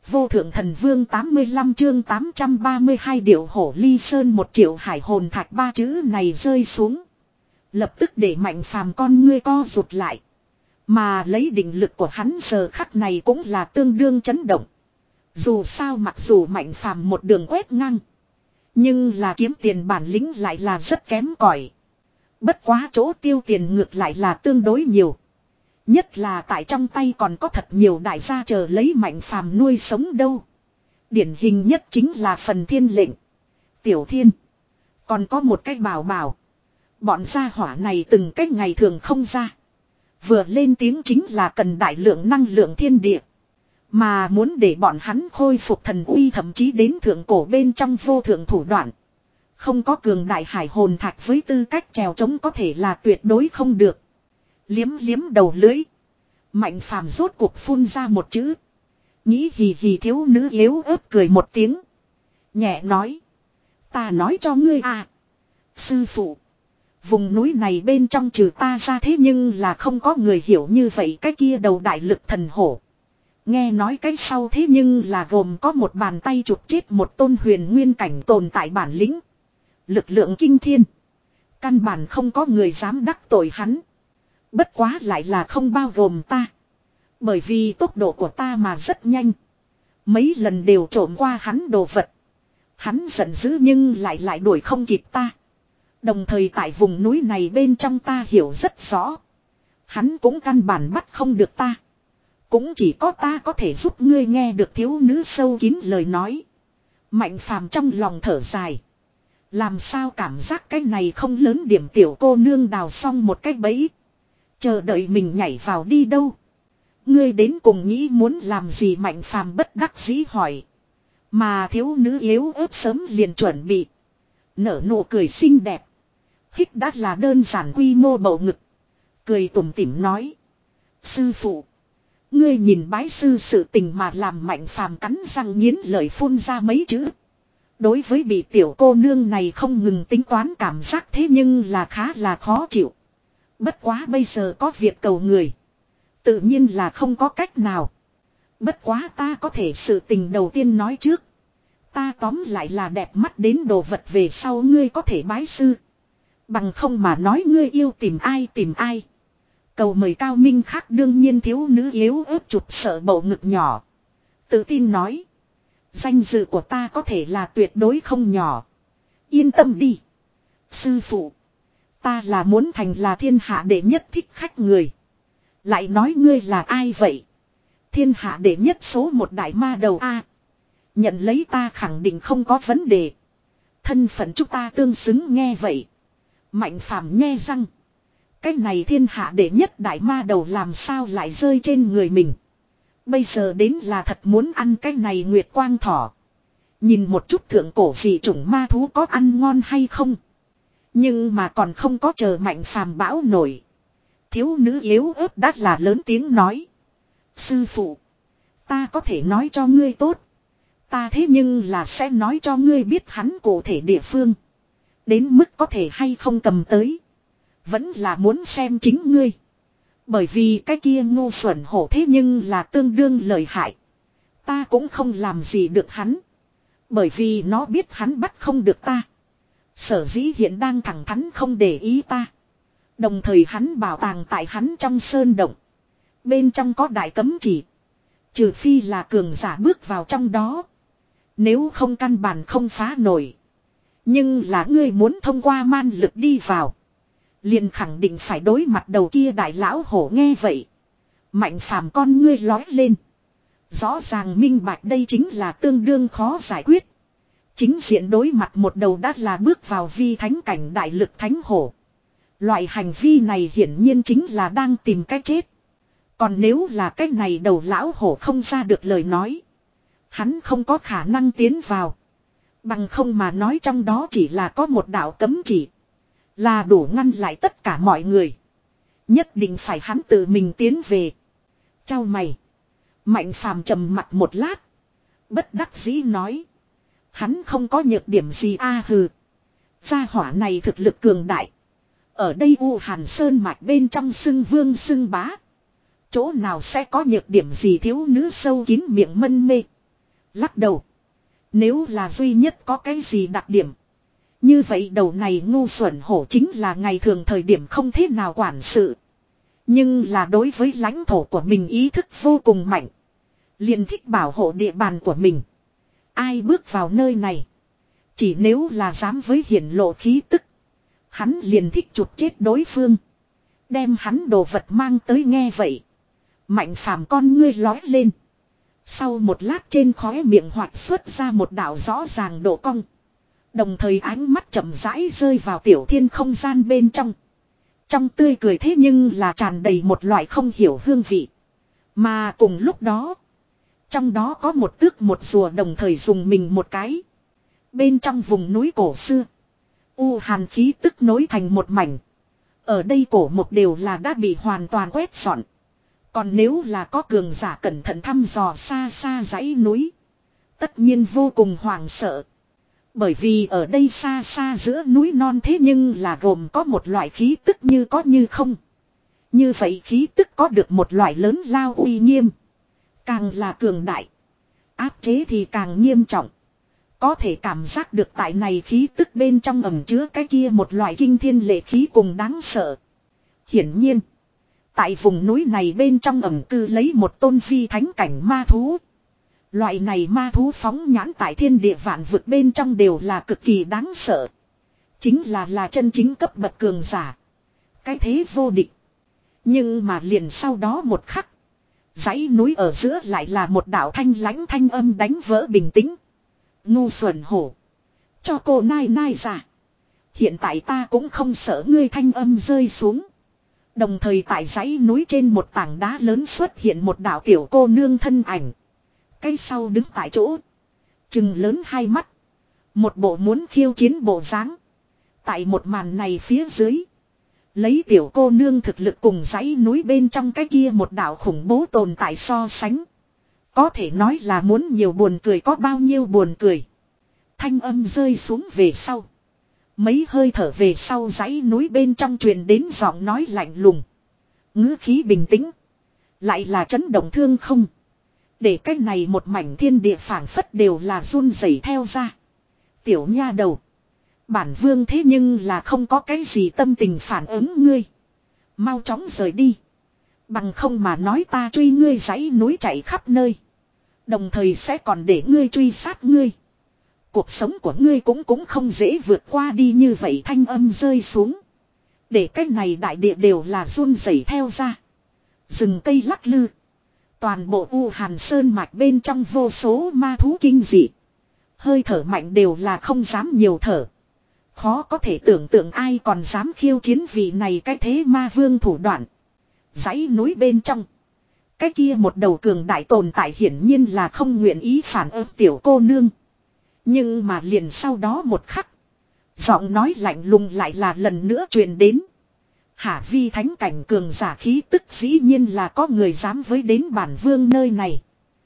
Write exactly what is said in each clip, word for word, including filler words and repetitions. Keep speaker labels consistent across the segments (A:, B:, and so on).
A: Vô thượng thần vương tám mươi lăm chương tám trăm ba mươi hai điệu hổ ly sơn một triệu hải hồn thạch ba chữ này rơi xuống. Lập tức để Mạnh Phàm con ngươi co rụt lại. Mà lấy định lực của hắn giờ khắc này cũng là tương đương chấn động. Dù sao mặc dù Mạnh Phàm một đường quét ngang. Nhưng là kiếm tiền bản lĩnh lại là rất kém cỏi. Bất quá chỗ tiêu tiền ngược lại là tương đối nhiều. Nhất là tại trong tay còn có thật nhiều đại gia chờ lấy Mạnh Phàm nuôi sống đâu. Điển hình nhất chính là phần thiên lệnh. Tiểu thiên. Còn có một cái bảo bảo. Bọn gia hỏa này từng cách ngày thường không ra. Vừa lên tiếng chính là cần đại lượng năng lượng thiên địa. Mà muốn để bọn hắn khôi phục thần uy thậm chí đến thượng cổ bên trong vô thượng thủ đoạn. Không có cường đại hải hồn thạch với tư cách trèo trống có thể là tuyệt đối không được. Liếm liếm đầu lưỡi. Mạnh Phàm rốt cuộc phun ra một chữ. Nghĩ hì hì thiếu nữ yếu ớt cười một tiếng. Nhẹ nói. Ta nói cho ngươi à. Sư phụ. Vùng núi này bên trong trừ ta ra thế nhưng là không có người hiểu như vậy cái kia đầu đại lực thần hổ. Nghe nói cái sau thế nhưng là gồm có một bàn tay chụp chết một tôn huyền nguyên cảnh tồn tại bản lĩnh. Lực lượng kinh thiên. Căn bản không có người dám đắc tội hắn. Bất quá lại là không bao gồm ta. Bởi vì tốc độ của ta mà rất nhanh. Mấy lần đều trộm qua hắn đồ vật. Hắn giận dữ nhưng lại lại đuổi không kịp ta. Đồng thời tại vùng núi này bên trong ta hiểu rất rõ. Hắn cũng căn bản bắt không được ta. Cũng chỉ có ta có thể giúp ngươi nghe được thiếu nữ sâu kín lời nói. Mạnh Phàm trong lòng thở dài. Làm sao cảm giác cái này không lớn điểm tiểu cô nương đào xong một cái bẫy. Chờ đợi mình nhảy vào đi đâu. Ngươi đến cùng nghĩ muốn làm gì Mạnh Phàm bất đắc dĩ hỏi. Mà thiếu nữ yếu ớt sớm liền chuẩn bị. Nở nụ cười xinh đẹp. Hít đã là đơn giản quy mô bầu ngực. Cười tủm tỉm nói. Sư phụ. Ngươi nhìn bái sư sự tình mà làm Mạnh Phàm cắn răng nghiến lợi phun ra mấy chữ. Đối với bị tiểu cô nương này không ngừng tính toán cảm giác thế nhưng là khá là khó chịu. Bất quá bây giờ có việc cầu người. Tự nhiên là không có cách nào. Bất quá ta có thể sự tình đầu tiên nói trước. Ta tóm lại là đẹp mắt đến đồ vật về sau ngươi có thể bái sư. Bằng không mà nói ngươi yêu tìm ai tìm ai. Cầu mời cao minh khác đương nhiên thiếu nữ yếu ớt chụp sợ bầu ngực nhỏ. Tự tin nói. Danh dự của ta có thể là tuyệt đối không nhỏ. Yên tâm đi. Sư phụ. Ta là muốn thành là thiên hạ đệ nhất thích khách người. Lại nói ngươi là ai vậy? Thiên hạ đệ nhất số một đại ma đầu A. Nhận lấy ta khẳng định không có vấn đề. Thân phận chúng ta tương xứng nghe vậy. Mạnh Phàm nhe răng. Cái này thiên hạ đệ nhất đại ma đầu làm sao lại rơi trên người mình. Bây giờ đến là thật muốn ăn cái này nguyệt quang thỏ. Nhìn một chút thượng cổ dị chủng ma thú có ăn ngon hay không. Nhưng mà còn không có chờ Mạnh Phàm bão nổi. Thiếu nữ yếu ớt đắt là lớn tiếng nói. Sư phụ. Ta có thể nói cho ngươi tốt. Ta thế nhưng là sẽ nói cho ngươi biết hắn cụ thể địa phương. Đến mức có thể hay không cầm tới. Vẫn là muốn xem chính ngươi. Bởi vì cái kia ngu xuẩn hổ thế nhưng là tương đương lợi hại. Ta cũng không làm gì được hắn. Bởi vì nó biết hắn bắt không được ta. Sở dĩ hiện đang thẳng thắn không để ý ta. Đồng thời hắn bảo tàng tại hắn trong sơn động. Bên trong có đại cấm chỉ. Trừ phi là cường giả bước vào trong đó. Nếu không căn bản không phá nổi. Nhưng là ngươi muốn thông qua man lực đi vào. Liền khẳng định phải đối mặt đầu kia đại lão hổ nghe vậy. Mạnh Phàm con ngươi lói lên. Rõ ràng minh bạch đây chính là tương đương khó giải quyết. Chính diện đối mặt một đầu đã là bước vào vi thánh cảnh đại lực thánh hổ. Loại hành vi này hiển nhiên chính là đang tìm cách chết. Còn nếu là cái này đầu lão hổ không ra được lời nói. Hắn không có khả năng tiến vào. Bằng không mà nói trong đó chỉ là có một đạo cấm chỉ. Là đủ ngăn lại tất cả mọi người. Nhất định phải hắn tự mình tiến về. Chau mày. Mạnh Phàm trầm mặt một lát. Bất đắc dĩ nói. Hắn không có nhược điểm gì a hừ. Gia hỏa này thực lực cường đại. Ở đây U Hàn Sơn mạch bên trong xưng vương xưng bá. Chỗ nào sẽ có nhược điểm gì thiếu nữ sâu kín miệng mân mê. Lắc đầu. Nếu là duy nhất có cái gì đặc điểm. Như vậy đầu này ngu xuẩn hổ chính là ngày thường thời điểm không thế nào quản sự. Nhưng là đối với lãnh thổ của mình ý thức vô cùng mạnh. Liền thích bảo hộ địa bàn của mình. Ai bước vào nơi này. Chỉ nếu là dám với hiển lộ khí tức. Hắn liền thích chụp chết đối phương. Đem hắn đồ vật mang tới nghe vậy. Mạnh phàm con ngươi lói lên. Sau một lát trên khóe miệng hoạt xuất ra một đạo rõ ràng độ cong. Đồng thời ánh mắt chậm rãi rơi vào tiểu thiên không gian bên trong. Trong tươi cười thế nhưng là tràn đầy một loại không hiểu hương vị. Mà cùng lúc đó. Trong đó có một tước một rùa đồng thời dùng mình một cái. Bên trong vùng núi cổ xưa. U hàn khí tức nối thành một mảnh. Ở đây cổ mục đều là đã bị hoàn toàn quét dọn. Còn nếu là có cường giả cẩn thận thăm dò xa xa dãy núi. Tất nhiên vô cùng hoảng sợ. Bởi vì ở đây xa xa giữa núi non thế nhưng là gồm có một loại khí tức như có như không. Như vậy khí tức có được một loại lớn lao uy nghiêm. Càng là cường đại. Áp chế thì càng nghiêm trọng. Có thể cảm giác được tại này khí tức bên trong ẩm chứa cái kia một loại kinh thiên lệ khí cùng đáng sợ. Hiển nhiên. Tại vùng núi này bên trong ẩm cư lấy một tôn phi thánh cảnh ma thú. Loại này ma thú phóng nhãn tại thiên địa vạn vực bên trong đều là cực kỳ đáng sợ. Chính là là chân chính cấp bậc cường giả. Cái thế vô địch. Nhưng mà liền sau đó một khắc. Dãy núi ở giữa lại là một đạo thanh lãnh thanh âm đánh vỡ bình tĩnh. Ngu xuẩn hổ. Cho cô nai nai ra. Hiện tại ta cũng không sợ ngươi thanh âm rơi xuống. Đồng thời tại dãy núi trên một tảng đá lớn xuất hiện một đạo tiểu cô nương thân ảnh. Cái sau đứng tại chỗ. Trừng lớn hai mắt. Một bộ muốn khiêu chiến bộ dáng. Tại một màn này phía dưới. Lấy tiểu cô nương thực lực cùng dãy núi bên trong cái kia một đạo khủng bố tồn tại so sánh. Có thể nói là muốn nhiều buồn cười có bao nhiêu buồn cười. Thanh âm rơi xuống về sau. Mấy hơi thở về sau dãy núi bên trong truyền đến giọng nói lạnh lùng. Ngữ khí bình tĩnh. Lại là chấn động thương không. Để cách này một mảnh thiên địa phảng phất đều là run rẩy theo ra. Tiểu nha đầu. Bản vương thế nhưng là không có cái gì tâm tình phản ứng ngươi. Mau chóng rời đi. Bằng không mà nói ta truy ngươi dãy núi chạy khắp nơi. Đồng thời sẽ còn để ngươi truy sát ngươi. Cuộc sống của ngươi cũng cũng không dễ vượt qua đi như vậy thanh âm rơi xuống. Để cách này đại địa đều là run rẩy theo ra. Rừng cây lắc lư. Toàn bộ U Hàn Sơn mạch bên trong vô số ma thú kinh dị. Hơi thở mạnh đều là không dám nhiều thở. Khó có thể tưởng tượng ai còn dám khiêu chiến vì này cái thế ma vương thủ đoạn. Dãy núi bên trong. Cái kia một đầu cường đại tồn tại hiển nhiên là không nguyện ý phản ứng tiểu cô nương. Nhưng mà liền sau đó một khắc. Giọng nói lạnh lùng lại là lần nữa truyền đến. Hả vi thánh cảnh cường giả khí tức dĩ nhiên là có người dám với đến bản vương nơi này.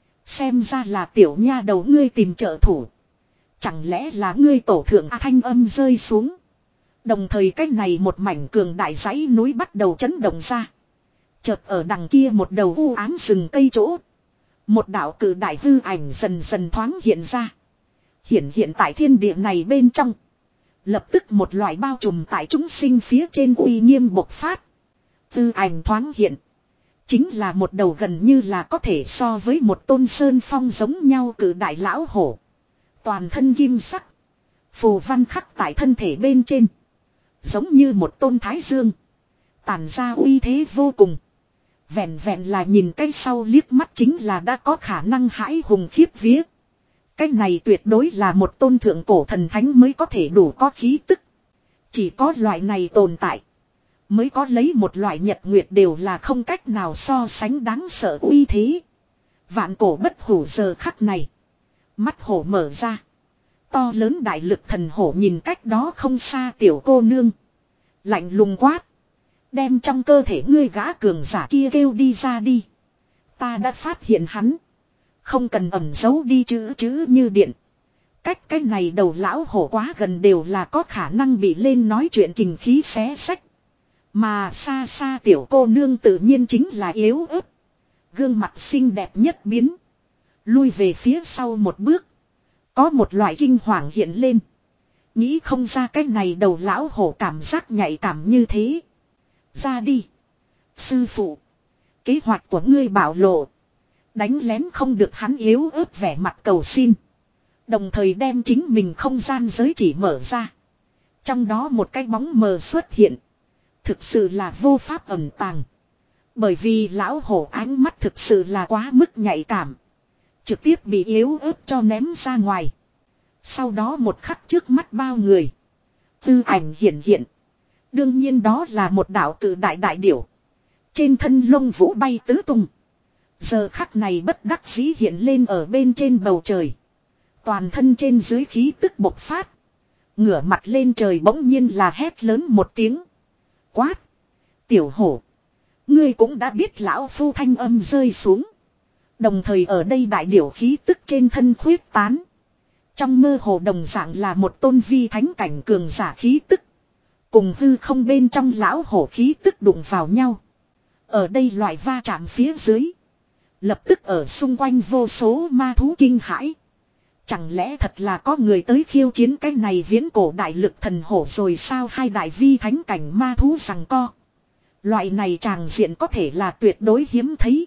A: Xem ra là tiểu nha đầu ngươi tìm trợ thủ. Chẳng lẽ là ngươi tổ thượng A thanh âm rơi xuống. Đồng thời cái này một mảnh cường đại dãy núi bắt đầu chấn động ra. Chợt ở đằng kia một đầu u ám rừng cây chỗ. Một đạo cử đại hư ảnh dần dần thoáng hiện ra. Hiện hiện tại thiên địa này bên trong. Lập tức một loại bao trùm tại chúng sinh phía trên uy nghiêm bộc phát. Tư ảnh thoáng hiện. Chính là một đầu gần như là có thể so với một tôn sơn phong giống nhau cử đại lão hổ. Toàn thân kim sắc. Phù văn khắc tại thân thể bên trên. Giống như một tôn thái dương. Tản ra uy thế vô cùng. Vẹn vẹn là nhìn cái sau liếc mắt chính là đã có khả năng hãi hùng khiếp vía. Cái này tuyệt đối là một tôn thượng cổ thần thánh mới có thể đủ có khí tức. Chỉ có loại này tồn tại. Mới có lấy một loại nhật nguyệt đều là không cách nào so sánh đáng sợ uy thế. Vạn cổ bất hủ giờ khắc này. Mắt hổ mở ra. To lớn đại lực thần hổ nhìn cách đó không xa tiểu cô nương. Lạnh lùng quát. Đem trong cơ thể ngươi gã cường giả kia kêu đi ra đi. Ta đã phát hiện hắn. Không cần ẩn giấu đi chữ chữ như điện. Cách cái này đầu lão hổ quá gần đều là có khả năng bị lên nói chuyện kình khí xé sách. Mà xa xa tiểu cô nương tự nhiên chính là yếu ớt. Gương mặt xinh đẹp nhất biến. Lui về phía sau một bước. Có một loại kinh hoàng hiện lên. Nghĩ không ra cái này đầu lão hổ cảm giác nhạy cảm như thế. Ra đi. Sư phụ. Kế hoạch của ngươi bảo lộ. Đánh lén không được, hắn yếu ớt vẻ mặt cầu xin. Đồng thời đem chính mình không gian giới chỉ mở ra. Trong đó một cái bóng mờ xuất hiện. Thực sự là vô pháp ẩn tàng. Bởi vì lão hổ ánh mắt thực sự là quá mức nhạy cảm. Trực tiếp bị yếu ớt cho ném ra ngoài. Sau đó một khắc trước mắt bao người. Tư ảnh hiện hiện. Đương nhiên đó là một đạo cự đại đại điểu. Trên thân lông vũ bay tứ tung. Giờ khắc này bất đắc dĩ hiện lên ở bên trên bầu trời. Toàn thân trên dưới khí tức bộc phát. Ngửa mặt lên trời bỗng nhiên là hét lớn một tiếng. Quát. Tiểu hổ. Ngươi cũng đã biết lão phu thanh âm rơi xuống. Đồng thời ở đây đại điểu khí tức trên thân khuyết tán. Trong mơ hồ đồng dạng là một tôn vi thánh cảnh cường giả khí tức. Cùng hư không bên trong lão hổ khí tức đụng vào nhau. Ở đây loại va chạm phía dưới. Lập tức ở xung quanh vô số ma thú kinh hãi. Chẳng lẽ thật là có người tới khiêu chiến cái này viễn cổ đại lực thần hổ rồi sao? Hai đại vi thánh cảnh ma thú rằng co. Loại này tràng diện có thể là tuyệt đối hiếm thấy.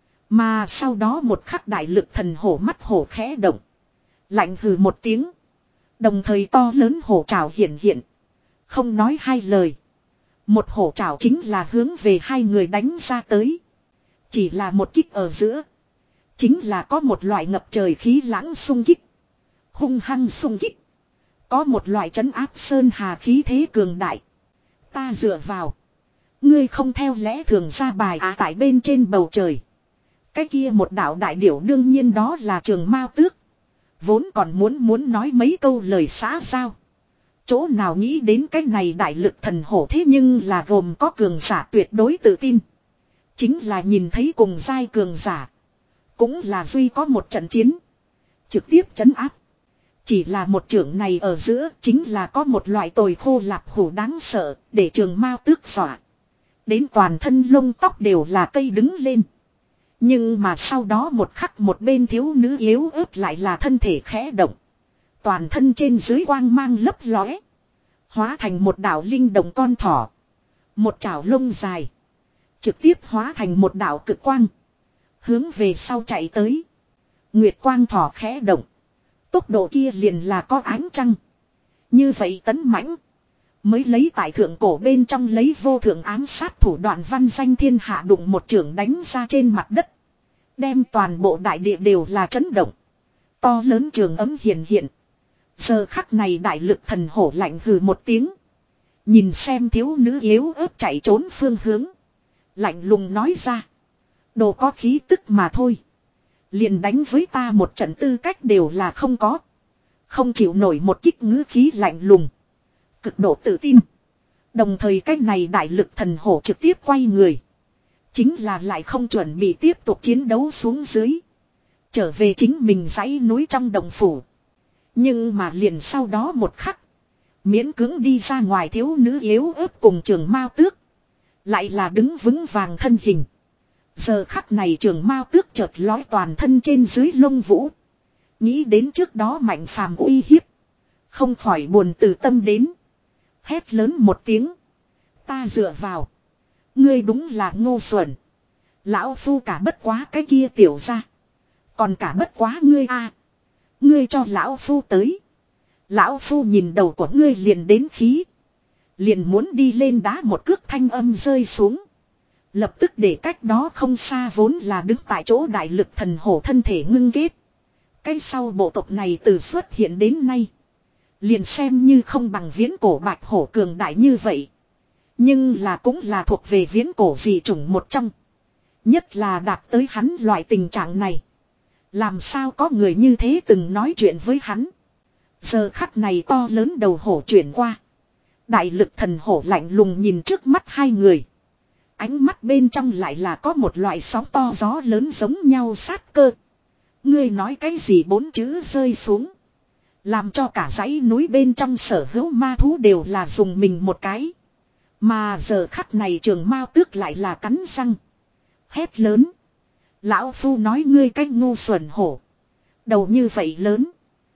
A: Mà sau đó một khắc đại lực thần hổ mắt hổ khẽ động. Lạnh hừ một tiếng. Đồng thời to lớn hổ trảo hiện hiện. Không nói hai lời. Một hổ trảo chính là hướng về hai người đánh ra tới. Chỉ là một kích ở giữa. Chính là có một loại ngập trời khí lãng xung kích. Hung hăng xung kích. Có một loại trấn áp sơn hà khí thế cường đại. Ta dựa vào. Ngươi không theo lẽ thường ra bài à, tại bên trên bầu trời. Cái kia một đạo đại điểu đương nhiên đó là Trường Mao Tước. Vốn còn muốn muốn nói mấy câu lời xã giao. Chỗ nào nghĩ đến cái này đại lực thần hổ thế nhưng là gồm có cường giả tuyệt đối tự tin. Chính là nhìn thấy cùng giai cường giả. Cũng là duy có một trận chiến. Trực tiếp trấn áp. Chỉ là một trưởng này ở giữa chính là có một loại tồi khô lạp hủ đáng sợ để Trường Mao Tước dọa. Đến toàn thân lông tóc đều là cây đứng lên. Nhưng mà sau đó một khắc một bên thiếu nữ yếu ớt lại là thân thể khẽ động. Toàn thân trên dưới quang mang lấp lóe. Hóa thành một đạo linh động con thỏ. Một chảo lông dài. Trực tiếp hóa thành một đạo cực quang. Hướng về sau chạy tới. Nguyệt quang thỏ khẽ động. Tốc độ kia liền là có ánh trăng. Như vậy tấn mãnh. Mới lấy tại thượng cổ bên trong lấy vô thượng ám sát thủ đoạn văn danh thiên hạ đụng một trưởng đánh ra trên mặt đất. Đem toàn bộ đại địa đều là chấn động. To lớn trường ấm hiện hiện. Giờ khắc này đại lực thần hổ lạnh hừ một tiếng. Nhìn xem thiếu nữ yếu ớt chạy trốn phương hướng. Lạnh lùng nói ra. Đồ có khí tức mà thôi. Liền đánh với ta một trận tư cách đều là không có. Không chịu nổi một kích ngữ khí lạnh lùng. Cực độ tự tin. Đồng thời cách này đại lực thần hổ trực tiếp quay người. Chính là lại không chuẩn bị tiếp tục chiến đấu xuống dưới. Trở về chính mình dãy núi trong đồng phủ. Nhưng mà liền sau đó một khắc. Miễn cưỡng đi ra ngoài thiếu nữ yếu ớt cùng Trường Mao Tước. Lại là đứng vững vàng thân hình. Giờ khắc này Trường Mao Tước chợt lói toàn thân trên dưới lông vũ. Nghĩ đến trước đó Mạnh Phàm uy hiếp. Không khỏi buồn từ tâm đến. Hét lớn một tiếng. Ta dựa vào. Ngươi đúng là ngu xuẩn. Lão phu cả bất quá cái kia tiểu ra. Còn cả bất quá ngươi a. Ngươi cho lão phu tới. Lão phu nhìn đầu của ngươi liền đến khí. Liền muốn đi lên đá một cước thanh âm rơi xuống. Lập tức để cách đó không xa vốn là đứng tại chỗ đại lực thần hổ thân thể ngưng kết. Cái sau bộ tộc này từ xuất hiện đến nay. Liền xem như không bằng viễn cổ bạch hổ cường đại như vậy. Nhưng là cũng là thuộc về viễn cổ dị chủng một trong. Nhất là đạt tới hắn loại tình trạng này. Làm sao có người như thế từng nói chuyện với hắn. Giờ khắc này to lớn đầu hổ chuyển qua. Đại lực thần hổ lạnh lùng nhìn trước mắt hai người. Ánh mắt bên trong lại là có một loại sóng to gió lớn giống nhau sát cơ. Ngươi nói cái gì bốn chữ rơi xuống. Làm cho cả dãy núi bên trong sở hữu ma thú đều là dùng mình một cái. Mà giờ khắc này Trường Mao Tước lại là cắn răng. Hét lớn. Lão phu nói ngươi cách ngu xuẩn hổ. Đầu như vậy lớn.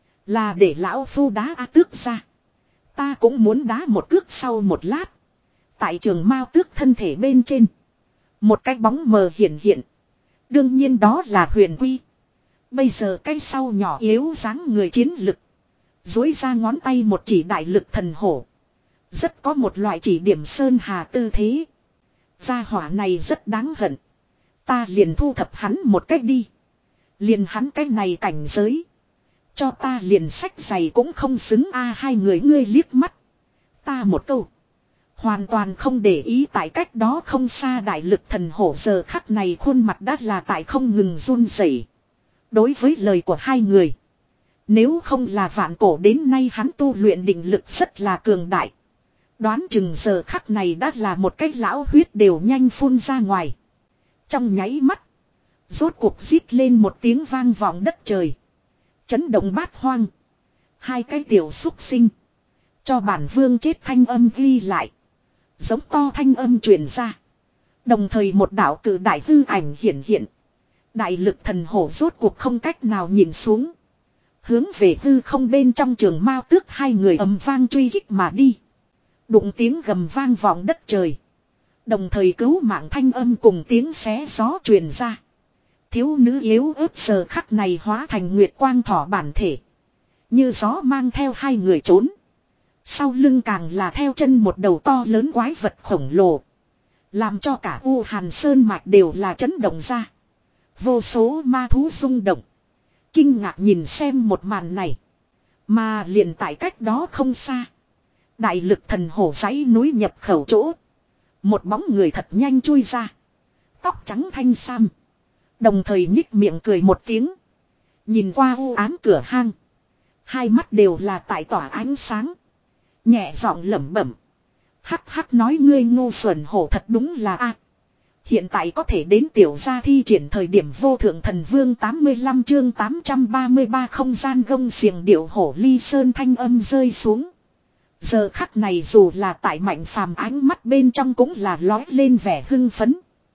A: Là để lão phu đá A Tước ra. Ta cũng muốn đá một cước sau một lát. Tại trường Mao Tước thân thể bên trên. Một cái bóng mờ hiện hiện. Đương nhiên đó là Huyền Quy. Bây giờ cái sau nhỏ yếu dáng người chiến lực. Dối ra ngón tay một chỉ đại lực thần hổ. Rất có một loại chỉ điểm sơn hà tư thế. Gia hỏa này rất đáng hận. Ta liền thu thập hắn một cách đi. Liền hắn cái này cảnh giới. Cho ta liền sách giày cũng không xứng a. Hai người ngươi liếc mắt. Ta một câu. Hoàn toàn không để ý tại cách đó không xa đại lực thần hổ giờ khắc này khuôn mặt đã là tại không ngừng run rẩy. Đối với lời của hai người. Nếu không là vạn cổ đến nay hắn tu luyện định lực rất là cường đại. Đoán chừng giờ khắc này đã là một cái lão huyết đều nhanh phun ra ngoài. Trong nháy mắt. Rốt cuộc rít lên một tiếng vang vọng đất trời. Chấn động bát hoang. Hai cái tiểu xúc sinh. Cho bản vương chết thanh âm ghi lại. Giống to thanh âm truyền ra. Đồng thời một đạo cử đại hư ảnh hiển hiện. Đại lực thần hổ rốt cuộc không cách nào nhìn xuống. Hướng về hư không bên trong trường Mao Tước hai người ầm vang truy kích mà đi. Đụng tiếng gầm vang vọng đất trời. Đồng thời cứu mạng thanh âm cùng tiếng xé gió truyền ra. Thiếu nữ yếu ớt giờ khắc này hóa thành nguyệt quang thỏ bản thể. Như gió mang theo hai người trốn. Sau lưng càng là theo chân một đầu to lớn quái vật khổng lồ. Làm cho cả U Hàn Sơn mạch đều là chấn động ra. Vô số ma thú rung động. Kinh ngạc nhìn xem một màn này. Mà liền tại cách đó không xa. Đại lực thần hổ dãy núi nhập khẩu chỗ. Một bóng người thật nhanh chui ra. Tóc trắng thanh sam. Đồng thời nhích miệng cười một tiếng. Nhìn qua u ám cửa hang. Hai mắt đều là tại tỏa ánh sáng. Nhẹ giọng lẩm bẩm. Hắc hắc nói ngươi ngu xuẩn hổ thật đúng là a. Hiện tại có thể đến tiểu gia thi triển thời điểm vô thượng thần vương tám mươi lăm chương tám trăm ba mươi ba không gian gông xiềng điệu hổ ly sơn thanh âm rơi xuống. Giờ khắc này dù là tại Mạnh Phàm ánh mắt bên trong cũng là lói lên vẻ hưng phấn.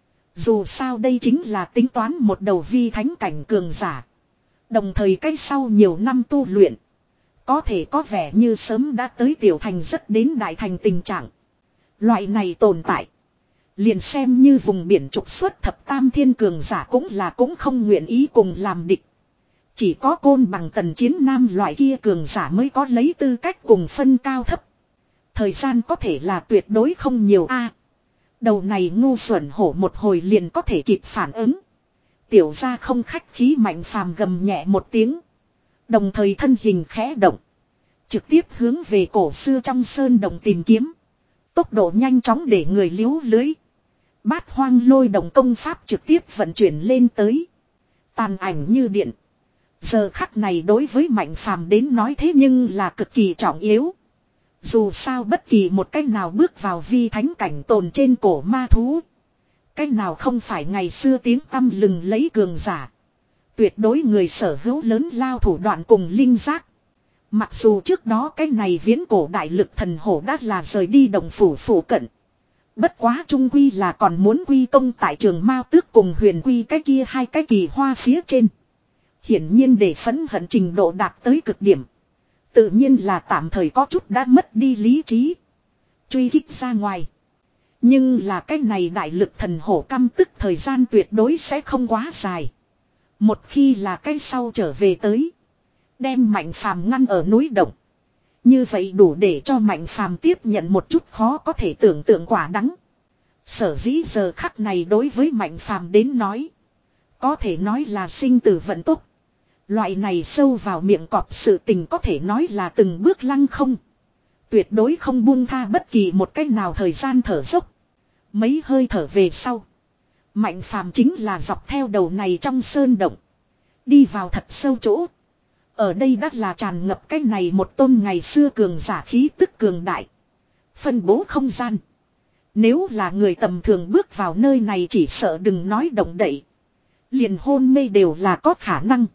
A: Dù sao đây chính là tính toán một đầu vi thánh cảnh cường giả. Đồng thời cách sau nhiều năm tu luyện. Có thể có vẻ như sớm đã tới tiểu thành rất đến đại thành tình trạng. Loại này tồn tại. Liền xem như vùng biển trục xuất thập tam thiên cường giả cũng là cũng không nguyện ý cùng làm địch. Chỉ có côn bằng tần chiến nam loại kia cường giả mới có lấy tư cách cùng phân cao thấp. Thời gian có thể là tuyệt đối không nhiều a. Đầu này ngu xuẩn hổ một hồi liền có thể kịp phản ứng. Tiểu gia không khách khí Mạnh Phàm gầm nhẹ một tiếng. Đồng thời thân hình khẽ động. Trực tiếp hướng về cổ xưa trong sơn đồng tìm kiếm. Tốc độ nhanh chóng để người liếu lưới. Bát hoang lôi đồng công pháp trực tiếp vận chuyển lên tới. Tàn ảnh như điện. Giờ khắc này đối với Mạnh Phàm đến nói thế nhưng là cực kỳ trọng yếu. Dù sao bất kỳ một cách nào bước vào vi thánh cảnh tồn trên cổ ma thú. Cách nào không phải ngày xưa tiếng tăm lừng lấy cường giả. Tuyệt đối người sở hữu lớn lao thủ đoạn cùng linh giác. Mặc dù trước đó cái này viễn cổ đại lực thần hổ đã là rời đi đồng phủ phủ cận. Bất quá trung quy là còn muốn quy công tại trường Mao Tước cùng Huyền Quy cái kia hai cái kỳ hoa phía trên. Hiển nhiên để phẫn hận trình độ đạt tới cực điểm. Tự nhiên là tạm thời có chút đã mất đi lý trí. Truy kích ra ngoài. Nhưng là cái này đại lực thần hổ căm tức thời gian tuyệt đối sẽ không quá dài. Một khi là cái sau trở về tới. Đem Mạnh Phàm ngăn ở núi động. Như vậy đủ để cho Mạnh Phàm tiếp nhận một chút khó có thể tưởng tượng quả đắng. Sở dĩ giờ khắc này đối với Mạnh Phàm đến nói. Có thể nói là sinh tử vận tốc. Loại này sâu vào miệng cọp sự tình có thể nói là từng bước lăng không. Tuyệt đối không buông tha bất kỳ một cách nào thời gian thở dốc. Mấy hơi thở về sau. Mạnh Phàm chính là dọc theo đầu này trong sơn động. Đi vào thật sâu chỗ. Ở đây đắt là tràn ngập cái này một tôn ngày xưa cường giả khí tức cường đại. Phân bố không gian. Nếu là người tầm thường bước vào nơi này chỉ sợ đừng nói động đậy. Liền hôn mê đều là có khả năng.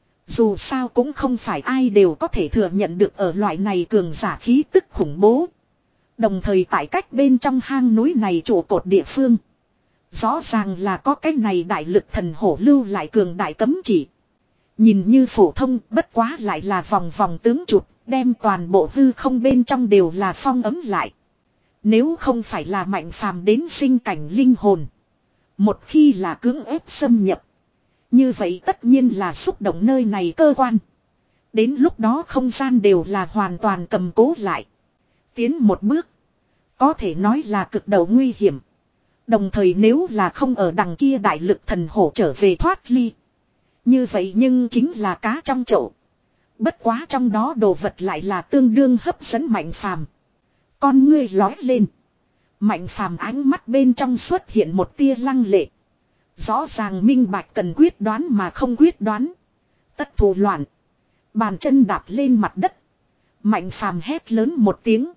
A: Dù sao cũng không phải ai đều có thể thừa nhận được ở loại này cường giả khí tức khủng bố. Đồng thời tại cách bên trong hang núi này trụ cột địa phương. Rõ ràng là có cái này đại lực thần hổ lưu lại cường đại cấm chỉ. Nhìn như phổ thông, bất quá lại là vòng vòng tướng chụp, đem toàn bộ hư không bên trong đều là phong ấm lại. Nếu không phải là Mạnh Phàm đến sinh cảnh linh hồn, một khi là cưỡng ép xâm nhập, như vậy tất nhiên là xúc động nơi này cơ quan. Đến lúc đó không gian đều là hoàn toàn cầm cố lại. Tiến một bước, có thể nói là cực độ nguy hiểm. Đồng thời nếu là không ở đằng kia đại lực thần hổ trở về thoát ly, như vậy nhưng chính là cá trong chậu. Bất quá trong đó đồ vật lại là tương đương hấp dẫn Mạnh Phàm. Con ngươi lói lên. Mạnh Phàm ánh mắt bên trong xuất hiện một tia lăng lệ. Rõ ràng minh bạch cần quyết đoán mà không quyết đoán. Tất thù loạn. Bàn chân đạp lên mặt đất. Mạnh Phàm hét lớn một tiếng.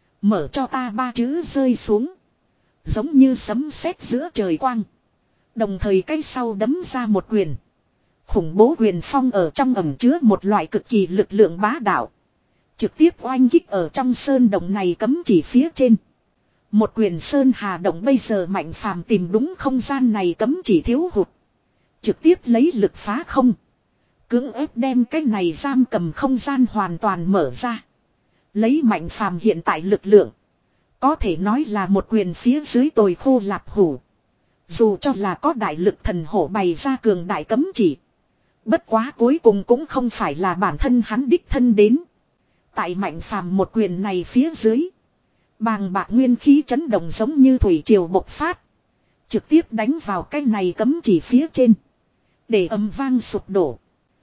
A: Mở cho ta ba chữ rơi xuống. Giống như sấm sét giữa trời quang. Đồng thời cái sau đấm ra một quyền. Khủng bố quyền phong ở trong ẩm chứa một loại cực kỳ lực lượng bá đạo. Trực tiếp oanh kích ở trong sơn động này cấm chỉ phía trên. Một quyền sơn hà động bây giờ Mạnh Phàm tìm đúng không gian này cấm chỉ thiếu hụt. Trực tiếp lấy lực phá không. Cưỡng ép đem cái này giam cầm không gian hoàn toàn mở ra. Lấy Mạnh Phàm hiện tại lực lượng. Có thể nói là một quyền phía dưới tồi khô lạp hủ. Dù cho là có đại lực thần hổ bày ra cường đại cấm chỉ. Bất quá cuối cùng cũng không phải là bản thân hắn đích thân đến. Tại Mạnh Phàm một quyền này phía dưới. Bàng bạc nguyên khí chấn động giống như thủy triều bộc phát. Trực tiếp đánh vào cái này cấm chỉ phía trên. Để âm vang sụp đổ.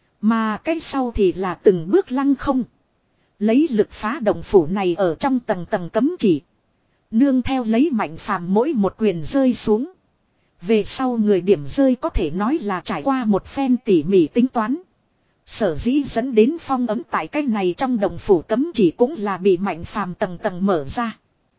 A: Mà cái sau thì là từng bước lăng không. Lấy lực phá động phủ này ở trong tầng tầng cấm chỉ. Nương theo lấy Mạnh Phàm mỗi một quyền rơi xuống. Về sau người điểm rơi có thể nói là trải qua một phen tỉ mỉ tính toán. Sở dĩ dẫn đến phong ấm tại cái này trong đồng phủ cấm chỉ cũng là bị Mạnh Phàm tầng tầng mở ra.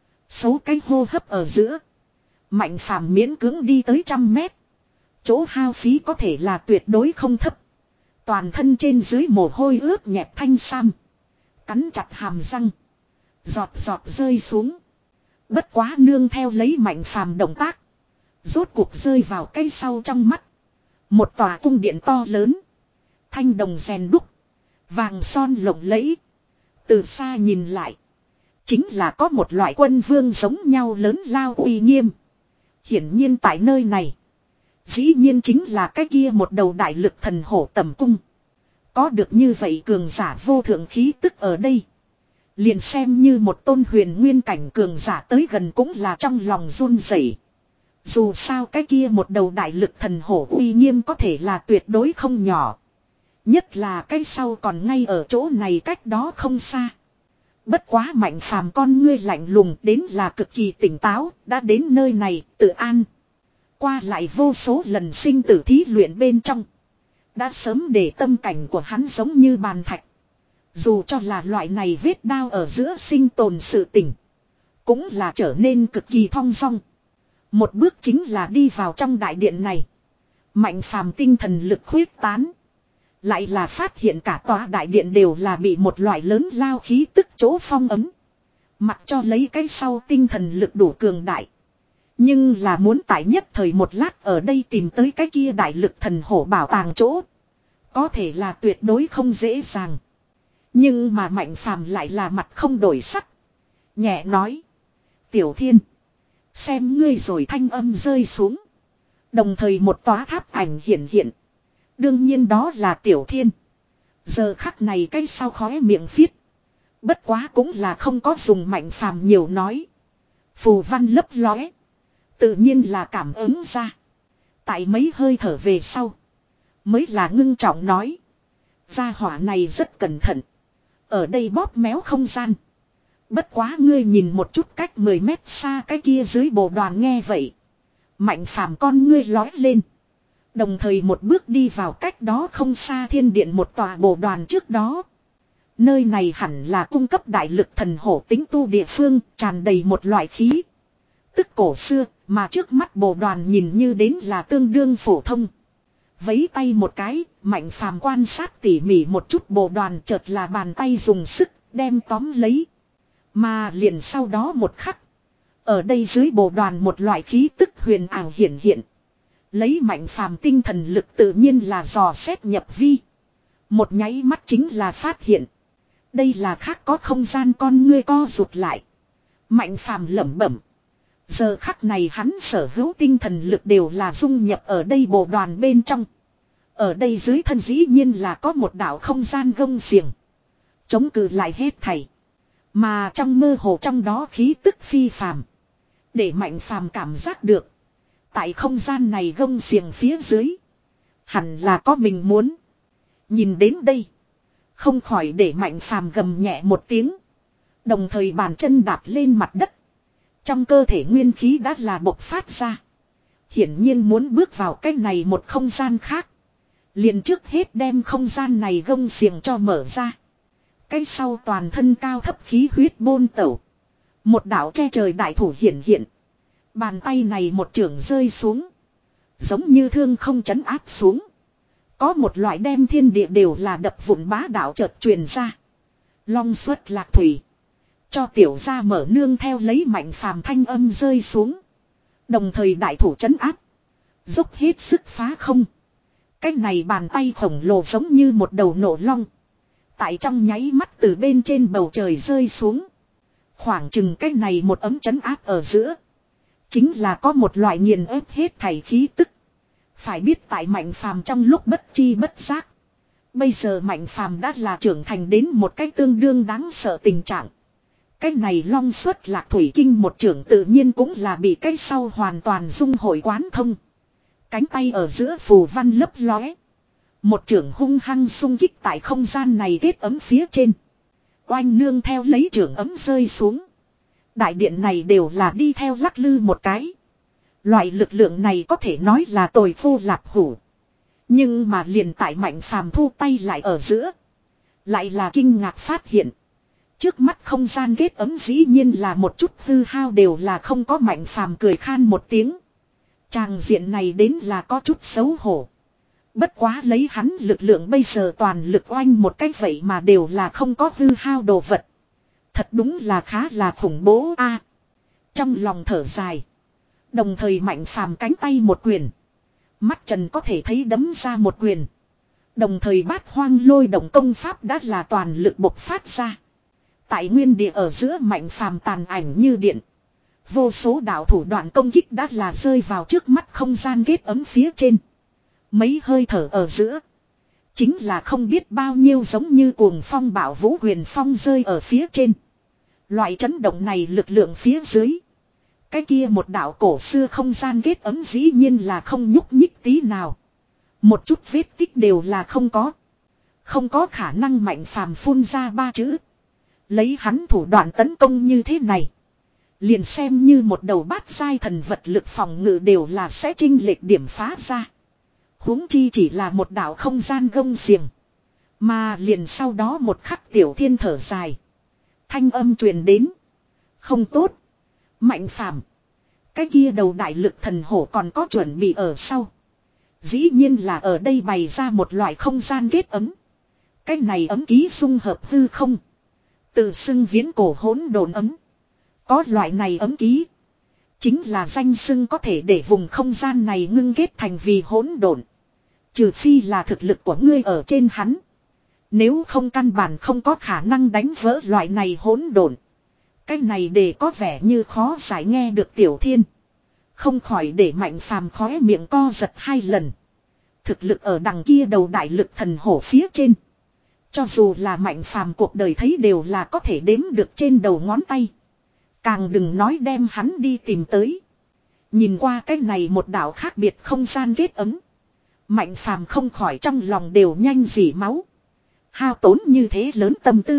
A: Số cái hô hấp ở giữa. Mạnh Phàm miễn cưỡng đi tới trăm mét. Chỗ hao phí có thể là tuyệt đối không thấp. Toàn thân trên dưới mồ hôi ướt nhẹp thanh sam. Cắn chặt hàm răng. Giọt giọt rơi xuống. Bất quá nương theo lấy Mạnh Phàm động tác. Rốt cuộc rơi vào cây sau trong mắt. Một tòa cung điện to lớn. Thanh đồng rèn đúc. Vàng son lộng lẫy. Từ xa nhìn lại. Chính là có một loại quân vương giống nhau lớn lao uy nghiêm. Hiển nhiên tại nơi này. Dĩ nhiên chính là cái kia một đầu đại lực thần hổ tầm cung. Có được như vậy cường giả vô thượng khí tức ở đây. Liền xem như một tôn huyền nguyên cảnh cường giả tới gần cũng là trong lòng run rẩy. Dù sao cái kia một đầu đại lực thần hổ uy nghiêm có thể là tuyệt đối không nhỏ. Nhất là cái sau còn ngay ở chỗ này cách đó không xa. Bất quá Mạnh Phàm con ngươi lạnh lùng đến là cực kỳ tỉnh táo, đã đến nơi này, tự an. Qua lại vô số lần sinh tử thí luyện bên trong. Đã sớm để tâm cảnh của hắn giống như bàn thạch. Dù cho là loại này vết đao ở giữa sinh tồn sự tỉnh. Cũng là trở nên cực kỳ thong dong. Một bước chính là đi vào trong đại điện này. Mạnh Phàm tinh thần lực khuyết tán. Lại là phát hiện cả tòa đại điện đều là bị một loại lớn lao khí tức chỗ phong ấm. Mặc cho lấy cái sau tinh thần lực đủ cường đại. Nhưng là muốn tại nhất thời một lát ở đây tìm tới cái kia đại lực thần hổ bảo tàng chỗ. Có thể là tuyệt đối không dễ dàng. Nhưng mà Mạnh Phàm lại là mặt không đổi sắc. Nhẹ nói. Tiểu Thiên. Xem ngươi rồi thanh âm rơi xuống. Đồng thời một tòa tháp ảnh hiện hiện. Đương nhiên đó là Tiểu Thiên. Giờ khắc này cái sau khóe miệng phiết. Bất quá cũng là không có dùng Mạnh Phàm nhiều nói. Phù văn lấp lóe. Tự nhiên là cảm ứng ra. Tại mấy hơi thở về sau. Mới là ngưng trọng nói. Gia hỏa này rất cẩn thận. Ở đây bóp méo không gian. Bất quá ngươi nhìn một chút cách mười mét xa cái kia dưới bộ đoàn nghe vậy. Mạnh Phàm con ngươi lói lên. Đồng thời một bước đi vào cách đó không xa thiên điện một tòa bộ đoàn trước đó. Nơi này hẳn là cung cấp đại lực thần hổ tính tu địa phương, tràn đầy một loại khí. Tức cổ xưa, mà trước mắt bộ đoàn nhìn như đến là tương đương phổ thông. Vấy tay một cái, Mạnh Phàm quan sát tỉ mỉ một chút bộ đoàn chợt là bàn tay dùng sức, đem tóm lấy. Mà liền sau đó một khắc. Ở đây dưới bộ đoàn một loại khí tức huyền ảo hiển hiện. Lấy Mạnh Phàm tinh thần lực tự nhiên là dò xét nhập vi. Một nháy mắt chính là phát hiện. Đây là khác có không gian con ngươi co rụt lại. Mạnh phàm lẩm bẩm. Giờ khắc này hắn sở hữu tinh thần lực đều là dung nhập ở đây bộ đoàn bên trong. Ở đây dưới thân dĩ nhiên là có một đạo không gian gông xiềng. Chống cự lại hết thảy. Mà trong mơ hồ trong đó khí tức phi phàm. Để mạnh phàm cảm giác được. Tại không gian này gông xiềng phía dưới. Hẳn là có mình muốn. Nhìn đến đây. Không khỏi để mạnh phàm gầm nhẹ một tiếng. Đồng thời bàn chân đạp lên mặt đất. Trong cơ thể nguyên khí đã là bộc phát ra. Hiển nhiên muốn bước vào cái này một không gian khác. Liền trước hết đem không gian này gông xiềng cho mở ra. Cái sau toàn thân cao thấp khí huyết bôn tẩu. Một đạo che trời đại thủ hiện hiện. Bàn tay này một chưởng rơi xuống. Giống như thương không chấn áp xuống. Có một loại đem thiên địa đều là đập vụn bá đạo chợt truyền ra. Long xuất lạc thủy. Cho tiểu gia mở nương theo lấy mạnh phàm thanh âm rơi xuống. Đồng thời đại thủ chấn áp. Dốc hết sức phá không. Cái này bàn tay khổng lồ giống như một đầu nổ long. Tại trong nháy mắt từ bên trên bầu trời rơi xuống. Khoảng chừng cái này một ấm chấn áp ở giữa. Chính là có một loại nghiền ép hết thảy khí tức. Phải biết tại mạnh phàm trong lúc bất chi bất giác. Bây giờ mạnh phàm đã là trưởng thành đến một cách tương đương đáng sợ tình trạng. Cái này long xuất lạc thủy kinh một trưởng tự nhiên cũng là bị cái sau hoàn toàn dung hội quán thông. Cánh tay ở giữa phù văn lấp lóe. Một trưởng hung hăng xung kích tại không gian này kết ấm phía trên. Oanh nương theo lấy trưởng ấm rơi xuống. Đại điện này đều là đi theo lắc lư một cái. Loại lực lượng này có thể nói là tồi phu lạp hủ. Nhưng mà liền tại mạnh phàm thu tay lại ở giữa. Lại là kinh ngạc phát hiện. Trước mắt không gian kết ấm dĩ nhiên là một chút hư hao đều là không có. Mạnh phàm cười khan một tiếng. Tràng diện này đến là có chút xấu hổ. Bất quá lấy hắn lực lượng bây giờ toàn lực oanh một cách vậy mà đều là không có hư hao đồ vật. Thật đúng là khá là khủng bố a. Trong lòng thở dài. Đồng thời mạnh phàm cánh tay một quyền. Mắt trần có thể thấy đấm ra một quyền. Đồng thời bát hoang lôi động công pháp đã là toàn lực bộc phát ra. Tại nguyên địa ở giữa mạnh phàm tàn ảnh như điện. Vô số đạo thủ đoạn công kích đã là rơi vào trước mắt không gian kết ấm phía trên. Mấy hơi thở ở giữa. Chính là không biết bao nhiêu giống như cuồng phong bạo vũ huyền phong rơi ở phía trên. Loại chấn động này lực lượng phía dưới. Cái kia một đạo cổ xưa không gian kết ấm dĩ nhiên là không nhúc nhích tí nào. Một chút vết tích đều là không có. Không có khả năng mạnh phàm phun ra ba chữ. Lấy hắn thủ đoạn tấn công như thế này. Liền xem như một đầu bát giai thần vật lực phòng ngự đều là sẽ chinh lệch điểm phá ra. Huống chi chỉ là một đạo không gian gông xiềng. Mà liền sau đó một khắc tiểu thiên thở dài. Thanh âm truyền đến. Không tốt. Mạnh phàm. Cái kia đầu đại lực thần hổ còn có chuẩn bị ở sau. Dĩ nhiên là ở đây bày ra một loại không gian kết ấm. Cái này ấm ký dung hợp hư không. Từ xưng viễn cổ hỗn độn ấm. Có loại này ấm ký. Chính là danh xưng có thể để vùng không gian này ngưng kết thành vì hỗn độn. Trừ phi là thực lực của ngươi ở trên hắn. Nếu không căn bản không có khả năng đánh vỡ loại này hỗn độn. Cái này để có vẻ như khó giải nghe được tiểu thiên. Không khỏi để mạnh phàm khóe miệng co giật hai lần. Thực lực ở đằng kia đầu đại lực thần hổ phía trên. Cho dù là mạnh phàm cuộc đời thấy đều là có thể đếm được trên đầu ngón tay. Càng đừng nói đem hắn đi tìm tới. Nhìn qua cái này một đạo khác biệt không gian kết ấm. Mạnh phàm không khỏi trong lòng đều nhanh dỉ máu. Hao tốn như thế lớn tâm tư.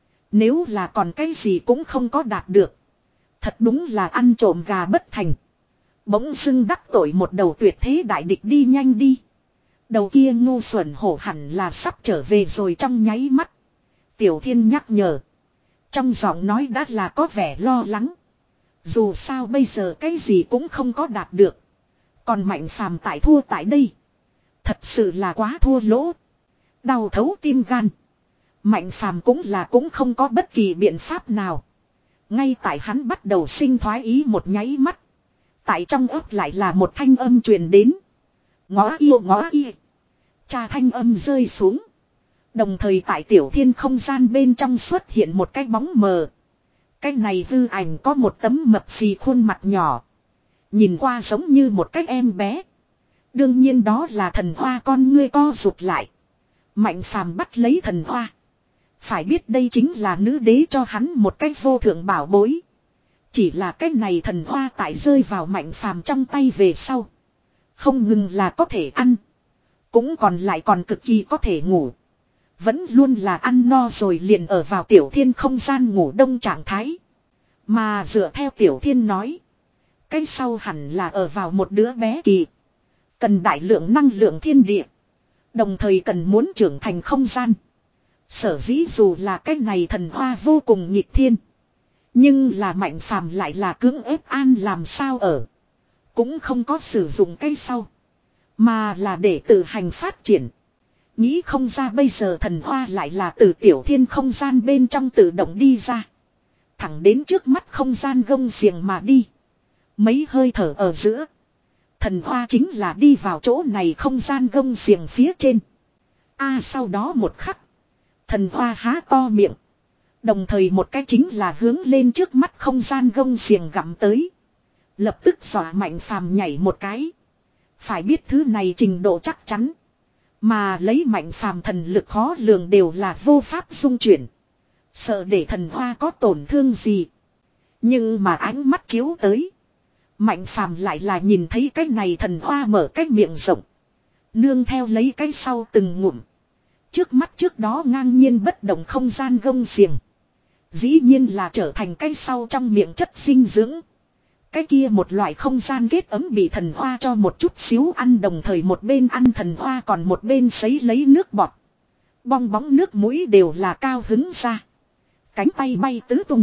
A: Nếu là còn cái gì cũng không có đạt được. Thật đúng là ăn trộm gà bất thành. Bỗng dưng đắc tội một đầu tuyệt thế đại địch đi nhanh đi. Đầu kia ngu xuẩn hổ hẳn là sắp trở về rồi trong nháy mắt. Tiểu thiên nhắc nhở. Trong giọng nói đã là có vẻ lo lắng. Dù sao bây giờ cái gì cũng không có đạt được. Còn mạnh phàm tại thua tại đây. Thật sự là quá thua lỗ. Đau thấu tim gan. Mạnh phàm cũng là cũng không có bất kỳ biện pháp nào. Ngay tại hắn bắt đầu sinh thoái ý một nháy mắt. Tại trong ấp lại là một thanh âm truyền đến. Ngõ yêu ngõ y. Cha thanh âm rơi xuống. Đồng thời tại tiểu thiên không gian bên trong xuất hiện một cái bóng mờ. Cái này hư ảnh có một tấm mập phì khuôn mặt nhỏ. Nhìn qua giống như một cái em bé. Đương nhiên đó là thần hoa, con ngươi co rụt lại. Mạnh phàm bắt lấy thần hoa. Phải biết đây chính là nữ đế cho hắn một cái vô thượng bảo bối. Chỉ là cái này thần hoa tại rơi vào mạnh phàm trong tay về sau. Không ngừng là có thể ăn. Cũng còn lại còn cực kỳ có thể ngủ. Vẫn luôn là ăn no rồi liền ở vào tiểu thiên không gian ngủ đông trạng thái. Mà dựa theo tiểu thiên nói. Cái sau hẳn là ở vào một đứa bé kỳ. Cần đại lượng năng lượng thiên địa. Đồng thời cần muốn trưởng thành không gian. Sở dĩ dù là cái này thần hoa vô cùng nghịch thiên. Nhưng là mạnh phàm lại là cưỡng ép an làm sao ở. Cũng không có sử dụng cái sau. Mà là để tự hành phát triển. Nghĩ không ra bây giờ thần hoa lại là từ tiểu thiên không gian bên trong tự động đi ra. Thẳng đến trước mắt không gian gông xiềng mà đi. Mấy hơi thở ở giữa. Thần hoa chính là đi vào chỗ này không gian gông xiềng phía trên. A à, sau đó một khắc. Thần hoa há to miệng. Đồng thời một cái chính là hướng lên trước mắt không gian gông xiềng gặm tới. Lập tức dọa mạnh phàm nhảy một cái. Phải biết thứ này trình độ chắc chắn. Mà lấy mạnh phàm thần lực khó lường đều là vô pháp dung chuyển. Sợ để thần hoa có tổn thương gì. Nhưng mà ánh mắt chiếu tới. Mạnh phàm lại là nhìn thấy cái này thần hoa mở cái miệng rộng. Nương theo lấy cái sau từng ngụm. Trước mắt trước đó ngang nhiên bất động không gian gông xiềng. Dĩ nhiên là trở thành cái sau trong miệng chất dinh dưỡng. Cái kia một loại không gian kết ấm bị thần hoa cho một chút xíu ăn, đồng thời một bên ăn thần hoa còn một bên sấy lấy nước bọt. Bong bóng nước mũi đều là cao hứng ra. Cánh tay bay tứ tung.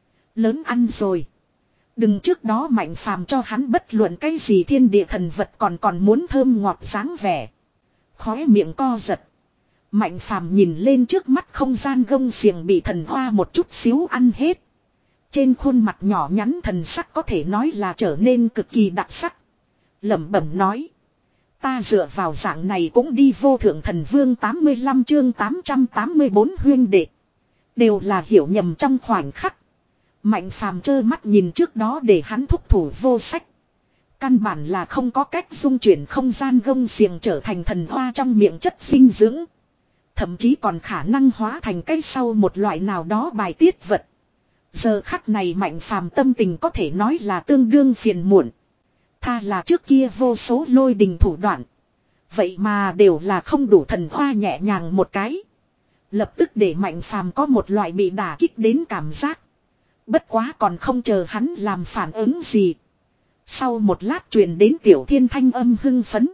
A: Lớn ăn rồi. Đừng trước đó mạnh phàm cho hắn bất luận cái gì thiên địa thần vật còn còn muốn thơm ngọt dáng vẻ. Khóe miệng co giật. Mạnh phàm nhìn lên trước mắt không gian gông xiềng bị thần hoa một chút xíu ăn hết. Trên khuôn mặt nhỏ nhắn thần sắc có thể nói là trở nên cực kỳ đặc sắc. Lẩm bẩm nói. Ta dựa vào dạng này cũng đi vô thượng thần vương tám mươi lăm chương tám trăm tám mươi bốn huyên đệ. Đều là hiểu nhầm trong khoảnh khắc. Mạnh phàm trơ mắt nhìn trước đó để hắn thúc thủ vô sách. Căn bản là không có cách dung chuyển không gian gông xiềng trở thành thần hoa trong miệng chất dinh dưỡng. Thậm chí còn khả năng hóa thành cái sau một loại nào đó bài tiết vật. Giờ khắc này mạnh phàm tâm tình có thể nói là tương đương phiền muộn. Tha là trước kia vô số lôi đình thủ đoạn. Vậy mà đều là không đủ thần hoa nhẹ nhàng một cái. Lập tức để mạnh phàm có một loại bị đả kích đến cảm giác. Bất quá còn không chờ hắn làm phản ứng gì. Sau một lát truyền đến tiểu thiên thanh âm hưng phấn.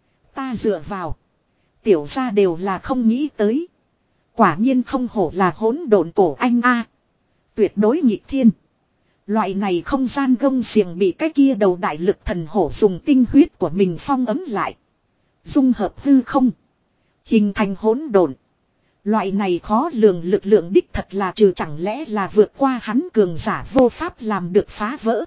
A: Ta dựa vào. Tiểu ra đều là không nghĩ tới. Quả nhiên không hổ là hỗn độn cổ anh a. Tuyệt đối nhịp thiên. Loại này không gian gông xiềng bị cái kia đầu đại lực thần hổ dùng tinh huyết của mình phong ấm lại. Dung hợp hư không. Hình thành hỗn độn. Loại này khó lường lực lượng đích thật là trừ chẳng lẽ là vượt qua hắn cường giả vô pháp làm được phá vỡ.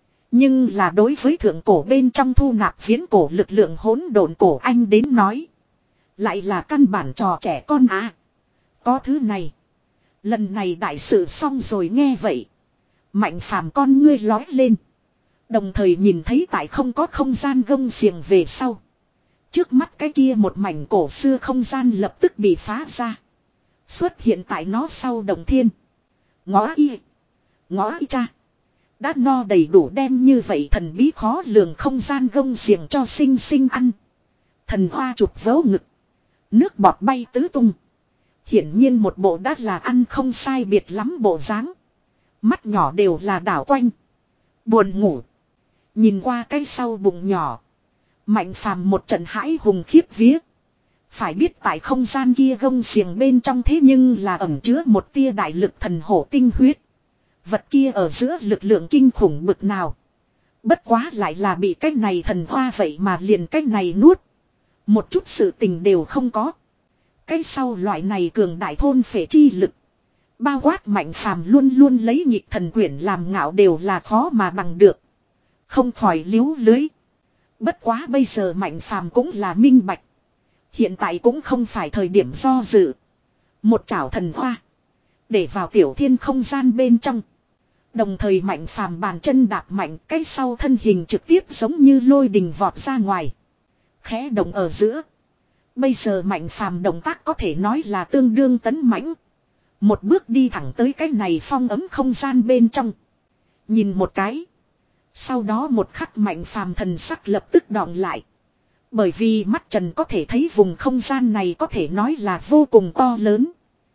A: Nhưng là đối với thượng cổ bên trong thu nạp viễn cổ lực lượng hỗn độn cổ anh đến nói. Lại là căn bản trò trẻ con à. Có thứ này. Lần này đại sự xong rồi nghe vậy. Mạnh phàm con ngươi lói lên. Đồng thời nhìn thấy tại không có không gian gông xiềng về sau. Trước mắt cái kia một mảnh cổ xưa không gian lập tức bị phá ra. Xuất hiện tại nó sau đồng thiên. Ngõ y. Ngõ y cha. Đã no đầy đủ đem như vậy thần bí khó lường không gian gông xiềng cho sinh sinh ăn. Thần hoa chụp vớ ngực. Nước bọt bay tứ tung. Hiển nhiên một bộ đã là ăn không sai biệt lắm bộ dáng. Mắt nhỏ đều là đảo quanh. Buồn ngủ. Nhìn qua cái sau bụng nhỏ. Mạnh phàm một trận hãi hùng khiếp vía. Phải biết tại không gian kia gông xiềng bên trong thế nhưng là ẩn chứa một tia đại lực thần hổ tinh huyết. Vật kia ở giữa lực lượng kinh khủng bực nào. Bất quá lại là bị cái này thần hoa vậy mà liền cái này nuốt. Một chút sự tình đều không có. Cái sau loại này cường đại thôn phệ chi lực. Bao quát mạnh phàm luôn luôn lấy nhịp thần quyển làm ngạo đều là khó mà bằng được. Không khỏi liếu lưới. Bất quá bây giờ mạnh phàm cũng là minh bạch. Hiện tại cũng không phải thời điểm do dự. Một chảo thần hoa. Để vào tiểu thiên không gian bên trong. Đồng thời Mạnh Phàm bàn chân đạp mạnh, cái sau thân hình trực tiếp giống như lôi đình vọt ra ngoài. Khẽ động ở giữa. Bây giờ Mạnh Phàm động tác có thể nói là tương đương tấn mãnh. Một bước đi thẳng tới cái này phong ấm không gian bên trong. Nhìn một cái. Sau đó một khắc Mạnh Phàm thần sắc lập tức đọng lại. Bởi vì mắt trần có thể thấy vùng không gian này có thể nói là vô cùng to lớn.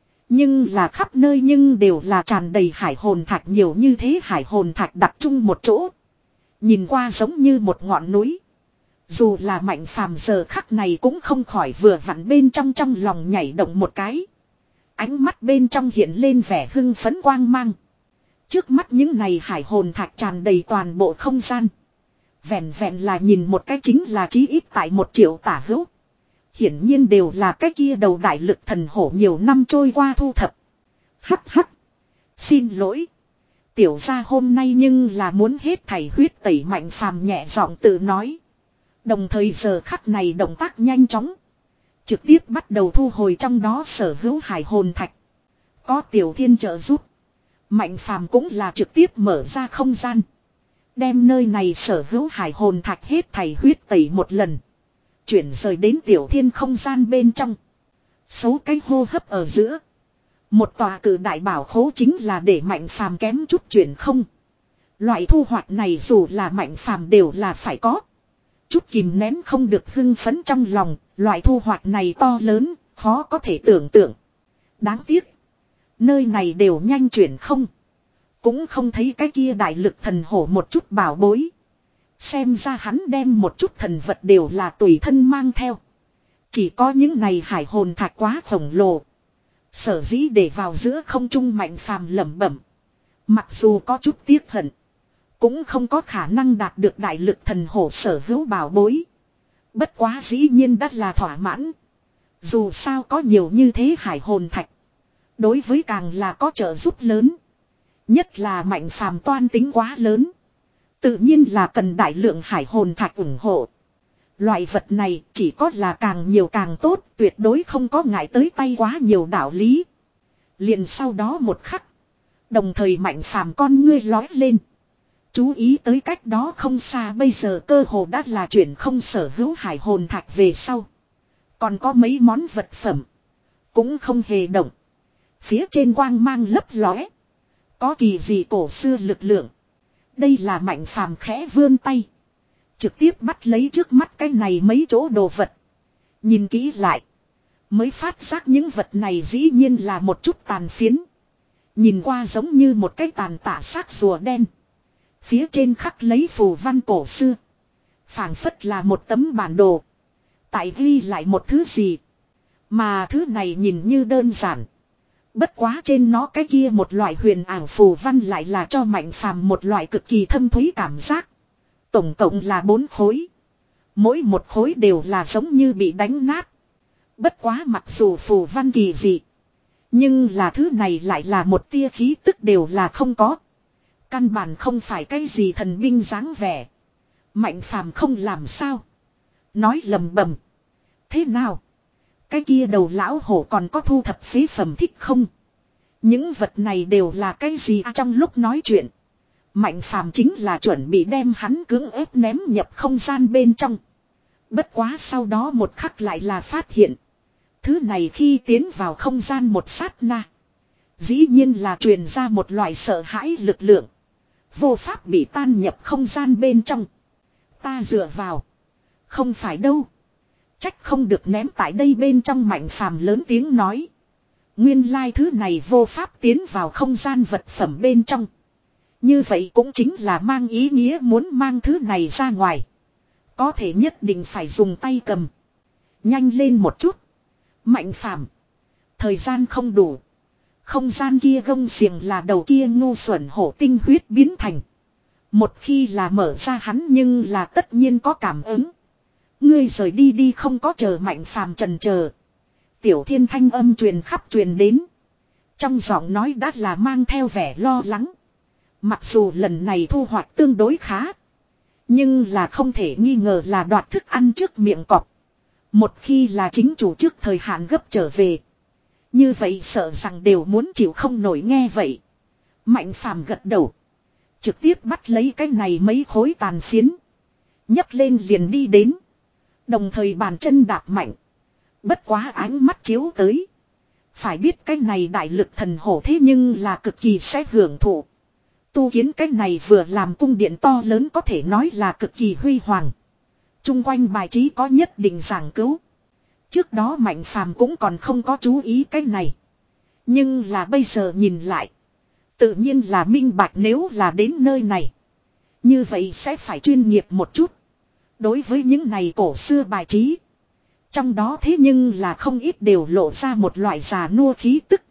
A: Nhưng là khắp nơi nhưng đều là tràn đầy hải hồn thạch, nhiều như thế hải hồn thạch đặt chung một chỗ. Nhìn qua giống như một ngọn núi. Dù là Mạnh Phàm giờ khắc này cũng không khỏi vừa vặn bên trong trong lòng nhảy động một cái. Ánh mắt bên trong hiện lên vẻ hưng phấn quang mang. Trước mắt những này hải hồn thạch tràn đầy toàn bộ không gian. Vẹn vẹn là nhìn một cái chính là chí ít tại một triệu tả hữu. Hiển nhiên đều là cái kia đầu đại lực thần hổ nhiều năm trôi qua thu thập. Hắc hắc. Xin lỗi. Tiểu gia hôm nay nhưng là muốn hết thảy huyết tẩy, Mạnh Phàm nhẹ giọng tự nói. Đồng thời giờ khắc này động tác nhanh chóng. Trực tiếp bắt đầu thu hồi trong đó sở hữu hải hồn thạch. Có tiểu thiên trợ giúp. Mạnh Phàm cũng là trực tiếp mở ra không gian. Đem nơi này sở hữu hải hồn thạch hết thảy huyết tẩy một lần. Chuyển rời đến tiểu thiên không gian bên trong. Số cái hô hấp ở giữa. Một tòa cử đại bảo khố chính là để Mạnh Phàm kém chút chuyển không. Loại thu hoạch này dù là Mạnh Phàm đều là phải có. Chút kìm nén không được hưng phấn trong lòng. Loại thu hoạch này to lớn, khó có thể tưởng tượng. Đáng tiếc. Nơi này đều nhanh chuyển không. Cũng không thấy cái kia đại lực thần hổ một chút bảo bối. Xem ra hắn đem một chút thần vật đều là tùy thân mang theo. Chỉ có những này hải hồn thạch quá khổng lồ. Sở dĩ để vào giữa không trung, Mạnh Phàm lẩm bẩm. Mặc dù có chút tiếc hận. Cũng không có khả năng đạt được đại lực thần hổ sở hữu bảo bối. Bất quá dĩ nhiên đã là thỏa mãn. Dù sao có nhiều như thế hải hồn thạch. Đối với càng là có trợ giúp lớn. Nhất là Mạnh Phàm toan tính quá lớn. Tự nhiên là cần đại lượng hải hồn thạch ủng hộ. Loại vật này chỉ có là càng nhiều càng tốt, tuyệt đối không có ngại tới tay quá nhiều đạo lý. Liền sau đó một khắc. Đồng thời Mạnh Phàm con ngươi lói lên. Chú ý tới cách đó không xa, bây giờ cơ hồ đã là chuyển không sở hữu hải hồn thạch về sau. Còn có mấy món vật phẩm. Cũng không hề động. Phía trên quang mang lấp lóe. Có kỳ gì cổ xưa lực lượng. Đây là Mạnh Phàm khẽ vươn tay. Trực tiếp bắt lấy trước mắt cái này mấy chỗ đồ vật. Nhìn kỹ lại. Mới phát giác những vật này dĩ nhiên là một chút tàn phiến. Nhìn qua giống như một cái tàn tạ xác rùa đen. Phía trên khắc lấy phù văn cổ xưa. Phảng phất là một tấm bản đồ. Tại ghi lại một thứ gì. Mà thứ này nhìn như đơn giản. Bất quá trên nó cái kia một loại huyền ảo phù văn lại là cho Mạnh Phàm một loại cực kỳ thâm thúy cảm giác. Tổng cộng là bốn khối. Mỗi một khối đều là giống như bị đánh nát. Bất quá mặc dù phù văn kỳ dị. Nhưng là thứ này lại là một tia khí tức đều là không có. Căn bản không phải cái gì thần binh dáng vẻ. Mạnh Phàm không làm sao. Nói lầm bầm. Thế nào? Cái kia đầu lão hổ còn có thu thập phế phẩm thích không? Những vật này đều là cái gì à, trong lúc nói chuyện. Mạnh Phàm chính là chuẩn bị đem hắn cưỡng ép ném nhập không gian bên trong. Bất quá sau đó một khắc lại là phát hiện. Thứ này khi tiến vào không gian một sát na. Dĩ nhiên là truyền ra một loại sợ hãi lực lượng. Vô pháp bị tan nhập không gian bên trong. Ta dựa vào. Không phải đâu. Trách không được ném tại đây bên trong, Mạnh Phàm lớn tiếng nói. Nguyên lai thứ này vô pháp tiến vào không gian vật phẩm bên trong. Như vậy cũng chính là mang ý nghĩa muốn mang thứ này ra ngoài. Có thể nhất định phải dùng tay cầm. Nhanh lên một chút. Mạnh Phàm. Thời gian không đủ. Không gian kia gông xiềng là đầu kia ngu xuẩn hổ tinh huyết biến thành. Một khi là mở ra hắn nhưng là tất nhiên có cảm ứng. Ngươi rời đi đi, không có chờ Mạnh Phàm trần chờ. Tiểu Thiên thanh âm truyền khắp truyền đến. Trong giọng nói đã là mang theo vẻ lo lắng. Mặc dù lần này thu hoạch tương đối khá. Nhưng là không thể nghi ngờ là đoạt thức ăn trước miệng cọp. Một khi là chính chủ trước thời hạn gấp trở về. Như vậy sợ rằng đều muốn chịu không nổi nghe vậy. Mạnh phàm gật đầu. Trực tiếp bắt lấy cái này mấy khối tàn phiến. nhấc lên liền đi đến. Đồng thời bàn chân đạp mạnh. Bất quá ánh mắt chiếu tới. Phải biết cái này đại lực thần hổ thế nhưng là cực kỳ sẽ hưởng thụ. Tu kiến cái này vừa làm cung điện to lớn có thể nói là cực kỳ huy hoàng. Trung quanh bài trí có nhất định giảng cứu. Trước đó Mạnh Phàm cũng còn không có chú ý cái này. Nhưng là bây giờ nhìn lại. Tự nhiên là minh bạch nếu là đến nơi này. Như vậy sẽ phải chuyên nghiệp một chút. Đối với những này cổ xưa bài trí. Trong đó thế nhưng là không ít đều lộ ra một loại già nua khí tức.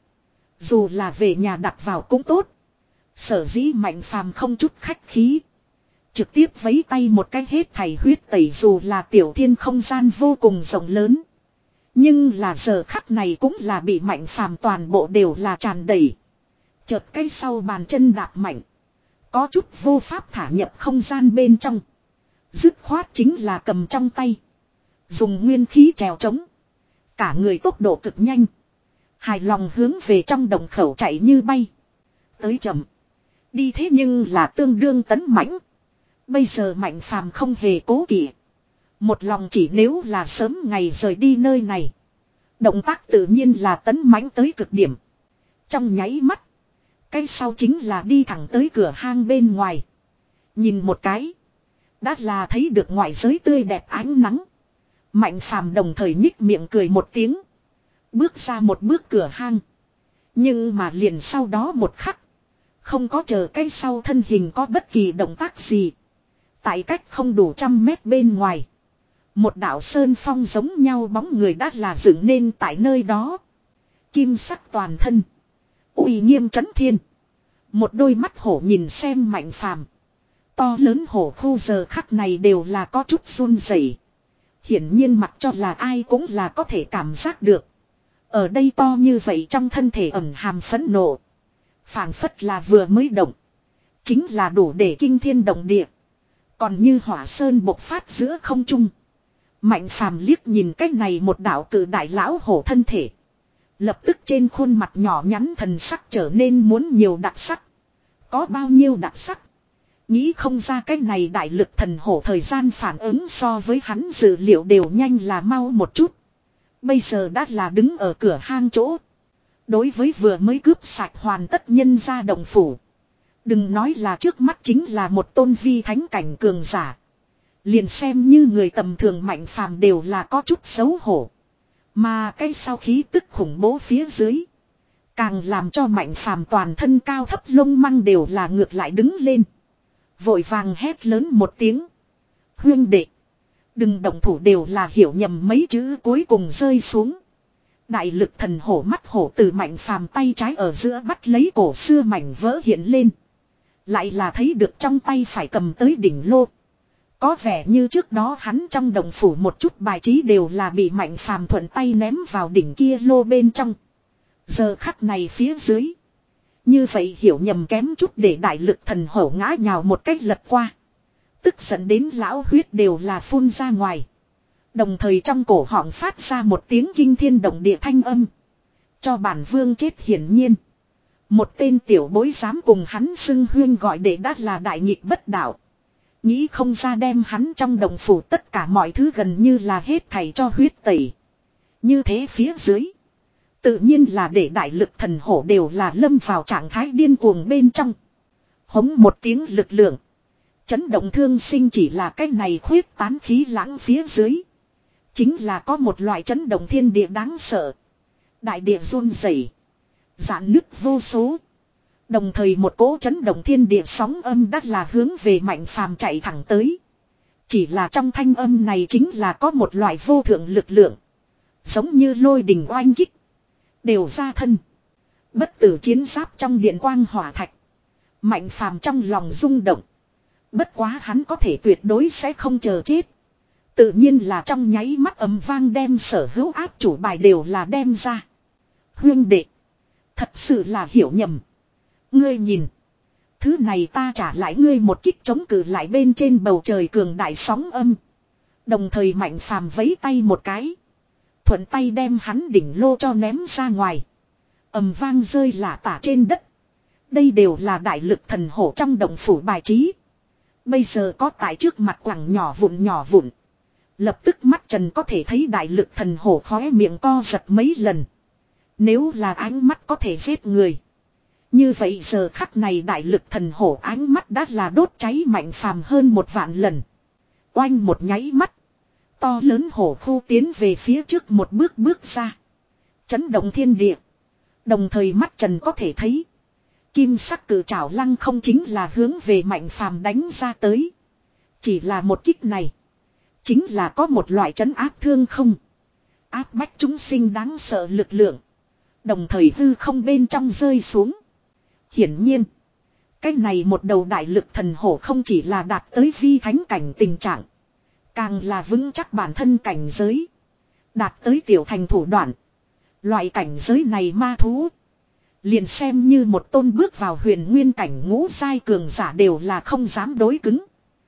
A: Dù là về nhà đặt vào cũng tốt. Sở dĩ Mạnh Phàm không chút khách khí. Trực tiếp vấy tay một cái hết thảy huyết tẩy dù là tiểu thiên không gian vô cùng rộng lớn. Nhưng là giờ khắc này cũng là bị Mạnh Phàm toàn bộ đều là tràn đầy. Chợt cái sau bàn chân đạp mạnh. Có chút vô pháp thả nhập không gian bên trong. Dứt khoát chính là cầm trong tay. Dùng nguyên khí trèo trống. Cả người tốc độ cực nhanh. Hài lòng hướng về trong đồng khẩu chạy như bay. Tới chậm. Đi thế nhưng là tương đương tấn mãnh. Bây giờ Mạnh Phàm không hề cố kỵ. Một lòng chỉ nếu là sớm ngày rời đi nơi này. Động tác tự nhiên là tấn mãnh tới cực điểm. Trong nháy mắt. Cái sau chính là đi thẳng tới cửa hang bên ngoài. Nhìn một cái. Đã là thấy được ngoại giới tươi đẹp ánh nắng. Mạnh Phàm đồng thời nhích miệng cười một tiếng. Bước ra một bước cửa hang. Nhưng mà liền sau đó một khắc. Không có chờ cái sau thân hình có bất kỳ động tác gì. Tại cách không đủ trăm mét bên ngoài. Một đạo sơn phong giống nhau bóng người đã là dựng nên tại nơi đó. Kim sắc toàn thân. Uy nghiêm trấn thiên. Một đôi mắt hổ nhìn xem Mạnh Phàm. To lớn hổ khu giờ khắc này đều là có chút run rẩy. Hiển nhiên mặc cho là ai cũng là có thể cảm giác được. Ở đây to như vậy trong thân thể ẩn hàm phẫn nộ. Phảng phất là vừa mới động. Chính là đủ để kinh thiên động địa. Còn như hỏa sơn bộc phát giữa không trung. Mạnh Phàm liếc nhìn cách này một đạo cử đại lão hổ thân thể. Lập tức trên khuôn mặt nhỏ nhắn thần sắc trở nên muốn nhiều đặc sắc. Có bao nhiêu đặc sắc. Nghĩ không ra cái này đại lực thần hổ thời gian phản ứng so với hắn dự liệu đều nhanh là mau một chút. Bây giờ đã là đứng ở cửa hang chỗ. Đối với vừa mới cướp sạch hoàn tất nhân ra đồng phủ. Đừng nói là trước mắt chính là một tôn vi thánh cảnh cường giả. Liền xem như người tầm thường Mạnh Phàm đều là có chút xấu hổ. Mà cái sau khí tức khủng bố phía dưới. Càng làm cho Mạnh Phàm toàn thân cao thấp lông măng đều là ngược lại đứng lên. Vội vàng hét lớn một tiếng. Huyên đệ. Đừng động thủ đều là hiểu nhầm mấy chữ cuối cùng rơi xuống. Đại lực thần hổ mắt hổ từ Mạnh Phàm tay trái ở giữa bắt lấy cổ xưa mảnh vỡ hiện lên. Lại là thấy được trong tay phải cầm tới đỉnh lô. Có vẻ như trước đó hắn trong đồng phủ một chút bài trí đều là bị Mạnh Phàm thuận tay ném vào đỉnh kia lô bên trong. Giờ khắc này phía dưới. Như vậy hiểu nhầm kém chút để đại lực thần hổ ngã nhào một cách lật qua. Tức giận đến lão huyết đều là phun ra ngoài. Đồng thời trong cổ họng phát ra một tiếng kinh thiên động địa thanh âm. Cho bản vương chết hiển nhiên. Một tên tiểu bối dám cùng hắn xưng huyên gọi để đắt là đại nghịch bất đạo. Nghĩ không ra đem hắn trong đồng phủ tất cả mọi thứ gần như là hết thảy cho huyết tẩy. Như thế phía dưới. Tự nhiên là để đại lực thần hổ đều là lâm vào trạng thái điên cuồng bên trong. Hống một tiếng lực lượng. Chấn động thương sinh chỉ là cái này khuyết tán khí lãng phía dưới. Chính là có một loại chấn động thiên địa đáng sợ. Đại địa run rẩy, rạn nứt vô số. Đồng thời một cỗ chấn động thiên địa sóng âm đắt là hướng về Mạnh Phàm chạy thẳng tới. Chỉ là trong thanh âm này chính là có một loại vô thượng lực lượng. Giống như lôi đình oanh kích. Đều ra thân. Bất tử chiến giáp trong điện quang hỏa thạch. Mạnh Phàm trong lòng rung động. Bất quá hắn có thể tuyệt đối sẽ không chờ chết. Tự nhiên là trong nháy mắt ầm vang đem sở hữu áp chủ bài đều là đem ra. Huyên đệ. Thật sự là hiểu nhầm. Ngươi nhìn. Thứ này ta trả lại ngươi một kích chống cự lại bên trên bầu trời cường đại sóng âm. Đồng thời Mạnh Phàm vấy tay một cái. Thuận tay đem hắn đỉnh lô cho ném ra ngoài. ầm vang rơi lả tả trên đất. Đây đều là đại lực thần hổ trong động phủ bài trí. Bây giờ có tại trước mặt quẳng nhỏ vụn nhỏ vụn. Lập tức mắt Trần có thể thấy đại lực thần hổ khóe miệng co giật mấy lần. Nếu là ánh mắt có thể giết người. Như vậy giờ khắc này đại lực thần hổ ánh mắt đã là đốt cháy Mạnh Phàm hơn một vạn lần. Oanh một nháy mắt. To lớn hổ khu tiến về phía trước một bước bước ra. Chấn động thiên địa. Đồng thời mắt Trần có thể thấy. Kim sắc cử trảo lăng không chính là hướng về Mạnh Phàm đánh ra tới. Chỉ là một kích này. Chính là có một loại trấn áp thương không. Áp bách chúng sinh đáng sợ lực lượng. Đồng thời hư không bên trong rơi xuống. Hiển nhiên. Cái này một đầu đại lực thần hổ không chỉ là đạt tới vi thánh cảnh tình trạng. Càng là vững chắc bản thân cảnh giới. Đạt tới tiểu thành thủ đoạn. Loại cảnh giới này ma thú. Liền xem như một tôn bước vào huyền nguyên cảnh ngũ giai cường giả đều là không dám đối cứng.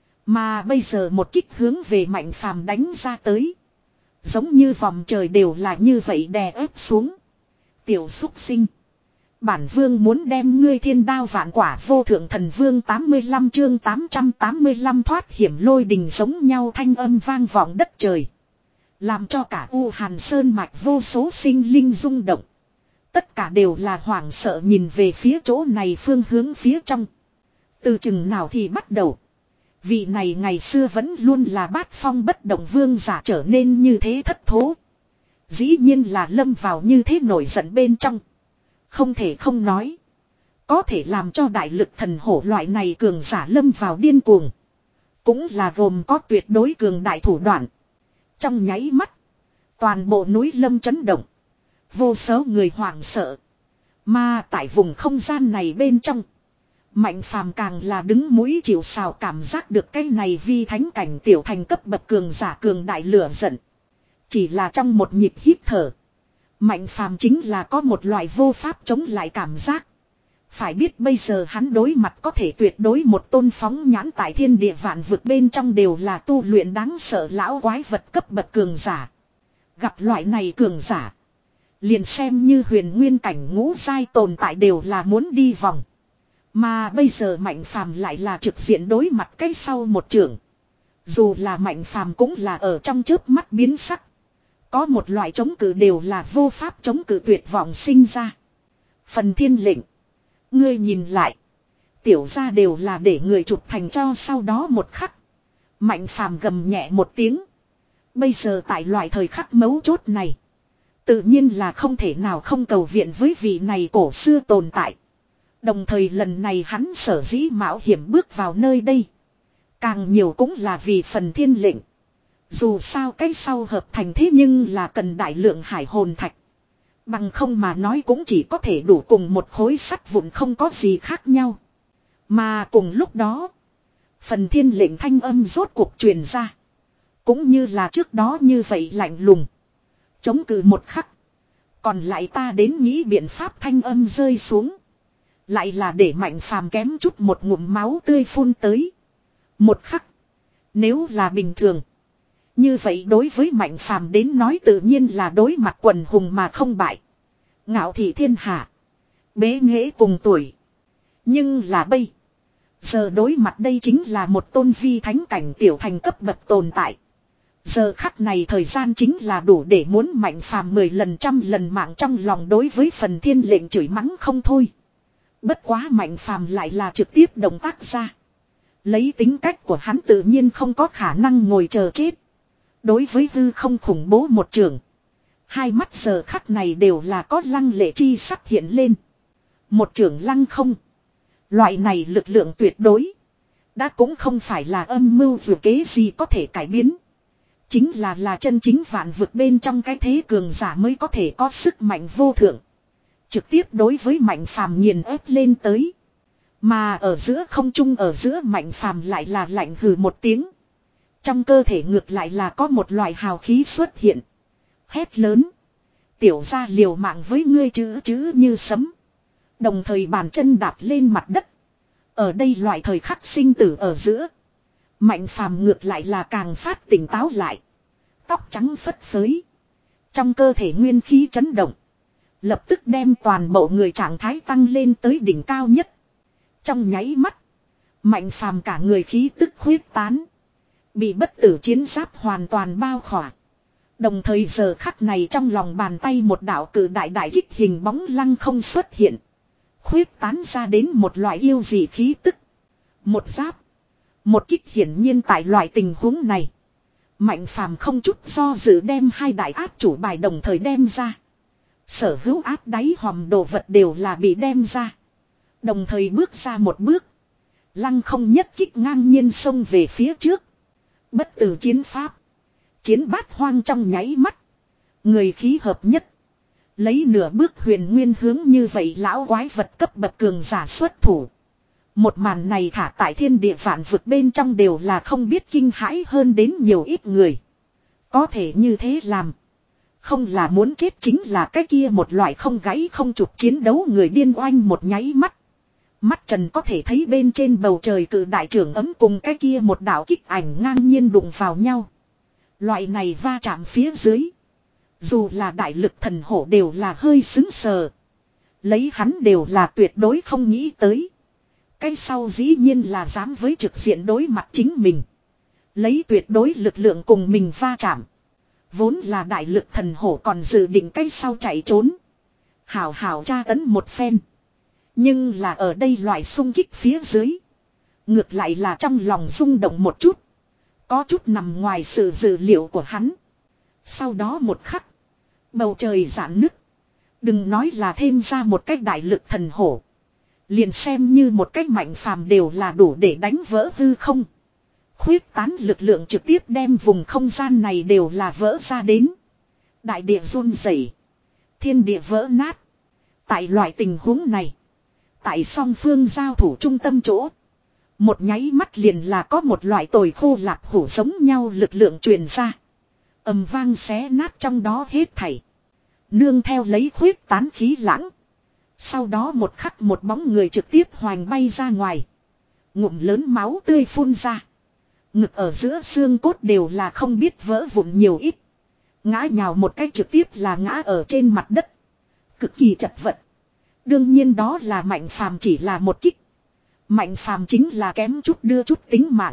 A: Mà bây giờ một kích hướng về Mạnh Phàm đánh ra tới. Giống như vòng trời đều là như vậy đè ép xuống. Tiểu xúc sinh. Bản vương muốn đem ngươi thiên đao vạn quả vô thượng thần vương tám mươi lăm chương tám trăm tám mươi lăm thoát hiểm lôi đình giống nhau thanh âm vang vọng đất trời. Làm cho cả U Hàn Sơn mạch vô số sinh linh rung động. Tất cả đều là hoảng sợ nhìn về phía chỗ này phương hướng phía trong. Từ chừng nào thì bắt đầu. Vị này ngày xưa vẫn luôn là bát phong bất động vương giả trở nên như thế thất thố. Dĩ nhiên là lâm vào như thế nổi giận bên trong. Không thể không nói. Có thể làm cho đại lực thần hổ loại này cường giả lâm vào điên cuồng. Cũng là gồm có tuyệt đối cường đại thủ đoạn. Trong nháy mắt. Toàn bộ núi lâm chấn động. Vô số người hoảng sợ. Mà tại vùng không gian này bên trong. Mạnh Phàm càng là đứng mũi chịu sào cảm giác được cái này vi thánh cảnh tiểu thành cấp bậc cường giả cường đại lửa giận. Chỉ là trong một nhịp hít thở. Mạnh Phàm chính là có một loại vô pháp chống lại cảm giác. Phải biết bây giờ hắn đối mặt có thể tuyệt đối một tôn phóng nhãn tại thiên địa vạn vực bên trong đều là tu luyện đáng sợ lão quái vật cấp bậc cường giả. Gặp loại này cường giả. Liền xem như huyền nguyên cảnh ngũ giai tồn tại đều là muốn đi vòng. Mà bây giờ Mạnh Phàm lại là trực diện đối mặt cái sau một trường. Dù là Mạnh Phàm cũng là ở trong chớp mắt biến sắc. Có một loại chống cự đều là vô pháp chống cự tuyệt vọng sinh ra. Phần thiên lệnh. Ngươi nhìn lại. Tiểu ra đều là để người chụp thành cho sau đó một khắc. Mạnh Phàm gầm nhẹ một tiếng. Bây giờ tại loại thời khắc mấu chốt này. Tự nhiên là không thể nào không cầu viện với vị này cổ xưa tồn tại. Đồng thời lần này hắn sở dĩ mạo hiểm bước vào nơi đây. Càng nhiều cũng là vì phần thiên lệnh. Dù sao cái sau hợp thành thế nhưng là cần đại lượng hải hồn thạch. Bằng không mà nói cũng chỉ có thể đủ cùng một khối sắt vụn không có gì khác nhau. Mà cùng lúc đó. Phần thiên lệnh thanh âm rốt cuộc truyền ra. Cũng như là trước đó như vậy lạnh lùng. Chống cự một khắc. Còn lại ta đến nghĩ biện pháp thanh âm rơi xuống. Lại là để Mạnh Phàm kém chút một ngụm máu tươi phun tới. Một khắc. Nếu là bình thường. Như vậy đối với Mạnh Phàm đến nói tự nhiên là đối mặt quần hùng mà không bại. Ngạo thị thiên hạ. Bế nghệ cùng tuổi. Nhưng là bây. Giờ đối mặt đây chính là một tôn vi thánh cảnh tiểu thành cấp bậc tồn tại. Giờ khắc này thời gian chính là đủ để muốn Mạnh Phàm mười lần trăm lần mạng trong lòng đối với phần thiên lệnh chửi mắng không thôi. Bất quá Mạnh Phàm lại là trực tiếp động tác ra. Lấy tính cách của hắn tự nhiên không có khả năng ngồi chờ chết. Đối với hư không khủng bố một trường. Hai mắt giờ khắc này đều là có lăng lệ chi sắc hiện lên. Một trường lăng không. Loại này lực lượng tuyệt đối. Đã cũng không phải là âm mưu vừa kế gì có thể cải biến. Chính là là chân chính vạn vực bên trong cái thế cường giả mới có thể có sức mạnh vô thượng. Trực tiếp đối với Mạnh Phàm nghiền ép lên tới. Mà ở giữa không trung ở giữa Mạnh Phàm lại là lạnh hừ một tiếng. Trong cơ thể ngược lại là có một loại hào khí xuất hiện. Hét lớn. Tiểu ra liều mạng với ngươi chữ chữ như sấm. Đồng thời bàn chân đạp lên mặt đất. Ở đây loại thời khắc sinh tử ở giữa. Mạnh Phàm ngược lại là càng phát tỉnh táo lại. Tóc trắng phất phới. Trong cơ thể nguyên khí chấn động. Lập tức đem toàn bộ người trạng thái tăng lên tới đỉnh cao nhất. Trong nháy mắt. Mạnh phàm cả người khí tức huyết tán. Bị bất tử chiến giáp hoàn toàn bao khỏa. Đồng thời giờ khắc này trong lòng bàn tay một đạo cử đại đại kích hình bóng lăng không xuất hiện. Khuyết tán ra đến một loại yêu dị khí tức. Một giáp. Một kích hiển nhiên tại loại tình huống này. Mạnh phàm không chút do dự đem hai đại áp chủ bài đồng thời đem ra. Sở hữu áp đáy hòm đồ vật đều là bị đem ra. Đồng thời bước ra một bước. Lăng không nhất kích ngang nhiên xông về phía trước. Bất tử chiến pháp. Chiến bát hoang trong nháy mắt. Người khí hợp nhất. Lấy nửa bước huyền nguyên hướng như vậy lão quái vật cấp bậc cường giả xuất thủ. Một màn này thả tại thiên địa vạn vực bên trong đều là không biết kinh hãi hơn đến nhiều ít người. Có thể như thế làm. Không là muốn chết chính là cái kia một loại không gáy không chụp chiến đấu người điên oanh một nháy mắt. Mắt trần có thể thấy bên trên bầu trời cự đại trưởng ấm cùng cái kia một đạo kích ảnh ngang nhiên đụng vào nhau. Loại này va chạm phía dưới. Dù là đại lực thần hổ đều là hơi xứng sờ. Lấy hắn đều là tuyệt đối không nghĩ tới. Cái sau dĩ nhiên là dám với trực diện đối mặt chính mình. Lấy tuyệt đối lực lượng cùng mình va chạm. Vốn là đại lực thần hổ còn dự định cái sau chạy trốn. Hảo hảo tra tấn một phen. Nhưng là ở đây loại xung kích phía dưới. Ngược lại là trong lòng rung động một chút. Có chút nằm ngoài sự dự liệu của hắn. Sau đó một khắc. Bầu trời giãn nứt. Đừng nói là thêm ra một cách đại lực thần hổ. Liền xem như một cách mạnh phàm đều là đủ để đánh vỡ hư không. Khuyết tán lực lượng trực tiếp đem vùng không gian này đều là vỡ ra đến. Đại địa run rẩy, thiên địa vỡ nát. Tại loại tình huống này. Tại song phương giao thủ trung tâm chỗ. Một nháy mắt liền là có một loại tồi khô lạc hủ giống nhau lực lượng truyền ra. Ầm vang xé nát trong đó hết thảy. Nương theo lấy khuyết tán khí lãng. Sau đó một khắc một bóng người trực tiếp hoành bay ra ngoài. Ngụm lớn máu tươi phun ra. Ngực ở giữa xương cốt đều là không biết vỡ vụn nhiều ít. Ngã nhào một cách trực tiếp là ngã ở trên mặt đất. Cực kỳ chật vật. Đương nhiên đó là Mạnh Phàm chỉ là một kích. Mạnh Phàm chính là kém chút đưa chút tính mạng.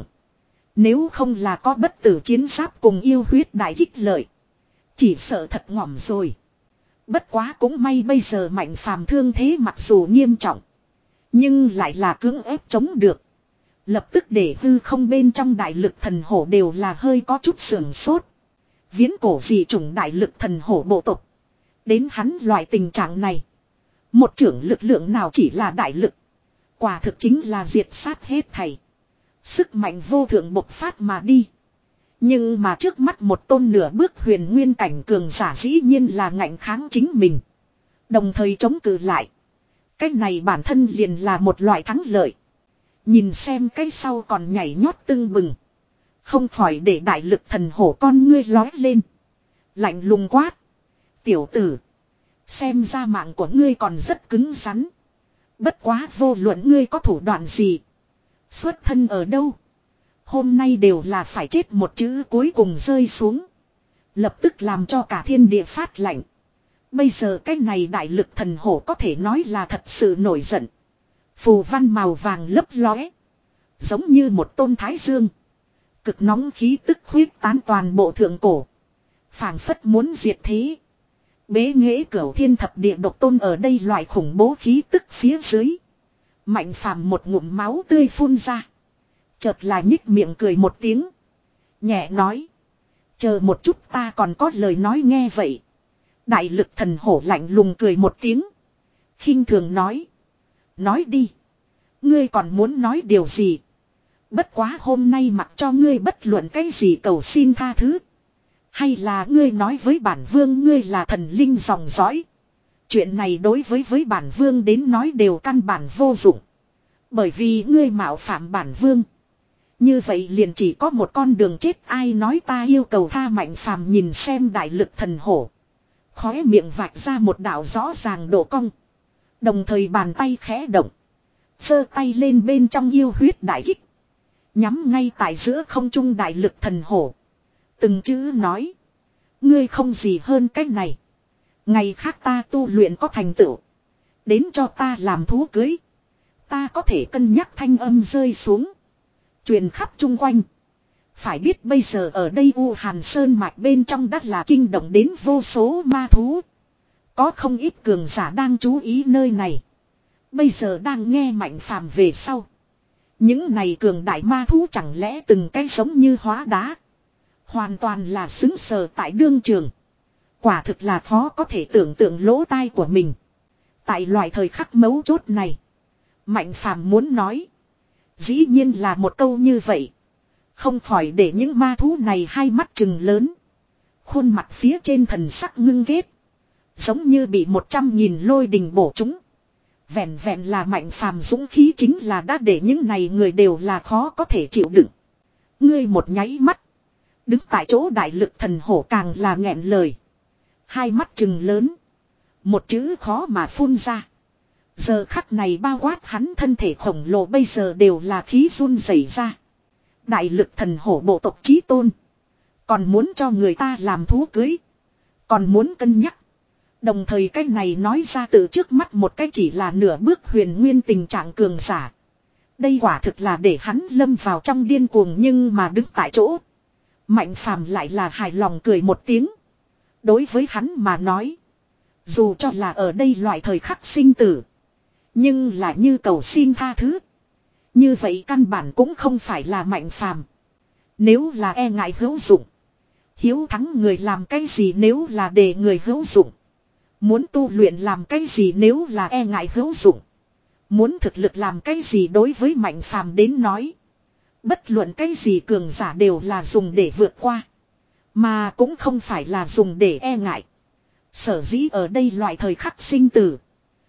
A: Nếu không là có bất tử chiến giáp cùng yêu huyết đại kích lợi. Chỉ sợ thật ngỏm rồi. Bất quá cũng may bây giờ Mạnh Phàm thương thế mặc dù nghiêm trọng. Nhưng lại là cưỡng ép chống được. Lập tức để hư không bên trong đại lực thần hổ đều là hơi có chút sưởng sốt. Viễn cổ dị chủng đại lực thần hổ bộ tộc. Đến hắn loại tình trạng này. Một trưởng lực lượng nào chỉ là đại lực. Quả thực chính là diệt sát hết thảy. Sức mạnh vô thượng bộc phát mà đi. Nhưng mà trước mắt một tôn nửa bước huyền nguyên cảnh cường giả dĩ nhiên là ngạnh kháng chính mình. Đồng thời chống cự lại. Cái này bản thân liền là một loại thắng lợi. Nhìn xem cái sau còn nhảy nhót tưng bừng. Không khỏi để đại lực thần hổ con ngươi lói lên. Lạnh lùng quát. Tiểu tử. Xem ra mạng của ngươi còn rất cứng rắn. Bất quá vô luận ngươi có thủ đoạn gì. Xuất thân ở đâu. Hôm nay đều là phải chết một chữ cuối cùng rơi xuống. Lập tức làm cho cả thiên địa phát lạnh. Bây giờ cái này đại lực thần hổ có thể nói là thật sự nổi giận. Phù văn màu vàng lấp lóe. Giống như một tôn thái dương. Cực nóng khí tức huyết tán toàn bộ thượng cổ. Phảng phất muốn diệt thế. Bế nghệ cửu thiên thập địa độc tôn ở đây loại khủng bố khí tức phía dưới. Mạnh Phàm một ngụm máu tươi phun ra. Chợt là nhích miệng cười một tiếng. Nhẹ nói. Chờ một chút ta còn có lời nói nghe vậy. Đại lực thần hổ lạnh lùng cười một tiếng. Khinh thường nói. Nói đi. Ngươi còn muốn nói điều gì? Bất quá hôm nay mặc cho ngươi bất luận cái gì cầu xin tha thứ. Hay là ngươi nói với bản vương ngươi là thần linh dòng dõi. Chuyện này đối với với bản vương đến nói đều căn bản vô dụng. Bởi vì ngươi mạo phạm bản vương. Như vậy liền chỉ có một con đường chết ai nói ta yêu cầu tha Mạnh Phàm nhìn xem đại lực thần hổ. Khóe miệng vạch ra một đạo rõ ràng độ cong. Đồng thời bàn tay khẽ động. Giơ tay lên bên trong yêu huyết đại kích. Nhắm ngay tại giữa không trung đại lực thần hổ. Từng chữ nói. Ngươi không gì hơn cách này. Ngày khác ta tu luyện có thành tựu. Đến cho ta làm thú cưới. Ta có thể cân nhắc thanh âm rơi xuống. Truyền khắp chung quanh. Phải biết bây giờ ở đây U Hàn Sơn mạch bên trong đất là kinh động đến vô số ma thú. Có không ít cường giả đang chú ý nơi này. Bây giờ đang nghe Mạnh Phàm về sau. Những này cường đại ma thú chẳng lẽ từng cái giống như hóa đá. Hoàn toàn là xứng sờ tại đương trường. Quả thực là khó có thể tưởng tượng lỗ tai của mình. Tại loại thời khắc mấu chốt này. Mạnh Phàm muốn nói. Dĩ nhiên là một câu như vậy. Không khỏi để những ma thú này hai mắt trừng lớn. Khuôn mặt phía trên thần sắc ngưng ghét. Giống như bị một trăm nghìn lôi đình bổ trúng. Vẹn vẹn là Mạnh Phàm dũng khí chính là đã để những này người đều là khó có thể chịu đựng. Ngươi một nháy mắt. Đứng tại chỗ đại lực thần hổ càng là nghẹn lời. Hai mắt trừng lớn. Một chữ khó mà phun ra. Giờ khắc này bao quát hắn thân thể khổng lồ bây giờ đều là khí run rẩy ra. Đại lực thần hổ bộ tộc chí tôn. Còn muốn cho người ta làm thú cưới. Còn muốn cân nhắc. Đồng thời cái này nói ra từ trước mắt một cái chỉ là nửa bước huyền nguyên tình trạng cường giả. Đây quả thực là để hắn lâm vào trong điên cuồng nhưng mà đứng tại chỗ. Mạnh Phàm lại là hài lòng cười một tiếng. Đối với hắn mà nói. Dù cho là ở đây loại thời khắc sinh tử. Nhưng là như cầu xin tha thứ. Như vậy căn bản cũng không phải là Mạnh Phàm. Nếu là e ngại hữu dụng. Hiếu thắng người làm cái gì nếu là để người hữu dụng. Muốn tu luyện làm cái gì nếu là e ngại hữu dụng. Muốn thực lực làm cái gì đối với Mạnh Phàm đến nói. Bất luận cái gì cường giả đều là dùng để vượt qua. Mà cũng không phải là dùng để e ngại. Sở dĩ ở đây loại thời khắc sinh tử.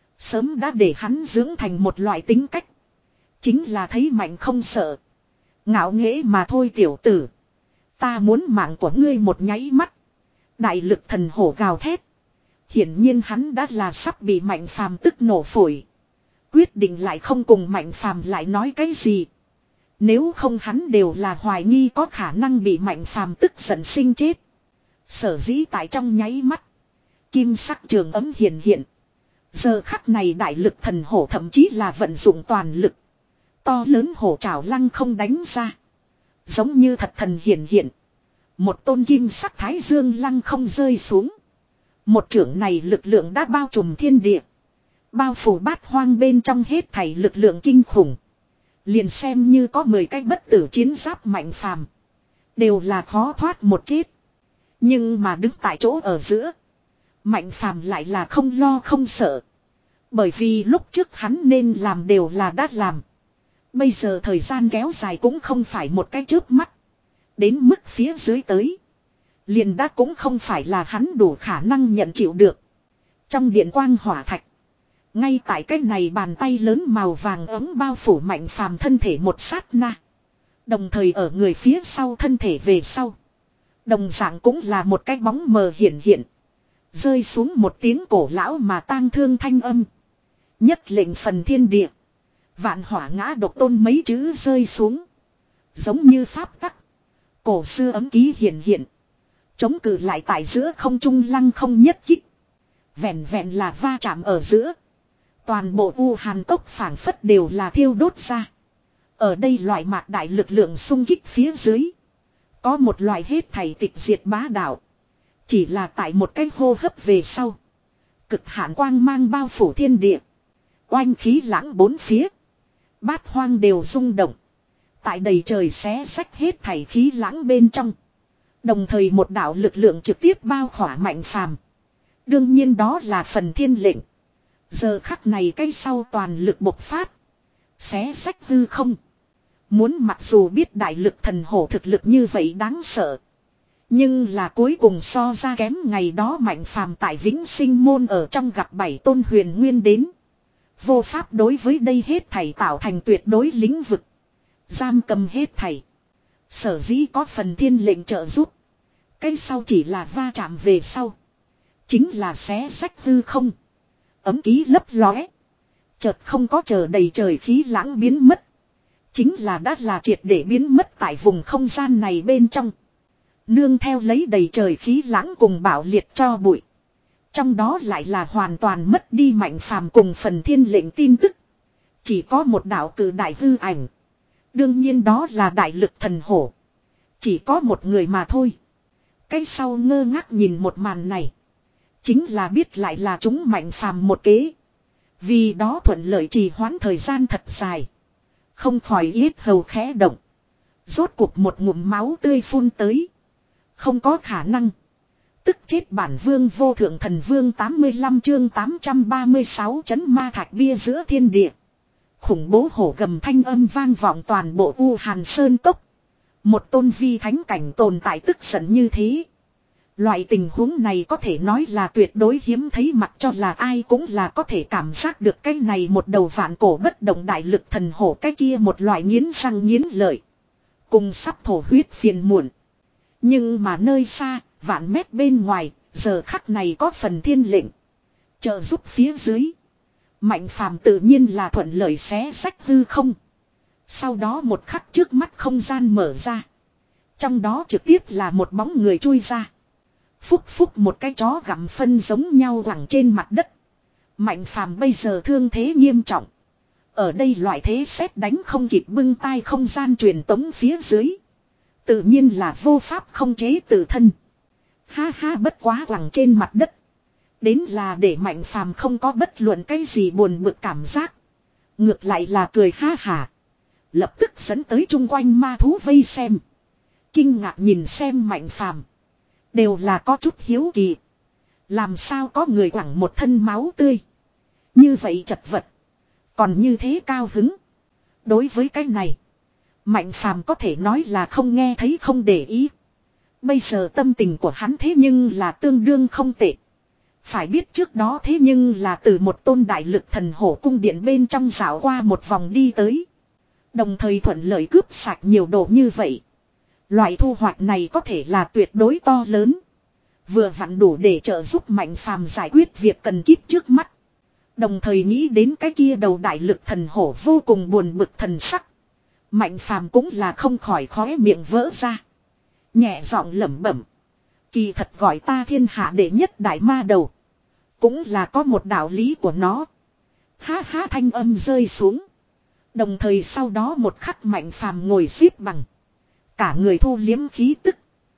A: Sớm đã để hắn dưỡng thành một loại tính cách. Chính là thấy mạnh không sợ. Ngạo nghễ mà thôi tiểu tử. Ta muốn mạng của ngươi một nháy mắt. Đại lực thần hổ gào thét. Hiển nhiên hắn đã là sắp bị Mạnh Phàm tức nổ phổi. Quyết định lại không cùng Mạnh Phàm lại nói cái gì. Nếu không hắn đều là hoài nghi có khả năng bị Mạnh Phàm tức giận sinh chết. Sở dĩ tại trong nháy mắt. Kim sắc trường ấm hiện hiện. Giờ khắc này đại lực thần hổ thậm chí là vận dụng toàn lực. To lớn hổ trảo lăng không đánh ra. Giống như thật thần hiện hiện. Một tôn kim sắc thái dương lăng không rơi xuống. Một trưởng này lực lượng đã bao trùm thiên địa. Bao phủ bát hoang bên trong hết thảy lực lượng kinh khủng. Liền xem như có mười cái bất tử chiến giáp Mạnh Phàm. Đều là khó thoát một chết. Nhưng mà đứng tại chỗ ở giữa. Mạnh Phàm lại là không lo không sợ. Bởi vì lúc trước hắn nên làm đều là đã làm. Bây giờ thời gian kéo dài cũng không phải một cái chớp mắt. Đến mức phía dưới tới. Liền đã cũng không phải là hắn đủ khả năng nhận chịu được. Trong điện quang hỏa thạch. Ngay tại cái này bàn tay lớn màu vàng ấm bao phủ Mạnh Phàm thân thể một sát na. Đồng thời ở người phía sau thân thể về sau. Đồng dạng cũng là một cái bóng mờ hiện hiện. Rơi xuống một tiếng cổ lão mà tang thương thanh âm. Nhất lệnh phần thiên địa. Vạn hỏa ngã độc tôn mấy chữ rơi xuống. Giống như pháp tắc. Cổ xưa ấm ký hiện hiện. Chống cự lại tại giữa không trung lăng không nhất kích. Vẹn vẹn là va chạm ở giữa. Toàn bộ U Hàn Cốc phảng phất đều là thiêu đốt ra. Ở đây loại mạc đại lực lượng xung kích phía dưới. Có một loại hết thảy tịch diệt bá đạo. Chỉ là tại một cái hô hấp về sau. Cực hạn quang mang bao phủ thiên địa. Oanh khí lãng bốn phía. Bát hoang đều rung động. Tại đầy trời xé xách hết thảy khí lãng bên trong. Đồng thời một đạo lực lượng trực tiếp bao khỏa Mạnh Phàm. Đương nhiên đó là phần thiên lệnh. Giờ khắc này cái sau toàn lực bộc phát. Xé xách hư không. Muốn mặc dù biết đại lực thần hổ thực lực như vậy đáng sợ. Nhưng là cuối cùng so ra kém ngày đó Mạnh Phàm tại Vĩnh Sinh môn ở trong gặp bảy tôn huyền nguyên đến. Vô pháp đối với đây hết thảy tạo thành tuyệt đối lĩnh vực. Giam cầm hết thảy. Sở dĩ có phần thiên lệnh trợ giúp. Cái sau chỉ là va chạm về sau. Chính là xé rách hư không. Ấm ký lấp lóe. Chợt không có chờ đầy trời khí lãng biến mất. Chính là đã là triệt để biến mất tại vùng không gian này bên trong. Nương theo lấy đầy trời khí lãng cùng bạo liệt cho bụi. Trong đó lại là hoàn toàn mất đi Mạnh Phàm cùng phần thiên lệnh tin tức. Chỉ có một đạo cử đại hư ảnh. Đương nhiên đó là đại lực thần hổ. Chỉ có một người mà thôi. Cái sau ngơ ngác nhìn một màn này. Chính là biết lại là chúng Mạnh Phàm một kế. Vì đó thuận lợi trì hoãn thời gian thật dài. Không khỏi yết hầu khẽ động. Rốt cuộc một ngụm máu tươi phun tới. Không có khả năng. Tức chết bản vương vô thượng thần vương tám mươi lăm chương tám trăm ba mươi sáu chấn ma thạch bia giữa thiên địa. Khủng bố hổ gầm thanh âm vang vọng toàn bộ U Hàn Sơn Cốc. Một tôn vi thánh cảnh tồn tại tức giận như thế. Loại tình huống này có thể nói là tuyệt đối hiếm thấy, mặc cho là ai cũng là có thể cảm giác được cái này một đầu vạn cổ bất động đại lực thần hổ, cái kia một loại nghiến răng nghiến lợi. Cùng sắp thổ huyết phiền muộn. Nhưng mà nơi xa, vạn mét bên ngoài, giờ khắc này có phần thiên lệnh. Trợ giúp phía dưới. Mạnh Phàm tự nhiên là thuận lợi xé sách hư không. Sau đó một khắc trước mắt không gian mở ra. Trong đó trực tiếp là một bóng người chui ra. Phúc phúc một cái chó gặm phân giống nhau quẳng trên mặt đất. Mạnh Phàm bây giờ thương thế nghiêm trọng. Ở đây loại thế xét đánh không kịp bưng tay không gian truyền tống phía dưới. Tự nhiên là vô pháp không chế tự thân. Ha ha, bất quá quẳng trên mặt đất. Đến là để Mạnh Phàm không có bất luận cái gì buồn bực cảm giác. Ngược lại là cười ha hả. Lập tức dẫn tới chung quanh ma thú vây xem. Kinh ngạc nhìn xem Mạnh Phàm. Đều là có chút hiếu kỳ. Làm sao có người quẳng một thân máu tươi. Như vậy chật vật. Còn như thế cao hứng. Đối với cái này. Mạnh Phàm có thể nói là không nghe thấy không để ý. Bây giờ tâm tình của hắn thế nhưng là tương đương không tệ. Phải biết trước đó thế nhưng là từ một tôn đại lực thần hổ cung điện bên trong dạo qua một vòng đi tới. Đồng thời thuận lợi cướp sạch nhiều đồ như vậy. Loại thu hoạch này có thể là tuyệt đối to lớn. Vừa vặn đủ để trợ giúp Mạnh Phàm giải quyết việc cần kíp trước mắt. Đồng thời nghĩ đến cái kia đầu đại lực thần hổ vô cùng buồn bực thần sắc. Mạnh Phàm cũng là không khỏi khóe miệng vỡ ra. Nhẹ giọng lẩm bẩm. Kỳ thật gọi ta thiên hạ đệ nhất đại ma đầu. Cũng là có một đạo lý của nó. Ha ha, thanh âm rơi xuống. Đồng thời sau đó một khắc Mạnh Phàm ngồi xếp bằng. Cả người thu liếm khí tức.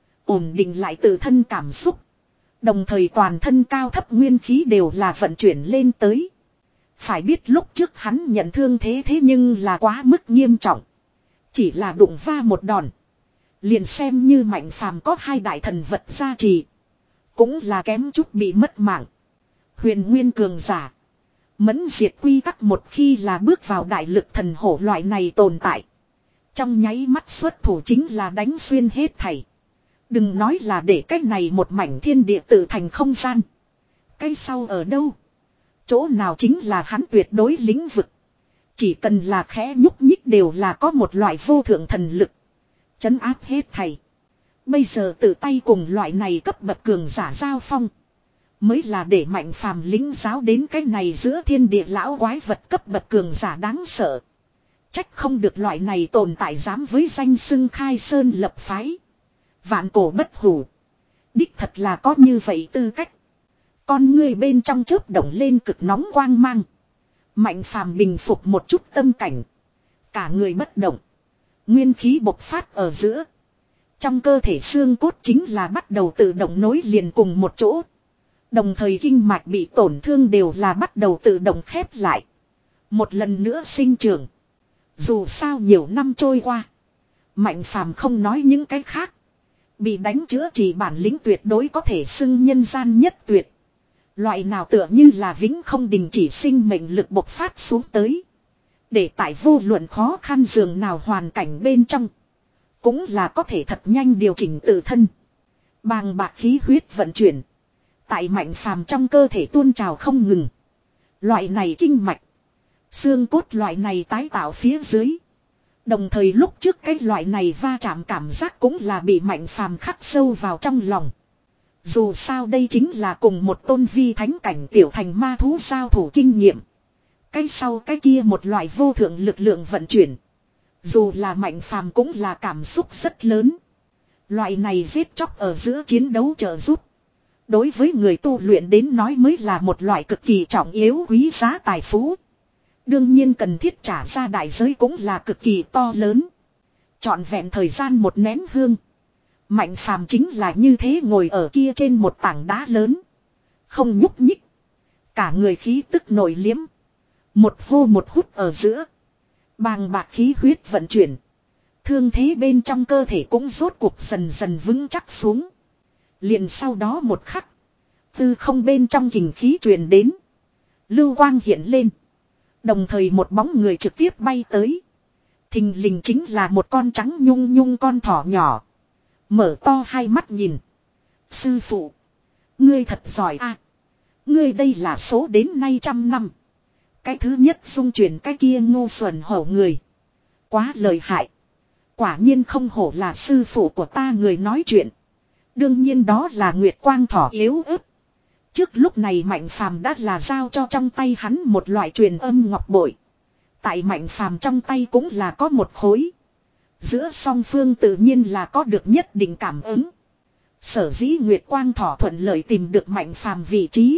A: Ổn định lại tự thân cảm xúc. Đồng thời toàn thân cao thấp nguyên khí đều là vận chuyển lên tới. Phải biết lúc trước hắn nhận thương thế thế nhưng là quá mức nghiêm trọng. Chỉ là đụng va một đòn. Liền xem như Mạnh Phàm có hai đại thần vật gia trì. Cũng là kém chút bị mất mạng. Huyền nguyên cường giả. Mẫn diệt quy tắc một khi là bước vào đại lực thần hổ loại này tồn tại. Trong nháy mắt xuất thủ chính là đánh xuyên hết thảy. Đừng nói là để cái này một mảnh thiên địa tự thành không gian. Cái sau ở đâu? Chỗ nào chính là hắn tuyệt đối lĩnh vực. Chỉ cần là khẽ nhúc nhích đều là có một loại vô thượng thần lực. Trấn áp hết thảy. Bây giờ tự tay cùng loại này cấp bậc cường giả giao phong. Mới là để Mạnh Phàm lính giáo đến cái này giữa thiên địa lão quái vật cấp bậc cường giả đáng sợ. Trách không được loại này tồn tại dám với danh xưng khai sơn lập phái. Vạn cổ bất hủ. Đích thật là có như vậy tư cách. Con người bên trong chớp động lên cực nóng quang mang. Mạnh Phàm bình phục một chút tâm cảnh. Cả người bất động. Nguyên khí bộc phát ở giữa. Trong cơ thể xương cốt chính là bắt đầu tự động nối liền cùng một chỗ. Đồng thời kinh mạch bị tổn thương đều là bắt đầu tự động khép lại. Một lần nữa sinh trưởng. Dù sao nhiều năm trôi qua. Mạnh Phàm không nói những cái khác. Bị đánh chữa trị bản lĩnh tuyệt đối có thể xưng nhân gian nhất tuyệt. Loại nào tựa như là vĩnh không đình chỉ sinh mệnh lực bộc phát xuống tới. Để tại vô luận khó khăn dường nào hoàn cảnh bên trong. Cũng là có thể thật nhanh điều chỉnh tự thân. Bàng bạc khí huyết vận chuyển. Tại Mạnh Phàm trong cơ thể tuôn trào không ngừng. Loại này kinh mạch. Xương cốt loại này tái tạo phía dưới. Đồng thời lúc trước cái loại này va chạm cảm giác cũng là bị Mạnh Phàm khắc sâu vào trong lòng. Dù sao đây chính là cùng một tôn vi thánh cảnh tiểu thành ma thú giao thủ kinh nghiệm. Cái sau cái kia một loại vô thượng lực lượng vận chuyển. Dù là Mạnh Phàm cũng là cảm xúc rất lớn. Loại này giết chóc ở giữa chiến đấu trợ giúp. Đối với người tu luyện đến nói mới là một loại cực kỳ trọng yếu quý giá tài phú. Đương nhiên cần thiết trả ra đại giới cũng là cực kỳ to lớn. Trọn vẹn thời gian một nén hương. Mạnh phàm chính là như thế ngồi ở kia trên một tảng đá lớn. Không nhúc nhích. Cả người khí tức nổi liếm. Một hô một hút ở giữa. Bàng bạc khí huyết vận chuyển. Thương thế bên trong cơ thể cũng rốt cuộc dần dần vững chắc xuống. Liền sau đó một khắc. Tư không bên trong kình khí truyền đến. Lưu quang hiện lên. Đồng thời một bóng người trực tiếp bay tới. Thình lình chính là một con trắng nhung nhung con thỏ nhỏ. Mở to hai mắt nhìn. Sư phụ. Ngươi thật giỏi a. Ngươi đây là số đến nay trăm năm. Cái thứ nhất xung chuyển cái kia ngu xuẩn hổ người. Quá lợi hại. Quả nhiên không hổ là sư phụ của ta người nói chuyện. Đương nhiên đó là Nguyệt Quang thỏ yếu ớt. Trước lúc này Mạnh Phàm đã là giao cho trong tay hắn một loại truyền âm ngọc bội. Tại Mạnh Phàm trong tay cũng là có một khối. Giữa song phương tự nhiên là có được nhất định cảm ứng. Sở dĩ Nguyệt Quang thỏ thuận lợi tìm được Mạnh Phàm vị trí.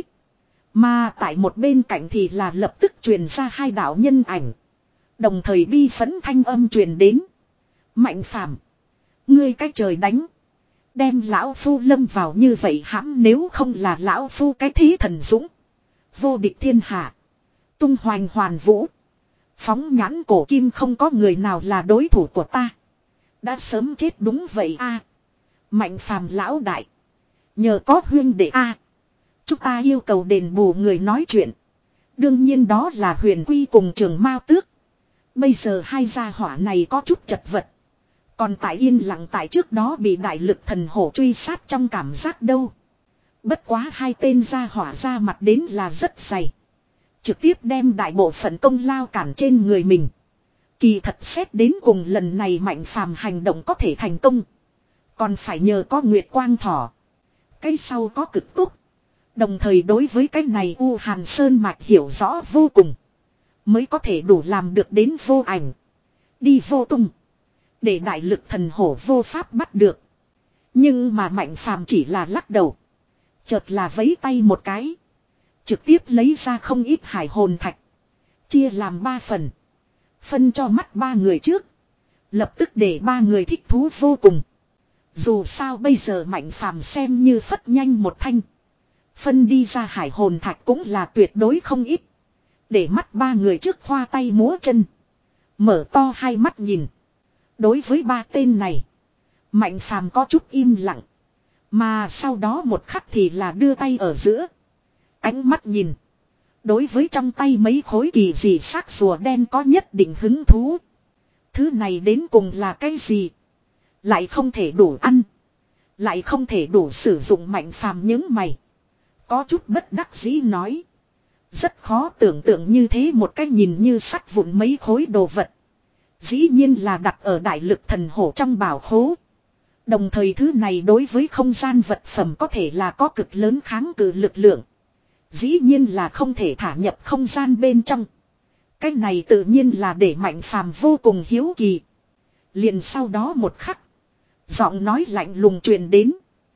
A: Mà tại một bên cạnh thì là lập tức truyền ra hai đạo nhân ảnh. Đồng thời bi phẫn thanh âm truyền đến. Mạnh Phàm, ngươi cái trời đánh. Đem lão phu lâm vào như vậy hãm, nếu không là lão phu cái thế thần dũng. Vô địch thiên hạ. Tung hoành hoàn vũ. Phóng nhãn cổ kim không có người nào là đối thủ của ta. Đã sớm chết đúng vậy a. Mạnh Phàm lão đại. Nhờ có huyên đệ a. Chúng ta yêu cầu đền bù người nói chuyện. Đương nhiên đó là Huyền Quy cùng Trường Mao Tước. Bây giờ hai gia hỏa này có chút chật vật. Còn tại yên lặng tại trước đó bị đại lực thần hổ truy sát trong cảm giác đâu. Bất quá hai tên gia hỏa ra mặt đến là rất dày. Trực tiếp đem đại bộ phận công lao cản trên người mình. Kỳ thật xét đến cùng lần này Mạnh Phàm hành động có thể thành công. Còn phải nhờ có Nguyệt Quang thỏ. Cái sau có cực túc. Đồng thời đối với cái này U Hàn Sơn Mạch hiểu rõ vô cùng. Mới có thể đủ làm được đến vô ảnh. Đi vô tung. Để đại lực thần hổ vô pháp bắt được. Nhưng mà Mạnh Phàm chỉ là lắc đầu. Chợt là vấy tay một cái. Trực tiếp lấy ra không ít hải hồn thạch. Chia làm ba phần. Phân cho mắt ba người trước. Lập tức để ba người thích thú vô cùng. Dù sao bây giờ Mạnh Phàm xem như phất nhanh một thanh. Phân đi ra hải hồn thạch cũng là tuyệt đối không ít. Để mắt ba người trước khoa tay múa chân. Mở to hai mắt nhìn. Đối với ba tên này. Mạnh Phàm có chút im lặng. Mà sau đó một khắc thì là đưa tay ở giữa. Ánh mắt nhìn. Đối với trong tay mấy khối kỳ dị xác rùa đen có nhất định hứng thú. Thứ này đến cùng là cái gì? Lại không thể đủ ăn. Lại không thể đủ sử dụng. Mạnh Phàm những mày. Có chút bất đắc dĩ nói. Rất khó tưởng tượng như thế một cái nhìn như sắt vụn mấy khối đồ vật. Dĩ nhiên là đặt ở đại lực thần hổ trong bảo khố. Đồng thời thứ này đối với không gian vật phẩm có thể là có cực lớn kháng cự lực lượng. Dĩ nhiên là không thể thả nhập không gian bên trong. Cái này tự nhiên là để Mạnh Phàm vô cùng hiếu kỳ. Liền sau đó một khắc. Giọng nói lạnh lùng truyền đến.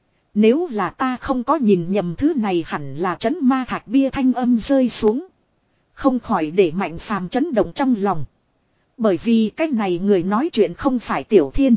A: Nếu là ta không có nhìn nhầm thứ này hẳn là trấn ma thạch bia thanh âm rơi xuống. Không khỏi để Mạnh Phàm chấn động trong lòng. Bởi vì cái này người nói chuyện không phải Tiểu Thiên.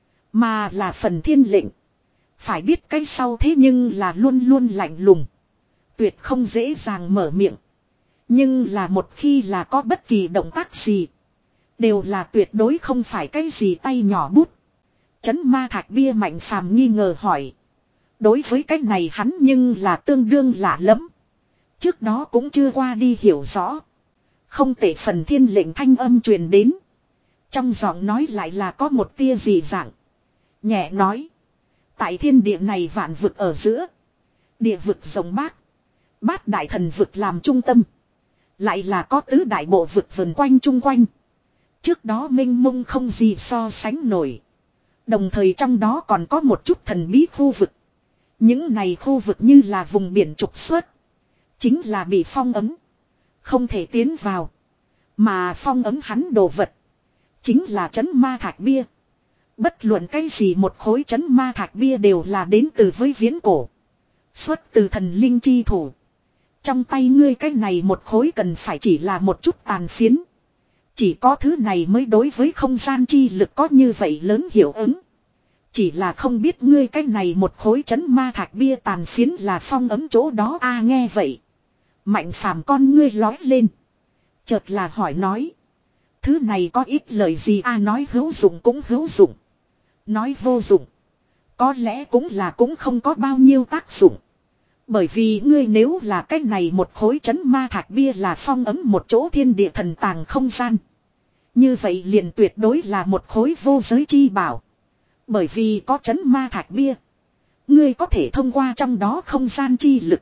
A: Mà là Phần Thiên Lệnh. Phải biết cái sau thế nhưng là luôn luôn lạnh lùng. Tuyệt không dễ dàng mở miệng. Nhưng là một khi là có bất kỳ động tác gì. Đều là tuyệt đối không phải cái gì tay nhỏ bút. Trấn ma thạch bia Mạnh Phàm nghi ngờ hỏi. Đối với cái này hắn nhưng là tương đương lạ lẫm. Trước đó cũng chưa qua đi hiểu rõ. Không tệ. Phần Thiên Lệnh thanh âm truyền đến. Trong giọng nói lại là có một tia dị dạng. Nhẹ nói. Tại thiên địa này vạn vực ở giữa. Địa vực rồng bác. Bát đại thần vực làm trung tâm. Lại là có tứ đại bộ vực vần quanh chung quanh. Trước đó mênh mông không gì so sánh nổi. Đồng thời trong đó còn có một chút thần bí khu vực. Những này khu vực như là vùng biển trục xuất. Chính là bị phong ấm. Không thể tiến vào. Mà phong ấm hắn đồ vật. Chính là trấn ma thạch bia. Bất luận cái gì một khối trấn ma thạch bia đều là đến từ với viễn cổ. Xuất từ thần linh chi thủ. Trong tay ngươi cái này một khối cần phải chỉ là một chút tàn phiến. Chỉ có thứ này mới đối với không gian chi lực có như vậy lớn hiệu ứng. Chỉ là không biết ngươi cái này một khối chấn ma thạch bia tàn phiến là phong ấm chỗ đó a à, nghe vậy. Mạnh phàm con ngươi lói lên. Chợt là hỏi nói. Thứ này có ít lời gì a à, nói hữu dụng cũng hữu dụng. Nói vô dụng. Có lẽ cũng là cũng không có bao nhiêu tác dụng. Bởi vì ngươi nếu là cái này một khối chấn ma thạch bia là phong ấm một chỗ thiên địa thần tàng không gian. Như vậy liền tuyệt đối là một khối vô giới chi bảo. Bởi vì có chấn ma thạch bia. Ngươi có thể thông qua trong đó không gian chi lực.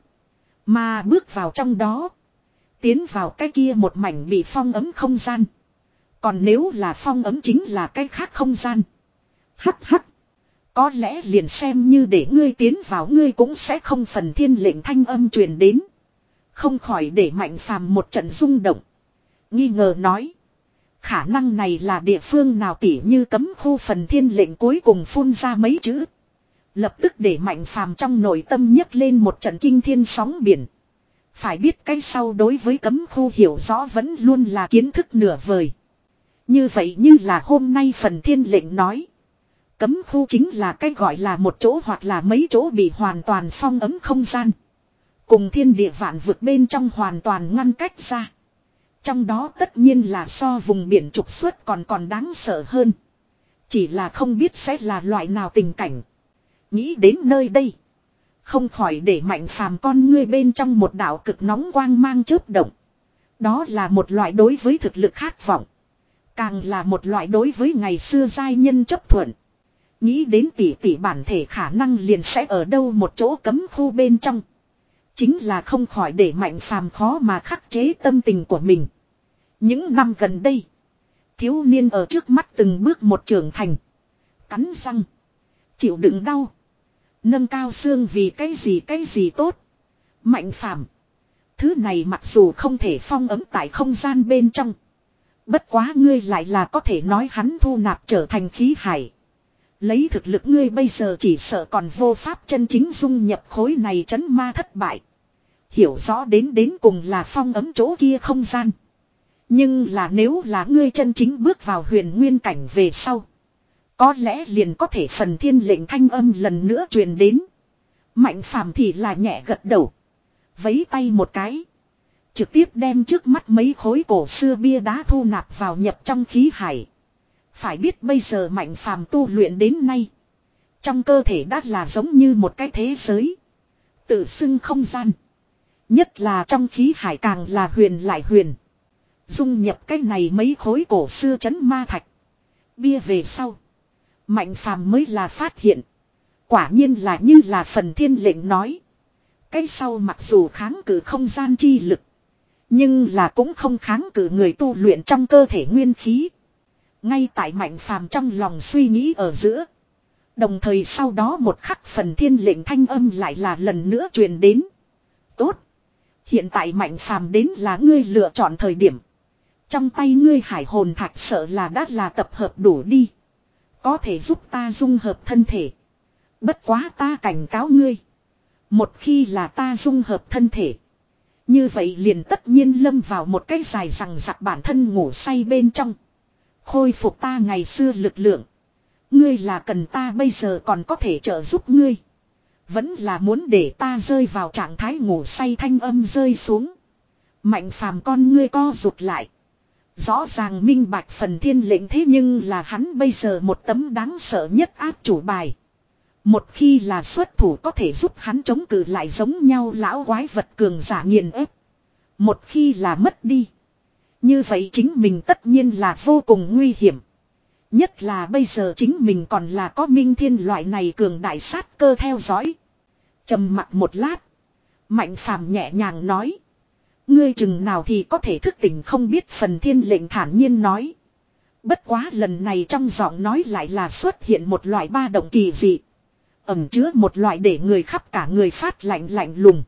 A: Mà bước vào trong đó. Tiến vào cái kia một mảnh bị phong ấm không gian. Còn nếu là phong ấm chính là cái khác không gian. Hắc hắc. Có lẽ liền xem như để ngươi tiến vào ngươi cũng sẽ không phần thiên lệnh thanh âm truyền đến. Không khỏi để Mạnh Phàm một trận rung động. Nghi ngờ nói. Khả năng này là địa phương nào tỉ như cấm khu phần thiên lệnh cuối cùng phun ra mấy chữ. Lập tức để Mạnh Phàm trong nội tâm nhấc lên một trận kinh thiên sóng biển. Phải biết cái sau đối với cấm khu hiểu rõ vẫn luôn là kiến thức nửa vời. Như vậy như là hôm nay phần thiên lệnh nói. Cấm khu chính là cái gọi là một chỗ hoặc là mấy chỗ bị hoàn toàn phong ấm không gian. Cùng thiên địa vạn vực bên trong hoàn toàn ngăn cách ra. Trong đó tất nhiên là so vùng biển trục xuất còn còn đáng sợ hơn. Chỉ là không biết sẽ là loại nào tình cảnh. Nghĩ đến nơi đây. Không khỏi để Mạnh Phàm con ngươi bên trong một đạo cực nóng quang mang chớp động. Đó là một loại đối với thực lực khát vọng. Càng là một loại đối với ngày xưa giai nhân chấp thuận. Nghĩ đến tỷ tỷ bản thể khả năng liền sẽ ở đâu một chỗ cấm khu bên trong. Chính là không khỏi để Mạnh Phàm khó mà khắc chế tâm tình của mình. Những năm gần đây. Thiếu niên ở trước mắt từng bước một trưởng thành. Cắn răng. Chịu đựng đau. Nâng cao xương vì cái gì cái gì tốt. Mạnh Phàm. Thứ này mặc dù không thể phong ấm tại không gian bên trong. Bất quá ngươi lại là có thể nói hắn thu nạp trở thành khí hải. Lấy thực lực ngươi bây giờ chỉ sợ còn vô pháp chân chính dung nhập khối này trấn ma thất bại. Hiểu rõ đến đến cùng là phong ấm chỗ kia không gian. Nhưng là nếu là ngươi chân chính bước vào huyền nguyên cảnh về sau. Có lẽ liền có thể phần thiên lệnh thanh âm lần nữa truyền đến. Mạnh Phàm thì là nhẹ gật đầu. Vấy tay một cái. Trực tiếp đem trước mắt mấy khối cổ xưa bia đá thu nạp vào nhập trong khí hải. Phải biết bây giờ Mạnh Phàm tu luyện đến nay. Trong cơ thể đã là giống như một cái thế giới. Tự xưng không gian. Nhất là trong khí hải càng là huyền lại huyền. Dung nhập cái này mấy khối cổ xưa trấn ma thạch. Bia về sau. Mạnh Phàm mới là phát hiện. Quả nhiên là như là phần thiên lệnh nói. Cái sau mặc dù kháng cự không gian chi lực. Nhưng là cũng không kháng cự người tu luyện trong cơ thể nguyên khí. Ngay tại Mạnh Phàm trong lòng suy nghĩ ở giữa. Đồng thời sau đó một khắc phần thiên lệnh thanh âm lại là lần nữa truyền đến. Tốt. Hiện tại Mạnh Phàm đến là ngươi lựa chọn thời điểm. Trong tay ngươi hải hồn thạch sợ là đã là tập hợp đủ đi. Có thể giúp ta dung hợp thân thể. Bất quá ta cảnh cáo ngươi. Một khi là ta dung hợp thân thể. Như vậy liền tất nhiên lâm vào một cái dài rằng giặc bản thân ngủ say bên trong. Khôi phục ta ngày xưa lực lượng. Ngươi là cần ta bây giờ còn có thể trợ giúp ngươi. Vẫn là muốn để ta rơi vào trạng thái ngủ say thanh âm rơi xuống. Mạnh Phàm con ngươi co rụt lại. Rõ ràng minh bạch phần thiên lệnh thế nhưng là hắn bây giờ một tấm đáng sợ nhất áp chủ bài. Một khi là xuất thủ có thể giúp hắn chống cự lại giống nhau lão quái vật cường giả nghiền ép. Một khi là mất đi. Như vậy chính mình tất nhiên là vô cùng nguy hiểm. Nhất là bây giờ chính mình còn là có minh thiên loại này cường đại sát cơ theo dõi. Trầm mặc một lát. Mạnh Phàm nhẹ nhàng nói. Ngươi chừng nào thì có thể thức tỉnh không biết phần thiên lệnh thản nhiên nói. Bất quá lần này trong giọng nói lại là xuất hiện một loại ba động kỳ dị. Ẩm chứa một loại để người khắp cả người phát lạnh lạnh lùng.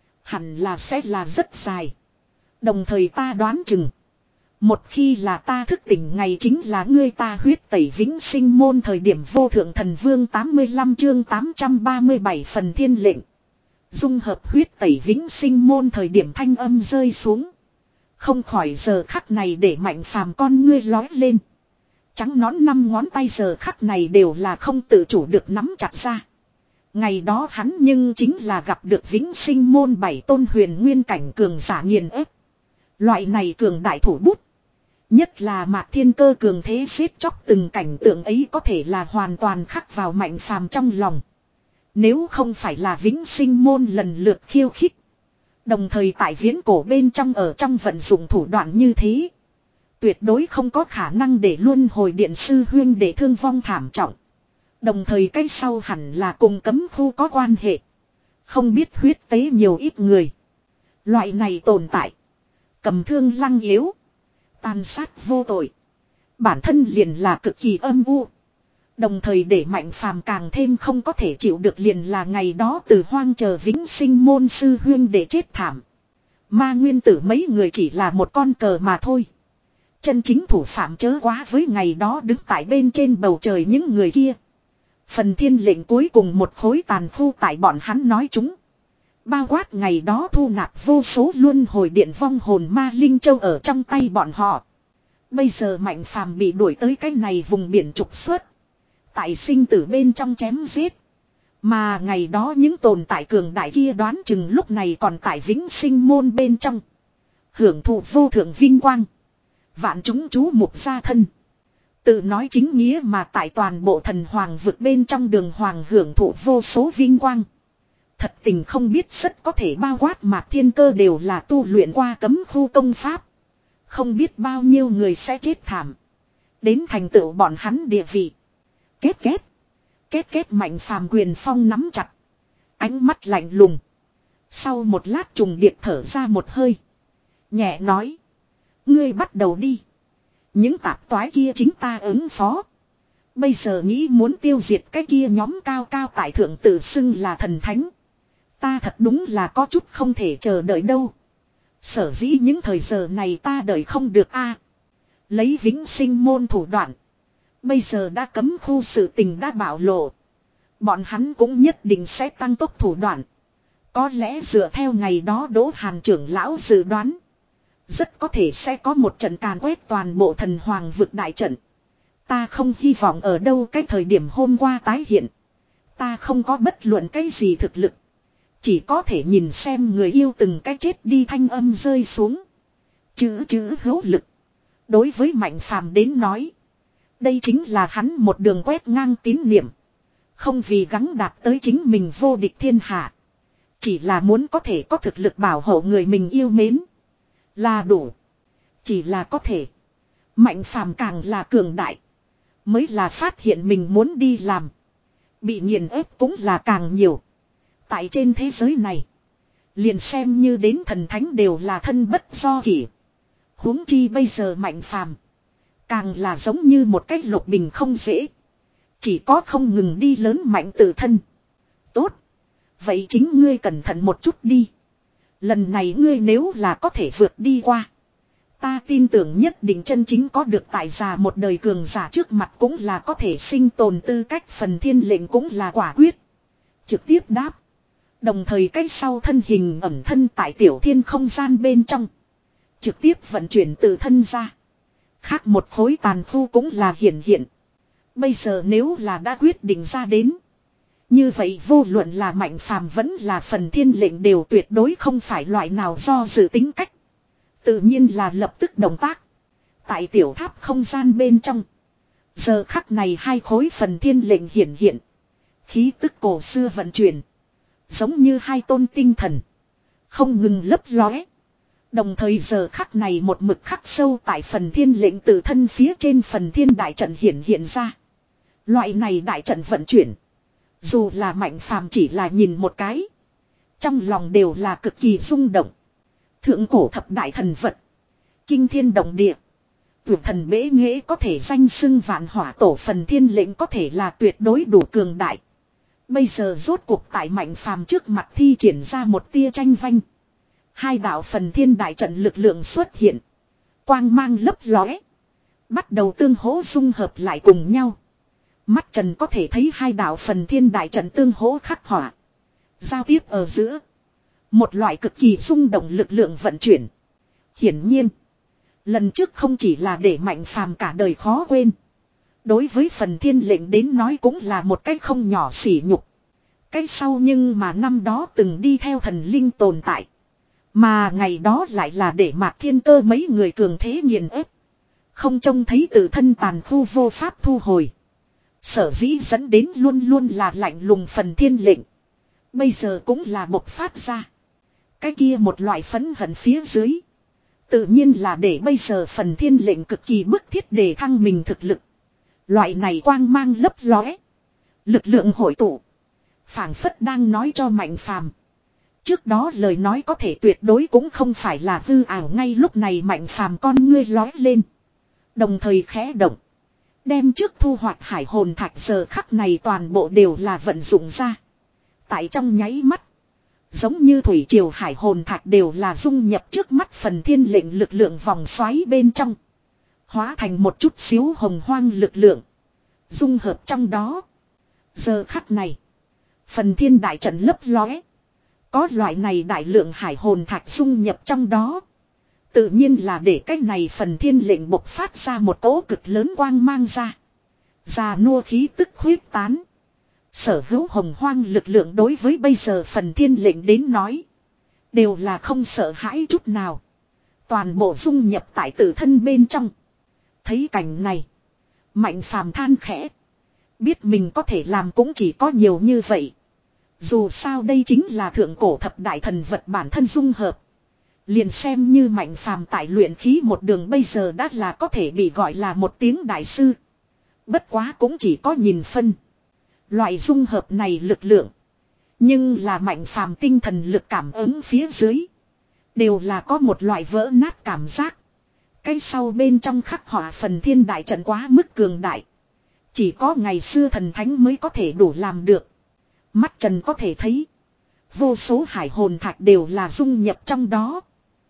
A: Hẳn là sẽ là rất dài. Đồng thời ta đoán chừng. Một khi là ta thức tỉnh ngày chính là ngươi ta huyết tẩy vĩnh sinh môn thời điểm vô thượng thần vương tám mươi lăm chương tám trăm ba mươi bảy phần thiên lệnh. Dung hợp huyết tẩy vĩnh sinh môn thời điểm thanh âm rơi xuống. Không khỏi giờ khắc này để Mạnh Phàm con ngươi lói lên. Trắng nón năm ngón tay giờ khắc này đều là không tự chủ được nắm chặt ra. Ngày đó hắn nhưng chính là gặp được vĩnh sinh môn bảy tôn huyền nguyên cảnh cường giả nghiền ép. Loại này cường đại thủ bút. Nhất là Mạc Thiên Cơ cường thế giết chóc từng cảnh tượng ấy có thể là hoàn toàn khắc vào Mạnh Phàm trong lòng. Nếu không phải là vĩnh sinh môn lần lượt khiêu khích. Đồng thời tại viễn cổ bên trong ở trong vận dụng thủ đoạn như thế. Tuyệt đối không có khả năng để luân hồi điện sư huyên để thương vong thảm trọng. Đồng thời cái sau hẳn là cùng cấm khu có quan hệ. Không biết huyết tế nhiều ít người. Loại này tồn tại. Cầm thương lăng yếu. Tàn sát vô tội. Bản thân liền là cực kỳ âm u. Đồng thời để Mạnh Phàm càng thêm không có thể chịu được liền là ngày đó từ hoang chờ vĩnh sinh môn sư huyên để chết thảm. Ma nguyên tử mấy người chỉ là một con cờ mà thôi. Chân chính thủ phạm chớ quá với ngày đó đứng tại bên trên bầu trời những người kia. Phần thiên lệnh cuối cùng một khối tàn khu tại bọn hắn nói chúng. Bao quát ngày đó thu nạp vô số luân hồi điện vong hồn ma linh châu ở trong tay bọn họ. Bây giờ Mạnh Phàm bị đuổi tới cái này vùng biển trục xuất. Tại sinh tử bên trong chém giết. Mà ngày đó những tồn tại cường đại kia đoán chừng lúc này còn tại vĩnh sinh môn bên trong. Hưởng thụ vô thượng vinh quang. Vạn chúng chú mục gia thân. Tự nói chính nghĩa mà tại toàn bộ thần hoàng vực bên trong đường hoàng hưởng thụ vô số vinh quang. Thật tình không biết rất có thể bao quát Mạc Thiên Cơ đều là tu luyện qua cấm khu công pháp. Không biết bao nhiêu người sẽ chết thảm. Đến thành tựu bọn hắn địa vị. Kết kết. Kết kết Mạnh Phàm quyền phong nắm chặt. Ánh mắt lạnh lùng. Sau một lát trùng điệp thở ra một hơi. Nhẹ nói. Ngươi bắt đầu đi. Những tạp toái kia chính ta ứng phó. Bây giờ nghĩ muốn tiêu diệt cái kia nhóm cao cao tại thượng tự xưng là thần thánh. Ta thật đúng là có chút không thể chờ đợi đâu. Sở dĩ những thời giờ này ta đợi không được a. Lấy vĩnh sinh môn thủ đoạn. Bây giờ đã cấm khu sự tình đã bạo lộ. Bọn hắn cũng nhất định sẽ tăng tốc thủ đoạn. Có lẽ dựa theo ngày đó Đỗ Hàn trưởng lão dự đoán. Rất có thể sẽ có một trận càn quét toàn bộ thần hoàng vực đại trận. Ta không hy vọng ở đâu cái thời điểm hôm qua tái hiện. Ta không có bất luận cái gì thực lực. Chỉ có thể nhìn xem người yêu từng cái chết đi thanh âm rơi xuống. Chữ chữ hữu lực. Đối với Mạnh Phàm đến nói. Đây chính là hắn một đường quét ngang tín niệm. Không vì gắng đạt tới chính mình vô địch thiên hạ. Chỉ là muốn có thể có thực lực bảo hộ người mình yêu mến. Là đủ. Chỉ là có thể. Mạnh Phàm càng là cường đại. Mới là phát hiện mình muốn đi làm. Bị nghiền ép cũng là càng nhiều. Tại trên thế giới này. Liền xem như đến thần thánh đều là thân bất do kỷ. Huống chi bây giờ Mạnh Phàm càng là giống như một cái lục bình không dễ. Chỉ có không ngừng đi lớn mạnh tự thân. Tốt. Vậy chính ngươi cẩn thận một chút đi. Lần này ngươi nếu là có thể vượt đi qua. Ta tin tưởng nhất định chân chính có được tại già một đời cường giả trước mặt cũng là có thể sinh tồn tư cách. Phần thiên lệnh cũng là quả quyết. Trực tiếp đáp. Đồng thời cách sau thân hình ẩn thân tại tiểu thiên không gian bên trong. Trực tiếp vận chuyển tự thân ra. Khác một khối tàn khu cũng là hiển hiện. Bây giờ nếu là đã quyết định ra đến. Như vậy vô luận là Mạnh Phàm vẫn là phần thiên lệnh đều tuyệt đối không phải loại nào do dự tính cách. Tự nhiên là lập tức động tác. Tại tiểu tháp không gian bên trong. Giờ khắc này hai khối phần thiên lệnh hiển hiện. Khí tức cổ xưa vận chuyển. Giống như hai tôn tinh thần. Không ngừng lấp lóe. Đồng thời giờ khắc này một mực khắc sâu tại phần thiên lệnh tự thân phía trên phần thiên đại trận hiển hiện ra. Loại này đại trận vận chuyển. Dù là Mạnh Phàm chỉ là nhìn một cái. Trong lòng đều là cực kỳ rung động. Thượng cổ thập đại thần vật. Kinh thiên động địa. Tuyệt thần bế nghệ có thể danh xưng vạn hỏa tổ phần thiên lệnh có thể là tuyệt đối đủ cường đại. Bây giờ rốt cuộc tại Mạnh Phàm trước mặt thi triển ra một tia tranh vanh. Hai đạo phần thiên đại trận lực lượng xuất hiện. Quang mang lấp lóe. Bắt đầu tương hỗ dung hợp lại cùng nhau. Mắt trần có thể thấy hai đạo phần thiên đại trận tương hỗ khắc họa. Giao tiếp ở giữa. Một loại cực kỳ rung động lực lượng vận chuyển. Hiển nhiên. Lần trước không chỉ là để Mạnh Phàm cả đời khó quên. Đối với phần thiên lệnh đến nói cũng là một cách không nhỏ sỉ nhục. Cái sau nhưng mà năm đó từng đi theo thần linh tồn tại. Mà ngày đó lại là để Mạc Thiên Cơ mấy người cường thế nghiền ép. Không trông thấy tự thân tàn khu vô pháp thu hồi. Sở dĩ dẫn đến luôn luôn là lạnh lùng phần thiên lệnh. Bây giờ cũng là bộc phát ra. Cái kia một loại phẫn hận phía dưới. Tự nhiên là để bây giờ phần thiên lệnh cực kỳ bức thiết để thăng mình thực lực. Loại này quang mang lấp lóe. Lực lượng hội tụ. Phảng phất đang nói cho Mạnh Phàm. Trước đó lời nói có thể tuyệt đối cũng không phải là hư ảo, ngay lúc này Mạnh Phàm con ngươi lóe lên. Đồng thời khẽ động. Đem trước thu hoạch hải hồn thạch giờ khắc này toàn bộ đều là vận dụng ra. Tại trong nháy mắt. Giống như thủy triều hải hồn thạch đều là dung nhập trước mắt phần thiên lệnh lực lượng vòng xoáy bên trong. Hóa thành một chút xíu hồng hoang lực lượng. Dung hợp trong đó. Giờ khắc này. Phần thiên đại trận lấp lóe. Có loại này đại lượng hải hồn thạch dung nhập trong đó. Tự nhiên là để cái này phần thiên lệnh bộc phát ra một cỗ cực lớn quang mang ra. Già nua khí tức khuyết tán. Sở hữu hồng hoang lực lượng đối với bây giờ phần thiên lệnh đến nói. Đều là không sợ hãi chút nào. Toàn bộ dung nhập tại tự thân bên trong. Thấy cảnh này. Mạnh Phàm than khẽ. Biết mình có thể làm cũng chỉ có nhiều như vậy. Dù sao đây chính là thượng cổ thập đại thần vật bản thân dung hợp. Liền xem như Mạnh Phàm tại luyện khí một đường bây giờ đã là có thể bị gọi là một tiếng đại sư. Bất quá cũng chỉ có nhìn phân. Loại dung hợp này lực lượng. Nhưng là Mạnh Phàm tinh thần lực cảm ứng phía dưới. Đều là có một loại vỡ nát cảm giác. Cái sau bên trong khắc họa phần thiên đại trận quá mức cường đại. Chỉ có ngày xưa thần thánh mới có thể đủ làm được. Mắt trần có thể thấy. Vô số hải hồn thạch đều là dung nhập trong đó.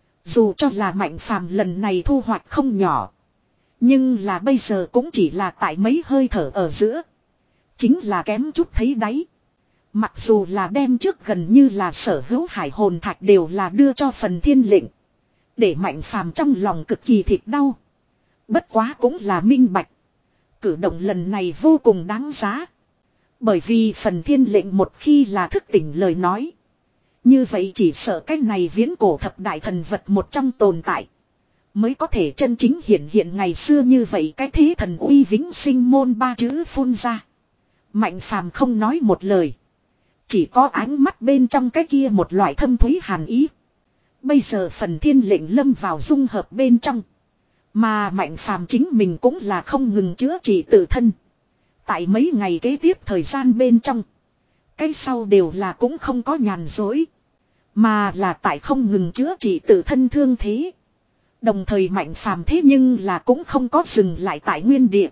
A: Dù cho là Mạnh Phàm lần này thu hoạch không nhỏ. Nhưng là bây giờ cũng chỉ là tại mấy hơi thở ở giữa. Chính là kém chút thấy đáy. Mặc dù là đem trước gần như là sở hữu hải hồn thạch đều là đưa cho phần thiên lệnh. Để Mạnh Phàm trong lòng cực kỳ thịt đau. Bất quá cũng là minh bạch. Cử động lần này vô cùng đáng giá. Bởi vì phần thiên lệnh một khi là thức tỉnh lời nói. Như vậy chỉ sợ cái này viễn cổ thập đại thần vật một trong tồn tại. Mới có thể chân chính hiện hiện ngày xưa như vậy cái thế thần uy vĩnh sinh môn ba chữ phun ra. Mạnh Phàm không nói một lời. Chỉ có ánh mắt bên trong cái kia một loại thâm thúy hàn ý. Bây giờ phần thiên lệnh lâm vào dung hợp bên trong. Mà Mạnh Phàm chính mình cũng là không ngừng chữa trị tự thân. Tại mấy ngày kế tiếp thời gian bên trong. Cái sau đều là cũng không có nhàn dối. Mà là tại không ngừng chữa trị tự thân thương thế. Đồng thời Mạnh Phàm thế nhưng là cũng không có dừng lại tại nguyên địa.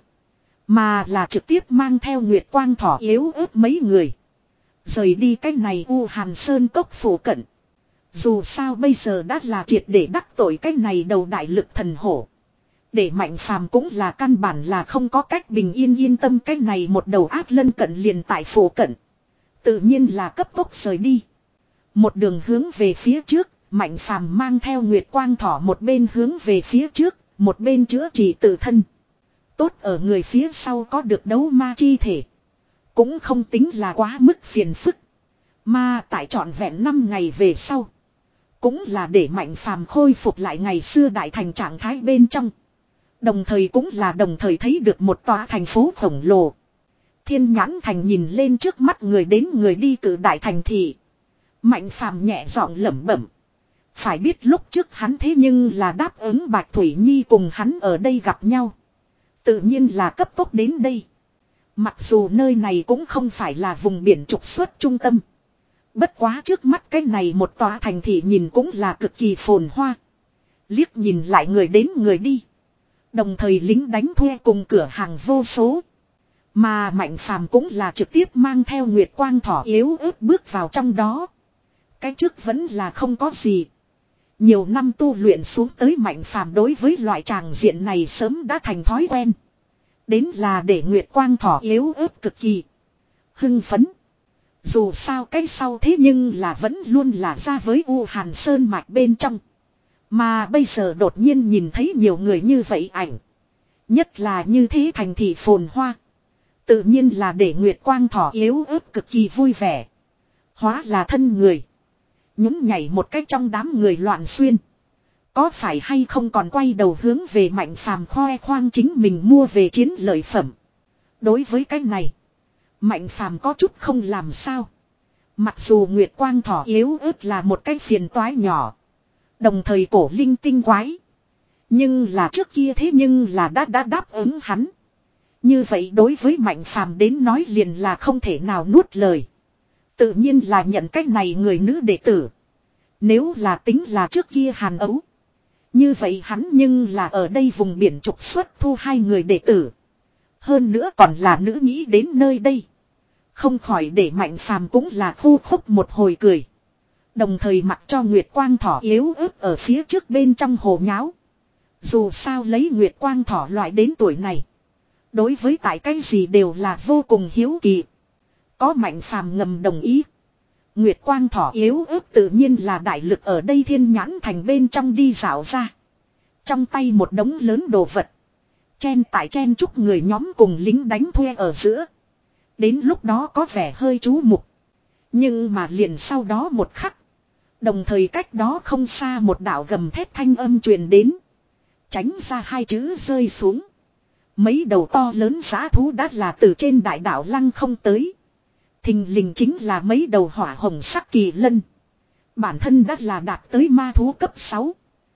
A: Mà là trực tiếp mang theo Nguyệt Quang Thỏ yếu ớt mấy người. Rời đi cái này U Hàn Sơn cốc phủ cận. Dù sao bây giờ đã là triệt để đắc tội cái này đầu đại lực thần hổ. Để Mạnh Phàm cũng là căn bản là không có cách bình yên yên tâm cái này một đầu ác lân cận liền tại phủ cận. Tự nhiên là cấp tốc rời đi. Một đường hướng về phía trước, Mạnh Phàm mang theo Nguyệt Quang Thỏ một bên hướng về phía trước, một bên chữa trị tự thân. Tốt ở người phía sau có được đấu ma chi thể. Cũng không tính là quá mức phiền phức. Mà tại trọn vẹn năm ngày về sau. Cũng là để Mạnh Phàm khôi phục lại ngày xưa đại thành trạng thái bên trong. Đồng thời cũng là đồng thời thấy được một tòa thành phố khổng lồ. Thiên Nhãn Thành nhìn lên trước mắt người đến người đi cử đại thành thị. Mạnh Phàm nhẹ giọng lẩm bẩm. Phải biết lúc trước hắn thế nhưng là đáp ứng Bạch Thủy Nhi cùng hắn ở đây gặp nhau. Tự nhiên là cấp tốc đến đây. Mặc dù nơi này cũng không phải là vùng biển trục xuất trung tâm. Bất quá trước mắt cái này một tòa thành thị nhìn cũng là cực kỳ phồn hoa. Liếc nhìn lại người đến người đi. Đồng thời lính đánh thuê cùng cửa hàng vô số. Mà Mạnh Phàm cũng là trực tiếp mang theo Nguyệt Quang Thỏ yếu ớt bước vào trong đó. Cái trước vẫn là không có gì. Nhiều năm tu luyện xuống tới Mạnh Phàm đối với loại tràng diện này sớm đã thành thói quen. Đến là để Nguyệt Quang Thỏ yếu ớt cực kỳ hưng phấn. Dù sao cái sau thế nhưng là vẫn luôn là ra với U Hàn Sơn mạch bên trong. Mà bây giờ đột nhiên nhìn thấy nhiều người như vậy ảnh. Nhất là như thế thành thị phồn hoa. Tự nhiên là để Nguyệt Quang Thỏ yếu ớt cực kỳ vui vẻ. Hóa là thân người. Nhún nhảy một cách trong đám người loạn xuyên. Có phải hay không còn quay đầu hướng về Mạnh Phàm khoe khoang chính mình mua về chiến lợi phẩm. Đối với cái này, Mạnh Phàm có chút không làm sao. Mặc dù Nguyệt Quang Thỏ yếu ớt là một cái phiền toái nhỏ. Đồng thời cổ linh tinh quái. Nhưng là trước kia thế nhưng là đã đã đáp ứng hắn. Như vậy đối với Mạnh Phàm đến nói liền là không thể nào nuốt lời. Tự nhiên là nhận cách này người nữ đệ tử. Nếu là tính là trước kia Hàn Ấu. Như vậy hắn nhưng là ở đây vùng biển trục xuất thu hai người đệ tử. Hơn nữa còn là nữ nghĩ đến nơi đây. Không khỏi để Mạnh Phàm cũng là khu khúc một hồi cười. Đồng thời mặc cho Nguyệt Quang Thỏ yếu ớt ở phía trước bên trong hồ nháo. Dù sao lấy Nguyệt Quang Thỏ loại đến tuổi này. Đối với tại cái gì đều là vô cùng hiếu kỳ. Có Mạnh Phàm ngầm đồng ý. Nguyệt Quang Thỏ yếu ớt tự nhiên là đại lực ở đây Thiên Nhãn Thành bên trong đi dạo ra. Trong tay một đống lớn đồ vật. Chen tại chen chúc người nhóm cùng lính đánh thuê ở giữa. Đến lúc đó có vẻ hơi chú mục. Nhưng mà liền sau đó một khắc. Đồng thời cách đó không xa một đạo gầm thét thanh âm truyền đến. Tránh ra hai chữ rơi xuống. Mấy đầu to lớn giã thú đã là từ trên đại đảo lăng không tới. Thình lình chính là mấy đầu hỏa hồng sắc kỳ lân. Bản thân đã là đạt tới ma thú cấp sáu.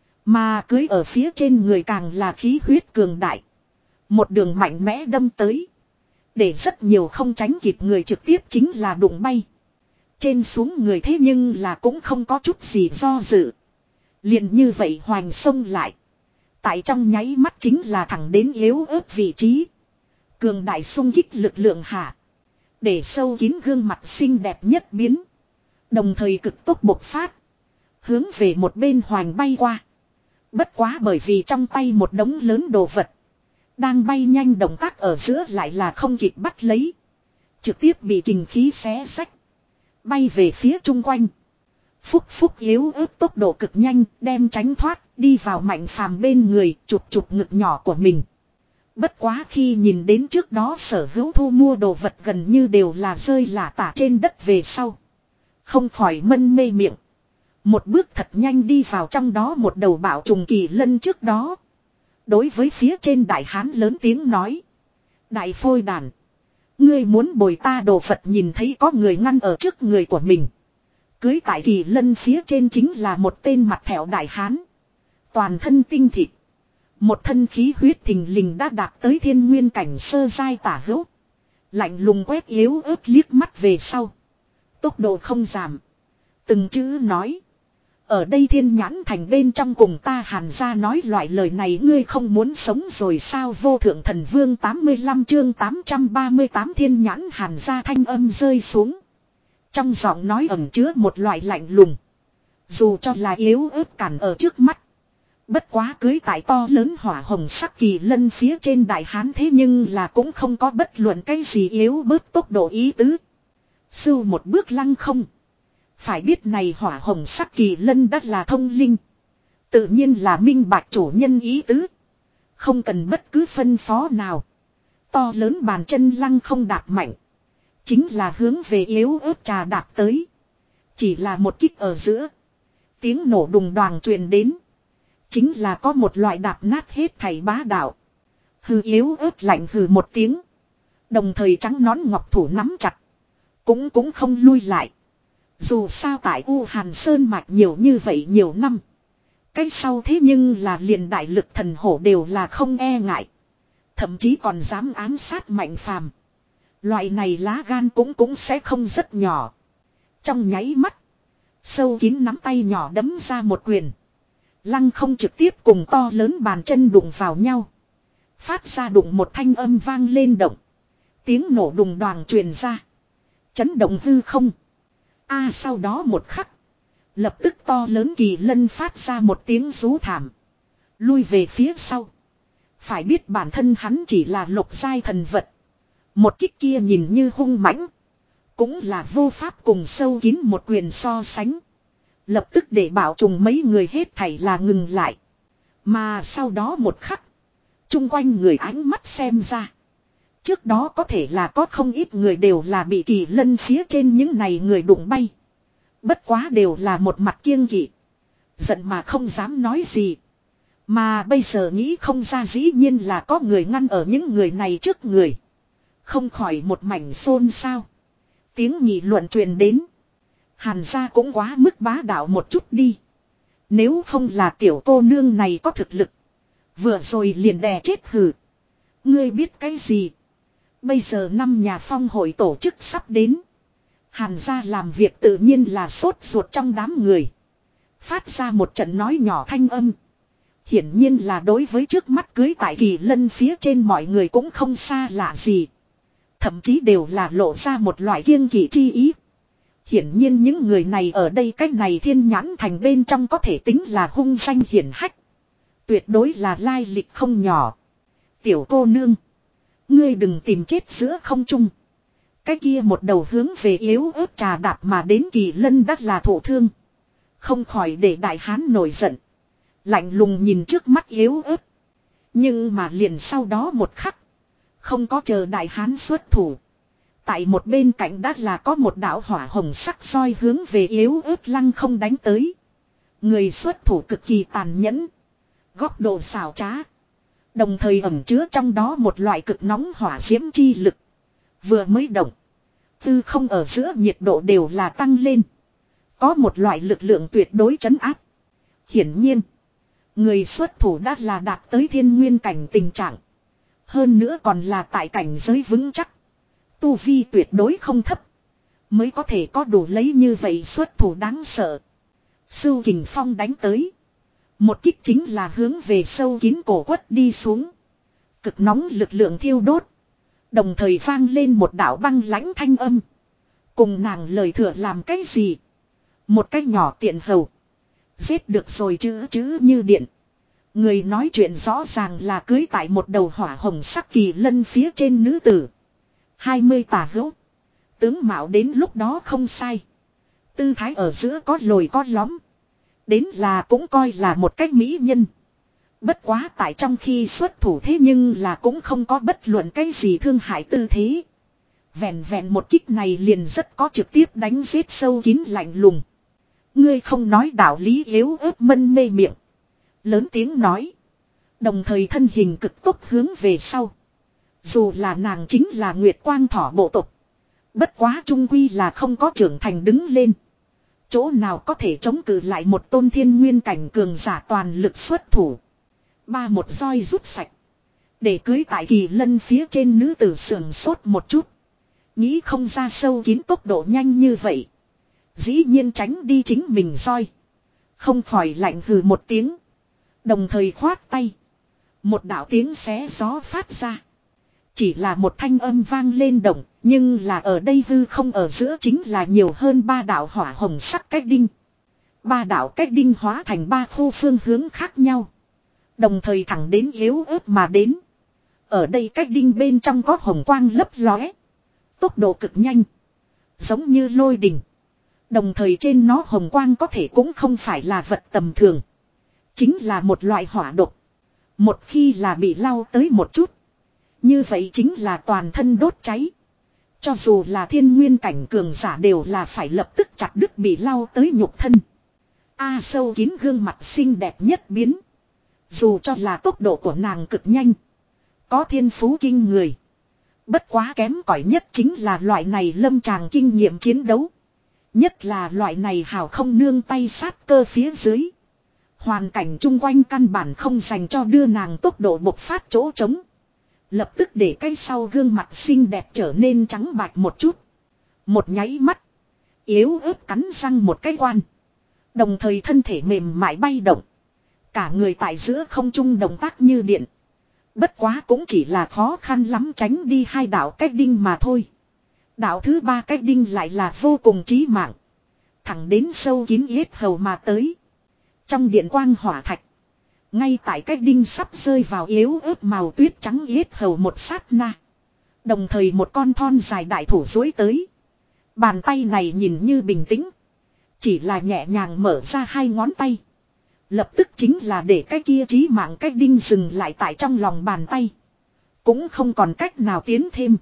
A: Mà cưới ở phía trên người càng là khí huyết cường đại. Một đường mạnh mẽ đâm tới. Để rất nhiều không tránh kịp người trực tiếp chính là đụng bay. Trên xuống người thế nhưng là cũng không có chút gì do dự. Liền như vậy hoành xông lại. Tại trong nháy mắt chính là thẳng đến yếu ớt vị trí. Cường đại xung kích lực lượng hạ. Để sâu kín gương mặt xinh đẹp nhất biến. Đồng thời cực tốc bộc phát. Hướng về một bên hoành bay qua. Bất quá bởi vì trong tay một đống lớn đồ vật. Đang bay nhanh động tác ở giữa lại là không kịp bắt lấy. Trực tiếp bị kình khí xé xách. Bay về phía chung quanh. Phúc phúc yếu ớt tốc độ cực nhanh đem tránh thoát đi vào Mạnh Phàm bên người chụp chụp ngực nhỏ của mình. Bất quá khi nhìn đến trước đó sở hữu thu mua đồ vật gần như đều là rơi lả tả trên đất về sau. Không khỏi mân mê miệng. Một bước thật nhanh đi vào trong đó một đầu bạo trùng kỳ lân trước đó. Đối với phía trên đại hán lớn tiếng nói. Đại phôi đàn. Ngươi muốn bồi ta đồ vật nhìn thấy có người ngăn ở trước người của mình. Cưới tại kỳ lân phía trên chính là một tên mặt thẹo đại hán. Toàn thân tinh thịt. Một thân khí huyết thình lình đã đạt tới thiên nguyên cảnh sơ giai tả hữu. Lạnh lùng quét yếu ớt liếc mắt về sau. Tốc độ không giảm. Từng chữ nói. Ở đây Thiên Nhãn Thành bên trong cùng ta Hàn gia nói loại lời này ngươi không muốn sống rồi sao. Vô thượng thần vương tám mươi lăm chương tám trăm ba mươi tám Thiên Nhãn Hàn gia thanh âm rơi xuống. Trong giọng nói ẩn chứa một loại lạnh lùng. Dù cho là yếu ớt cản ở trước mắt. Bất quá cưới tại to lớn hỏa hồng sắc kỳ lân phía trên đại hán thế nhưng là cũng không có bất luận cái gì yếu bớt tốc độ ý tứ. Sưu một bước lăng không. Phải biết này hỏa hồng sắc kỳ lân đất là thông linh. Tự nhiên là minh bạch chủ nhân ý tứ. Không cần bất cứ phân phó nào. To lớn bàn chân lăng không đạp mạnh. Chính là hướng về yếu ớt trà đạp tới. Chỉ là một kích ở giữa. Tiếng nổ đùng đoàng truyền đến. Chính là có một loại đạp nát hết thảy bá đạo. Hừ yếu ớt lạnh hừ một tiếng. Đồng thời trắng nón ngọc thủ nắm chặt. Cũng cũng không lui lại. Dù sao tại U Hàn Sơn mạch nhiều như vậy nhiều năm. Cái sau thế nhưng là liền đại lực thần hổ đều là không e ngại. Thậm chí còn dám ám sát Mạnh Phàm. Loại này lá gan cũng cũng sẽ không rất nhỏ. Trong nháy mắt. Sâu kín nắm tay nhỏ đấm ra một quyền. Lăng không trực tiếp cùng to lớn bàn chân đụng vào nhau. Phát ra đụng một thanh âm vang lên động. Tiếng nổ đùng đoàng truyền ra. Chấn động hư không. A à, sau đó một khắc. Lập tức to lớn kỳ lân phát ra một tiếng rú thảm. Lui về phía sau. Phải biết bản thân hắn chỉ là lục giai thần vật. Một kích kia nhìn như hung mãnh. Cũng là vô pháp cùng sâu kín một quyền so sánh. Lập tức để bảo trùng mấy người hết thảy là ngừng lại. Mà sau đó một khắc. Chung quanh người ánh mắt xem ra. Trước đó có thể là có không ít người đều là bị kỳ lân phía trên những này người đụng bay. Bất quá đều là một mặt kiêng kỵ. Giận mà không dám nói gì. Mà bây giờ nghĩ không ra dĩ nhiên là có người ngăn ở những người này trước người. Không khỏi một mảnh xôn xao. Tiếng nghị luận truyền đến. Hàn gia cũng quá mức bá đạo một chút đi. Nếu không là tiểu cô nương này có thực lực. Vừa rồi liền đè chết hừ. Ngươi biết cái gì? Bây giờ năm nhà phong hội tổ chức sắp đến. Hàn gia làm việc tự nhiên là sốt ruột trong đám người. Phát ra một trận nói nhỏ thanh âm. Hiển nhiên là đối với trước mắt cưới tại kỳ lân phía trên mọi người cũng không xa lạ gì. Thậm chí đều là lộ ra một loại kiêng kỵ chi ý. Hiển nhiên những người này ở đây cách này thiên nhãn thành bên trong có thể tính là hung danh hiển hách. Tuyệt đối là lai lịch không nhỏ. Tiểu cô nương. Ngươi đừng tìm chết giữa không trung. Cái kia một đầu hướng về yếu ớt trà đạp mà đến kỳ lân đắt là thổ thương. Không khỏi để đại hán nổi giận. Lạnh lùng nhìn trước mắt yếu ớt. Nhưng mà liền sau đó một khắc. Không có chờ đại hán xuất thủ. Tại một bên cạnh đã là có một đạo hỏa hồng sắc soi hướng về yếu ớt lăng không đánh tới. Người xuất thủ cực kỳ tàn nhẫn. Góc độ xảo trá. Đồng thời ẩn chứa trong đó một loại cực nóng hỏa diễm chi lực. Vừa mới động. Tư không ở giữa nhiệt độ đều là tăng lên. Có một loại lực lượng tuyệt đối trấn áp. Hiển nhiên. Người xuất thủ đã là đạt tới thiên nguyên cảnh tình trạng. Hơn nữa còn là tại cảnh giới vững chắc. Tu vi tuyệt đối không thấp. Mới có thể có đủ lấy như vậy xuất thủ đáng sợ. Sưu kình phong đánh tới. Một kích chính là hướng về sâu kín cổ quất đi xuống. Cực nóng lực lượng thiêu đốt. Đồng thời vang lên một đạo băng lãnh thanh âm. Cùng nàng lời thừa làm cái gì? Một cái nhỏ tiện hầu. Giết được rồi chứ chứ như điện. Người nói chuyện rõ ràng là cưới tại một đầu hỏa hồng sắc kỳ lân phía trên nữ tử. Hai mươi tả hữu. Tướng mạo đến lúc đó không sai. Tư thái ở giữa có lồi có lõm. Đến là cũng coi là một cách mỹ nhân. Bất quá tại trong khi xuất thủ thế nhưng là cũng không có bất luận cái gì thương hại tư thế. Vẹn vẹn một kích này liền rất có trực tiếp đánh giết sâu kín lạnh lùng. Ngươi không nói đạo lý yếu ớt mân mê miệng. Lớn tiếng nói. Đồng thời thân hình cực tốc hướng về sau. Dù là nàng chính là Nguyệt Quang Thỏ bộ tộc. Bất quá trung quy là không có trưởng thành đứng lên. Chỗ nào có thể chống cự lại một tôn thiên nguyên cảnh cường giả toàn lực xuất thủ. Ba một roi rút sạch. Để cưới tại kỳ lân phía trên nữ tử sườn sốt một chút. Nghĩ không ra sâu kín tốc độ nhanh như vậy. Dĩ nhiên tránh đi chính mình roi. Không khỏi lạnh hừ một tiếng. Đồng thời khoát tay. Một đạo tiếng xé gió phát ra. Chỉ là một thanh âm vang lên động. Nhưng là ở đây hư không ở giữa chính là nhiều hơn ba đạo hỏa hồng sắc cách đinh. Ba đạo cách đinh hóa thành ba khu phương hướng khác nhau. Đồng thời thẳng đến yếu ớt mà đến. Ở đây cách đinh bên trong có hồng quang lấp lóe. Tốc độ cực nhanh. Giống như lôi đình. Đồng thời trên nó hồng quang có thể cũng không phải là vật tầm thường. Chính là một loại hỏa độc. Một khi là bị lau tới một chút. Như vậy chính là toàn thân đốt cháy. Cho dù là thiên nguyên cảnh cường giả đều là phải lập tức chặt đứt bị lau tới nhục thân. A sâu kín gương mặt xinh đẹp nhất biến. Dù cho là tốc độ của nàng cực nhanh. Có thiên phú kinh người. Bất quá kém cỏi nhất chính là loại này lâm tràng kinh nghiệm chiến đấu. Nhất là loại này hào không nương tay sát cơ phía dưới. Hoàn cảnh chung quanh căn bản không dành cho đưa nàng tốc độ bộc phát chỗ trống. Lập tức để cái sau gương mặt xinh đẹp trở nên trắng bạch một chút. Một nháy mắt. Yếu ớt cắn răng một cái quan. Đồng thời thân thể mềm mại bay động. Cả người tại giữa không trung động tác như điện. Bất quá cũng chỉ là khó khăn lắm tránh đi hai đạo cách đinh mà thôi. Đạo thứ ba cách đinh lại là vô cùng chí mạng. Thẳng đến sâu kín yết hầu mà tới. Trong điện quang hỏa thạch. Ngay tại cách đinh sắp rơi vào yếu ớt màu tuyết trắng yết hầu một sát na. Đồng thời một con thon dài đại thủ dối tới. Bàn tay này nhìn như bình tĩnh. Chỉ là nhẹ nhàng mở ra hai ngón tay. Lập tức chính là để cái kia chí mạng cái đinh dừng lại tại trong lòng bàn tay. Cũng không còn cách nào tiến thêm.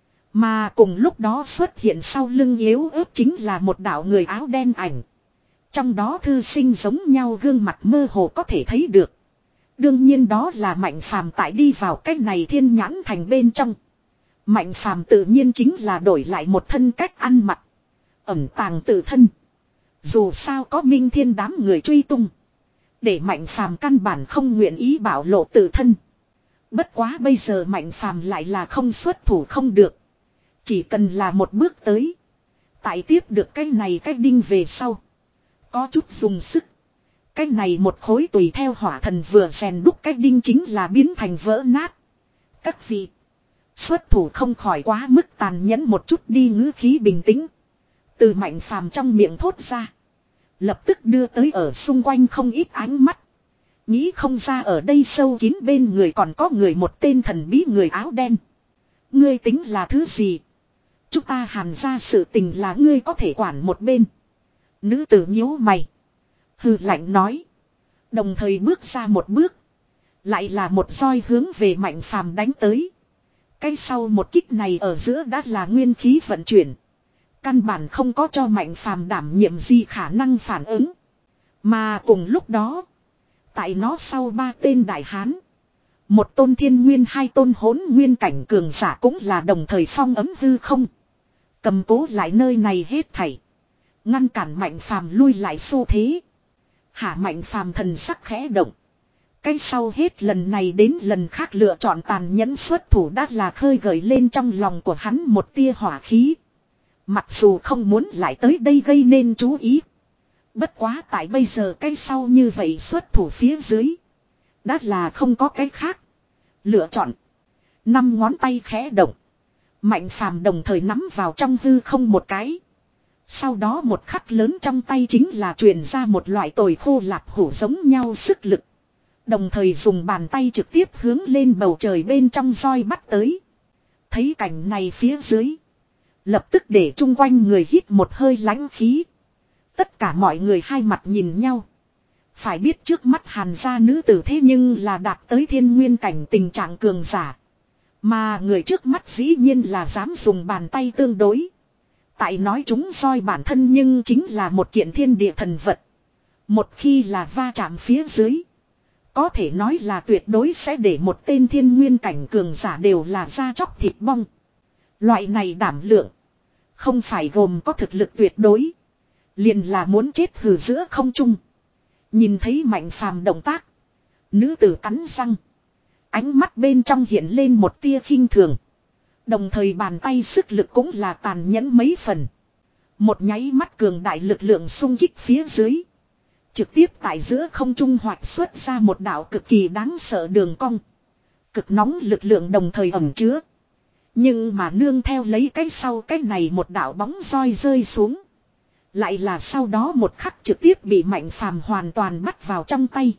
A: Mà cùng lúc đó xuất hiện sau lưng yếu ớt chính là một đạo người áo đen ảnh. Trong đó thư sinh giống nhau gương mặt mơ hồ có thể thấy được. Đương nhiên đó là Mạnh Phàm tại đi vào cái này thiên nhãn thành bên trong. Mạnh Phàm tự nhiên chính là đổi lại một thân cách ăn mặc. Ẩn tàng tự thân. Dù sao có Minh Thiên đám người truy tung. Để Mạnh Phàm căn bản không nguyện ý bảo lộ tự thân. Bất quá bây giờ Mạnh Phàm lại là không xuất thủ không được. Chỉ cần là một bước tới. Tại tiếp được cái này cái đinh về sau. Có chút dùng sức. Cái này một khối tùy theo hỏa thần vừa rèn đúc cái đinh chính là biến thành vỡ nát. Các vị. Xuất thủ không khỏi quá mức tàn nhẫn một chút đi, ngữ khí bình tĩnh. Từ Mạnh Phàm trong miệng thốt ra. Lập tức đưa tới ở xung quanh không ít ánh mắt. Nghĩ không ra ở đây sâu kín bên người còn có người, một tên thần bí người áo đen. Ngươi tính là thứ gì? Chúng ta Hàn ra sự tình là ngươi có thể quản một bên. Nữ tử nhíu mày. Hừ lạnh nói. Đồng thời bước ra một bước. Lại là một roi hướng về Mạnh Phàm đánh tới. Cái sau một kích này ở giữa đã là nguyên khí vận chuyển. Căn bản không có cho Mạnh Phàm đảm nhiệm gì khả năng phản ứng. Mà cùng lúc đó. Tại nó sau ba tên đại hán. Một tôn thiên nguyên, hai tôn hỗn nguyên cảnh cường giả cũng là đồng thời phong ấm hư không. Cầm cố lại nơi này hết thảy. Ngăn cản Mạnh Phàm lui lại xu thế. Hạ Mạnh Phàm thần sắc khẽ động. Cái sau hết lần này đến lần khác lựa chọn tàn nhẫn xuất thủ đã là khơi gợi lên trong lòng của hắn một tia hỏa khí. Mặc dù không muốn lại tới đây gây nên chú ý. Bất quá tại bây giờ cái sau như vậy xuất thủ phía dưới. Đã là không có cái khác. Lựa chọn. Năm ngón tay khẽ động. Mạnh Phàm đồng thời nắm vào trong hư không một cái. Sau đó một khắc lớn trong tay chính là truyền ra một loại tồi khô lạp hủ giống nhau sức lực. Đồng thời dùng bàn tay trực tiếp hướng lên bầu trời bên trong roi bắt tới. Thấy cảnh này phía dưới. Lập tức để chung quanh người hít một hơi lãnh khí. Tất cả mọi người hai mặt nhìn nhau. Phải biết trước mắt Hàn gia nữ tử thế nhưng là đạt tới thiên nguyên cảnh tình trạng cường giả. Mà người trước mắt dĩ nhiên là dám dùng bàn tay tương đối. Tại nói chúng roi bản thân nhưng chính là một kiện thiên địa thần vật. Một khi là va chạm phía dưới. Có thể nói là tuyệt đối sẽ để một tên thiên nguyên cảnh cường giả đều là da chóc thịt bong. Loại này đảm lượng. Không phải gồm có thực lực tuyệt đối. Liền là muốn chết hừ giữa không trung. Nhìn thấy Mạnh Phàm động tác. Nữ tử cắn răng. Ánh mắt bên trong hiện lên một tia khinh thường. Đồng thời bàn tay sức lực cũng là tàn nhẫn mấy phần. Một nháy mắt cường đại lực lượng xung kích phía dưới. Trực tiếp tại giữa không trung hoạch xuất ra một đạo cực kỳ đáng sợ đường cong. Cực nóng lực lượng đồng thời ẩn chứa. Nhưng mà nương theo lấy cái sau cái này một đạo bóng roi rơi xuống. Lại là sau đó một khắc trực tiếp bị Mạnh Phàm hoàn toàn bắt vào trong tay.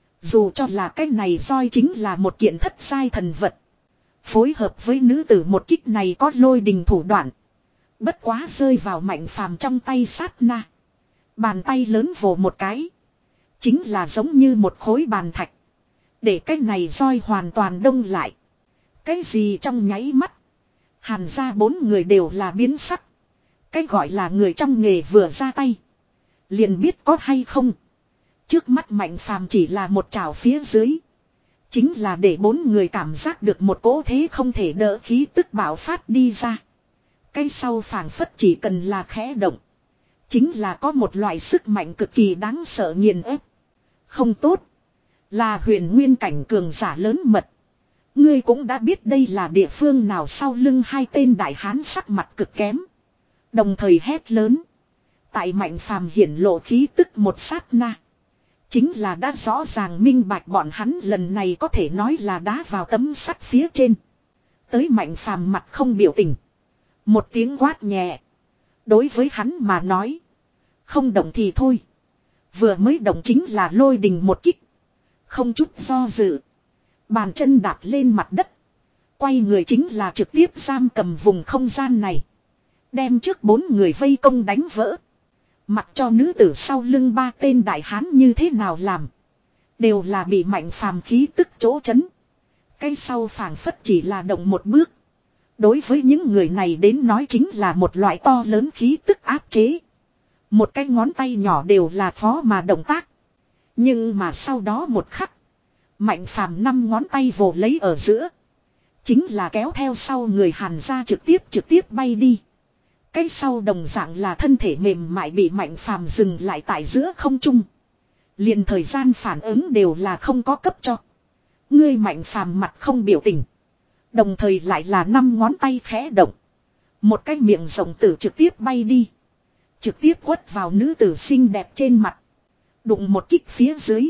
A: Dù cho là cái này roi chính là một kiện thất giai thần vật. Phối hợp với nữ tử một kích này có lôi đình thủ đoạn. Bất quá rơi vào Mạnh Phàm trong tay sát na. Bàn tay lớn vồ một cái. Chính là giống như một khối bàn thạch. Để cái này roi hoàn toàn đông lại. Cái gì trong nháy mắt. Hàn ra bốn người đều là biến sắc. Cái gọi là người trong nghề vừa ra tay. Liền biết có hay không. Trước mắt Mạnh Phàm chỉ là một chảo phía dưới. Chính là để bốn người cảm giác được một cỗ thế không thể đỡ khí tức bạo phát đi ra. Cái sau phảng phất chỉ cần là khẽ động. Chính là có một loại sức mạnh cực kỳ đáng sợ nghiền ép. Không tốt. Là huyền nguyên cảnh cường giả lớn mật. Ngươi cũng đã biết đây là địa phương nào, sau lưng hai tên đại hán sắc mặt cực kém. Đồng thời hét lớn. Tại Mạnh Phàm hiển lộ khí tức một sát na. Chính là đã rõ ràng minh bạch bọn hắn lần này có thể nói là đá vào tấm sắt phía trên. Tới Mạnh Phàm mặt không biểu tình. Một tiếng quát nhẹ. Đối với hắn mà nói. Không động thì thôi. Vừa mới động chính là lôi đình một kích. Không chút do dự. Bàn chân đạp lên mặt đất. Quay người chính là trực tiếp giam cầm vùng không gian này. Đem trước bốn người vây công đánh vỡ. Mặc cho nữ tử sau lưng ba tên đại hán như thế nào làm. Đều là bị Mạnh Phàm khí tức chỗ chấn. Cái sau phảng phất chỉ là động một bước. Đối với những người này đến nói chính là một loại to lớn khí tức áp chế. Một cái ngón tay nhỏ đều là phó mà động tác. Nhưng mà sau đó một khắc. Mạnh Phàm năm ngón tay vồ lấy ở giữa. Chính là kéo theo sau người Hàn ra trực tiếp trực tiếp bay đi. Cái sau đồng dạng là thân thể mềm mại bị Mạnh Phàm dừng lại tại giữa không trung. Liền thời gian phản ứng đều là không có cấp cho. Ngươi Mạnh Phàm mặt không biểu tình. Đồng thời lại là năm ngón tay khẽ động. Một cái miệng rồng tử trực tiếp bay đi. Trực tiếp quất vào nữ tử xinh đẹp trên mặt. Đụng một kích phía dưới.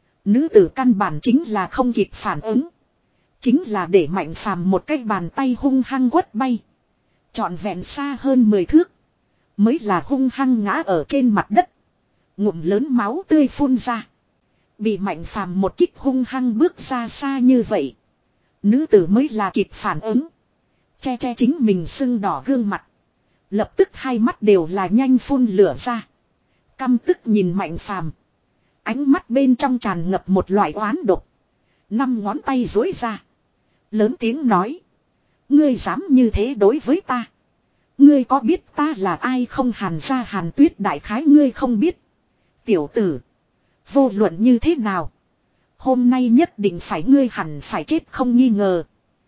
A: Nữ tử căn bản chính là không kịp phản ứng. Chính là để Mạnh Phàm một cái bàn tay hung hăng quất bay. Trọn vẹn xa hơn mười thước. Mới là hung hăng ngã ở trên mặt đất. Ngụm lớn máu tươi phun ra. Bị Mạnh Phàm một kích hung hăng bước ra xa như vậy. Nữ tử mới là kịp phản ứng. Che che chính mình sưng đỏ gương mặt. Lập tức hai mắt đều là nhanh phun lửa ra. Căm tức nhìn Mạnh Phàm. Ánh mắt bên trong tràn ngập một loại oán độc. Năm ngón tay duỗi ra. Lớn tiếng nói. Ngươi dám như thế đối với ta. Ngươi có biết ta là ai không? Hàn ra Hàn Tuyết đại khái ngươi không biết. Tiểu tử. Vô luận như thế nào. Hôm nay nhất định phải ngươi hẳn phải chết không nghi ngờ.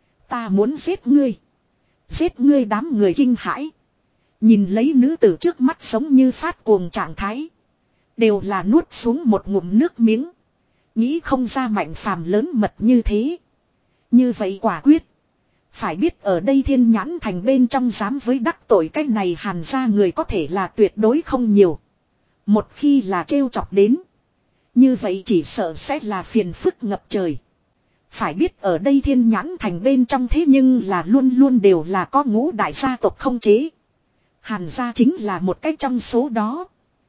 A: Ta muốn giết ngươi. Giết ngươi. Đám người kinh hãi. Nhìn lấy nữ tử trước mắt giống như phát cuồng trạng thái. Đều là nuốt xuống một ngụm nước miếng. Nghĩ không ra Mạnh Phàm lớn mật như thế. Như vậy quả quyết. Phải biết ở đây Thiên Nhãn Thành bên trong dám với đắc tội cái này Hàn ra người có thể là tuyệt đối không nhiều. Một khi là trêu chọc đến. Như vậy chỉ sợ sẽ là phiền phức ngập trời. Phải biết ở đây Thiên Nhãn Thành bên trong thế nhưng là luôn luôn đều là có ngũ đại gia tộc không chế. Hàn gia chính là một cái trong số đó.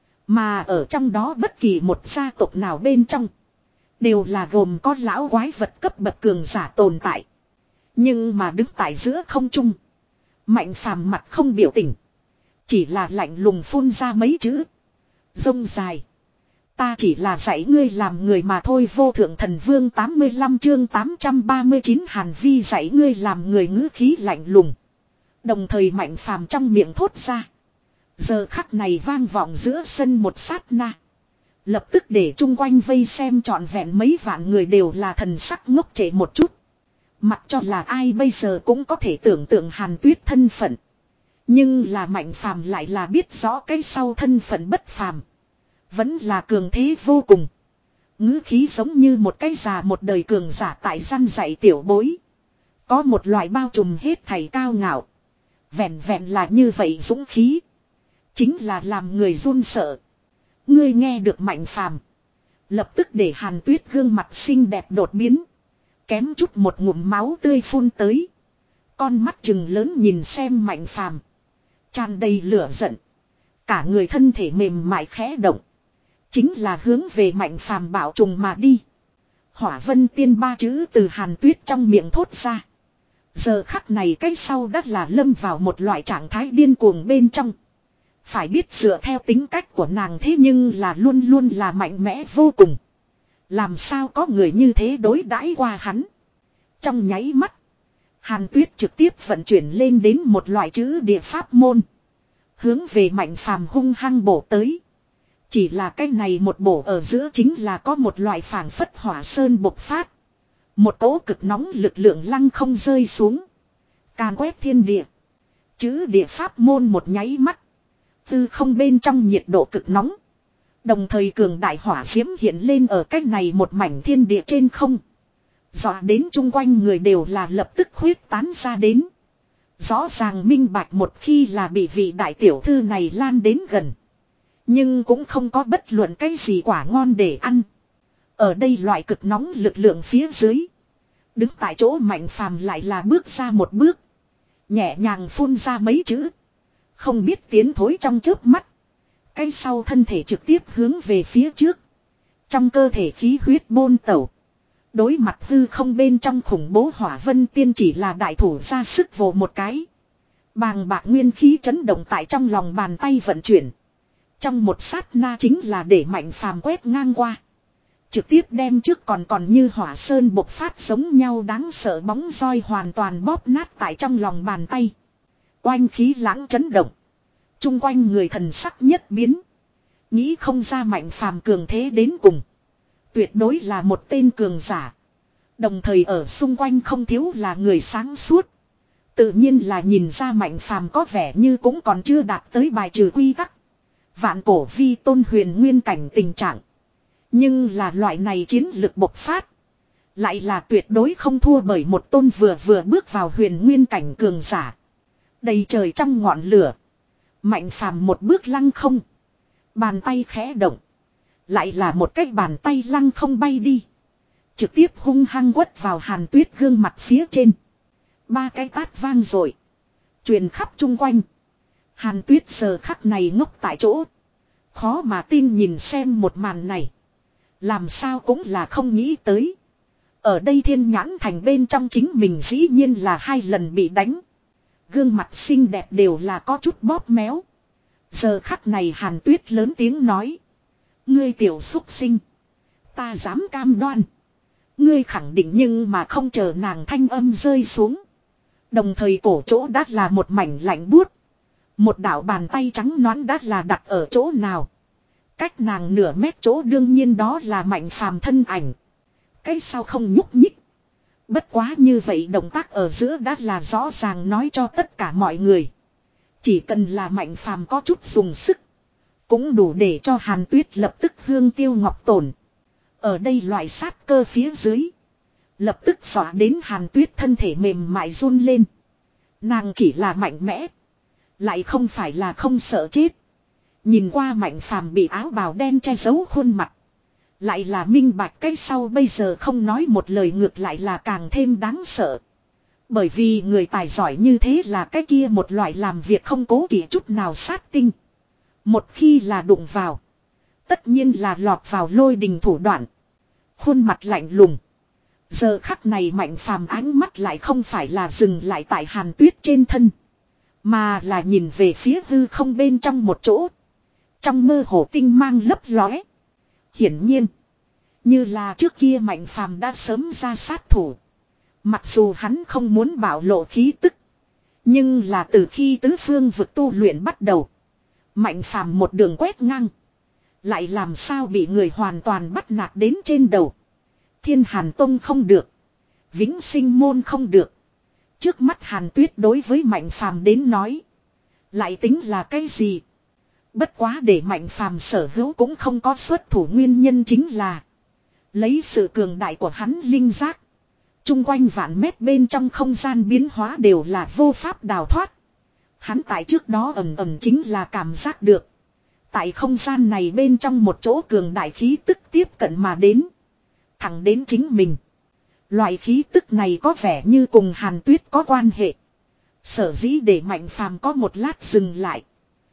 A: Mà ở trong đó bất kỳ một gia tộc nào bên trong. Đều là gồm có lão quái vật cấp bậc cường giả tồn tại. Nhưng mà đứng tại giữa không trung. Mạnh Phàm mặt không biểu tình. Chỉ là lạnh lùng phun ra mấy chữ. Rông dài. Ta chỉ là dạy ngươi làm người mà thôi. Vô thượng thần vương tám mươi lăm chương tám trăm ba mươi chín Hàn Vi dạy ngươi làm người ngữ khí lạnh lùng. Đồng thời Mạnh Phàm trong miệng thốt ra. Giờ khắc này vang vọng giữa sân một sát na. Lập tức để chung quanh vây xem trọn vẹn mấy vạn người đều là thần sắc ngốc trệ một chút. Mặc cho là ai bây giờ cũng có thể tưởng tượng Hàn Tuyết thân phận. Nhưng là Mạnh Phàm lại là biết rõ cái sau thân phận bất phàm. Vẫn là cường thế vô cùng. Ngữ khí giống như một cái già một đời cường giả tại gian dạy tiểu bối. Có một loại bao trùm hết thảy cao ngạo. Vẹn vẹn là như vậy dũng khí. Chính là làm người run sợ. Ngươi nghe được Mạnh Phàm. Lập tức để Hàn Tuyết gương mặt xinh đẹp đột biến. Kém chút một ngụm máu tươi phun tới. Con mắt trừng lớn nhìn xem Mạnh Phàm. Tràn đầy lửa giận. Cả người thân thể mềm mại khẽ động. Chính là hướng về Mạnh Phàm bảo trùng mà đi. Hỏa Vân Tiên ba chữ từ Hàn Tuyết trong miệng thốt ra. Giờ khắc này cái sau đắt là lâm vào một loại trạng thái điên cuồng bên trong. Phải biết dựa theo tính cách của nàng thế nhưng là luôn luôn là mạnh mẽ vô cùng. Làm sao có người như thế đối đãi qua hắn. Trong nháy mắt. Hàn Tuyết trực tiếp vận chuyển lên đến một loại chữ địa pháp môn. Hướng về Mạnh Phàm hung hăng bổ tới. Chỉ là cái này một bổ ở giữa chính là có một loại phảng phất hỏa sơn bộc phát. Một cỗ cực nóng lực lượng lăng không rơi xuống. Càn quét thiên địa. Chữ địa pháp môn một nháy mắt. Tư không bên trong nhiệt độ cực nóng. Đồng thời cường đại hỏa diễm hiện lên ở cách này một mảnh thiên địa trên không. Dọa đến chung quanh người đều là lập tức khuyết tán ra đến. Rõ ràng minh bạch một khi là bị vị đại tiểu thư này lan đến gần. Nhưng cũng không có bất luận cái gì quả ngon để ăn. Ở đây loại cực nóng lực lượng phía dưới. Đứng tại chỗ Mạnh Phàm lại là bước ra một bước. Nhẹ nhàng phun ra mấy chữ. Không biết tiến thối trong chớp mắt. Cái sau thân thể trực tiếp hướng về phía trước. Trong cơ thể khí huyết bôn tẩu. Đối mặt hư không bên trong khủng bố Hỏa Vân Tiên chỉ là đại thủ ra sức vồ một cái. Bàng bạc nguyên khí chấn động tại trong lòng bàn tay vận chuyển. Trong một sát na chính là để Mạnh Phàm quét ngang qua. Trực tiếp đem trước còn còn như hỏa sơn bộc phát giống nhau đáng sợ bóng roi hoàn toàn bóp nát tại trong lòng bàn tay. Oanh khí lãng chấn động. Trung quanh người thần sắc nhất biến. Nghĩ không ra Mạnh Phàm cường thế đến cùng. Tuyệt đối là một tên cường giả. Đồng thời ở xung quanh không thiếu là người sáng suốt. Tự nhiên là nhìn ra Mạnh Phàm có vẻ như cũng còn chưa đạt tới bài trừ quy tắc. Vạn cổ vi tôn huyền nguyên cảnh tình trạng. Nhưng là loại này chiến lực bộc phát. Lại là tuyệt đối không thua bởi một tôn vừa vừa bước vào huyền nguyên cảnh cường giả. Đầy trời trong ngọn lửa. Mạnh Phàm một bước lăng không. Bàn tay khẽ động. Lại là một cái bàn tay lăng không bay đi. Trực tiếp hung hăng quất vào Hàn Tuyết gương mặt phía trên. Ba cái tát vang rồi. Truyền khắp chung quanh. Hàn Tuyết giờ khắc này ngốc tại chỗ. Khó mà tin nhìn xem một màn này. Làm sao cũng là không nghĩ tới. Ở đây Thiên Nhãn Thành bên trong chính mình dĩ nhiên là hai lần bị đánh. Gương mặt xinh đẹp đều là có chút bóp méo. Giờ khắc này Hàn Tuyết lớn tiếng nói. Ngươi tiểu xúc sinh. Ta dám cam đoan. Ngươi khẳng định nhưng mà không chờ nàng thanh âm rơi xuống. Đồng thời cổ chỗ đã là một mảnh lạnh buốt. Một đạo bàn tay trắng nõn đã là đặt ở chỗ nào. Cách nàng nửa mét chỗ đương nhiên đó là Mạnh Phàm thân ảnh. Cái sau không nhúc nhích. Bất quá như vậy động tác ở giữa đã là rõ ràng nói cho tất cả mọi người. Chỉ cần là Mạnh Phàm có chút dùng sức. Cũng đủ để cho Hàn Tuyết lập tức hương tiêu ngọc tổn. Ở đây loại sát cơ phía dưới. Lập tức dọa đến Hàn Tuyết thân thể mềm mại run lên. Nàng chỉ là mạnh mẽ. Lại không phải là không sợ chết. Nhìn qua Mạnh Phàm bị áo bào đen che giấu khuôn mặt. Lại là minh bạch cái sau bây giờ không nói một lời ngược lại là càng thêm đáng sợ. Bởi vì người tài giỏi như thế là cái kia một loại làm việc không cố kỵ chút nào sát tinh. Một khi là đụng vào. Tất nhiên là lọt vào lôi đình thủ đoạn. Khuôn mặt lạnh lùng. Giờ khắc này Mạnh Phàm ánh mắt lại không phải là dừng lại tại Hàn Tuyết trên thân. Mà là nhìn về phía hư không bên trong một chỗ. Trong mơ hồ tinh mang lấp lóe. Hiển nhiên. Như là trước kia Mạnh Phàm đã sớm ra sát thủ. Mặc dù hắn không muốn bảo lộ khí tức. Nhưng là từ khi tứ phương vực tu luyện bắt đầu. Mạnh Phàm một đường quét ngang. Lại làm sao bị người hoàn toàn bắt nạt đến trên đầu. Thiên Hàn Tông không được. Vĩnh Sinh Môn không được. Trước mắt Hàn Tuyết đối với Mạnh Phàm đến nói. Lại tính là cái gì? Bất quá để Mạnh Phàm sở hữu cũng không có xuất thủ nguyên nhân chính là. Lấy sự cường đại của hắn linh giác. Trung quanh vạn mét bên trong không gian biến hóa đều là vô pháp đào thoát. Hắn tại trước đó ầm ầm chính là cảm giác được. Tại không gian này bên trong một chỗ cường đại khí tức tiếp cận mà đến. Thẳng đến chính mình. Loại khí tức này có vẻ như cùng Hàn Tuyết có quan hệ. Sở dĩ để Mạnh Phàm có một lát dừng lại.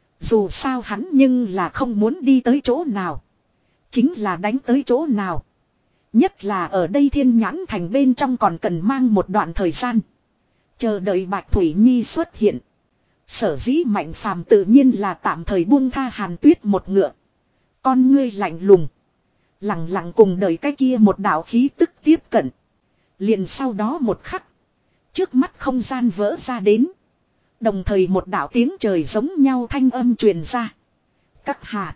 A: Dù sao hắn nhưng là không muốn đi tới chỗ nào. Chính là đánh tới chỗ nào. Nhất là ở đây Thiên Nhãn Thành bên trong còn cần mang một đoạn thời gian. Chờ đợi Bạch Thủy Nhi xuất hiện. Sở dĩ Mạnh Phàm tự nhiên là tạm thời buông tha Hàn Tuyết một ngựa. Con ngươi lạnh lùng. Lặng lặng cùng đợi cái kia một đạo khí tức tiếp cận. Liền sau đó một khắc. Trước mắt không gian vỡ ra đến. Đồng thời một đạo tiếng trời giống nhau thanh âm truyền ra. Các hạ.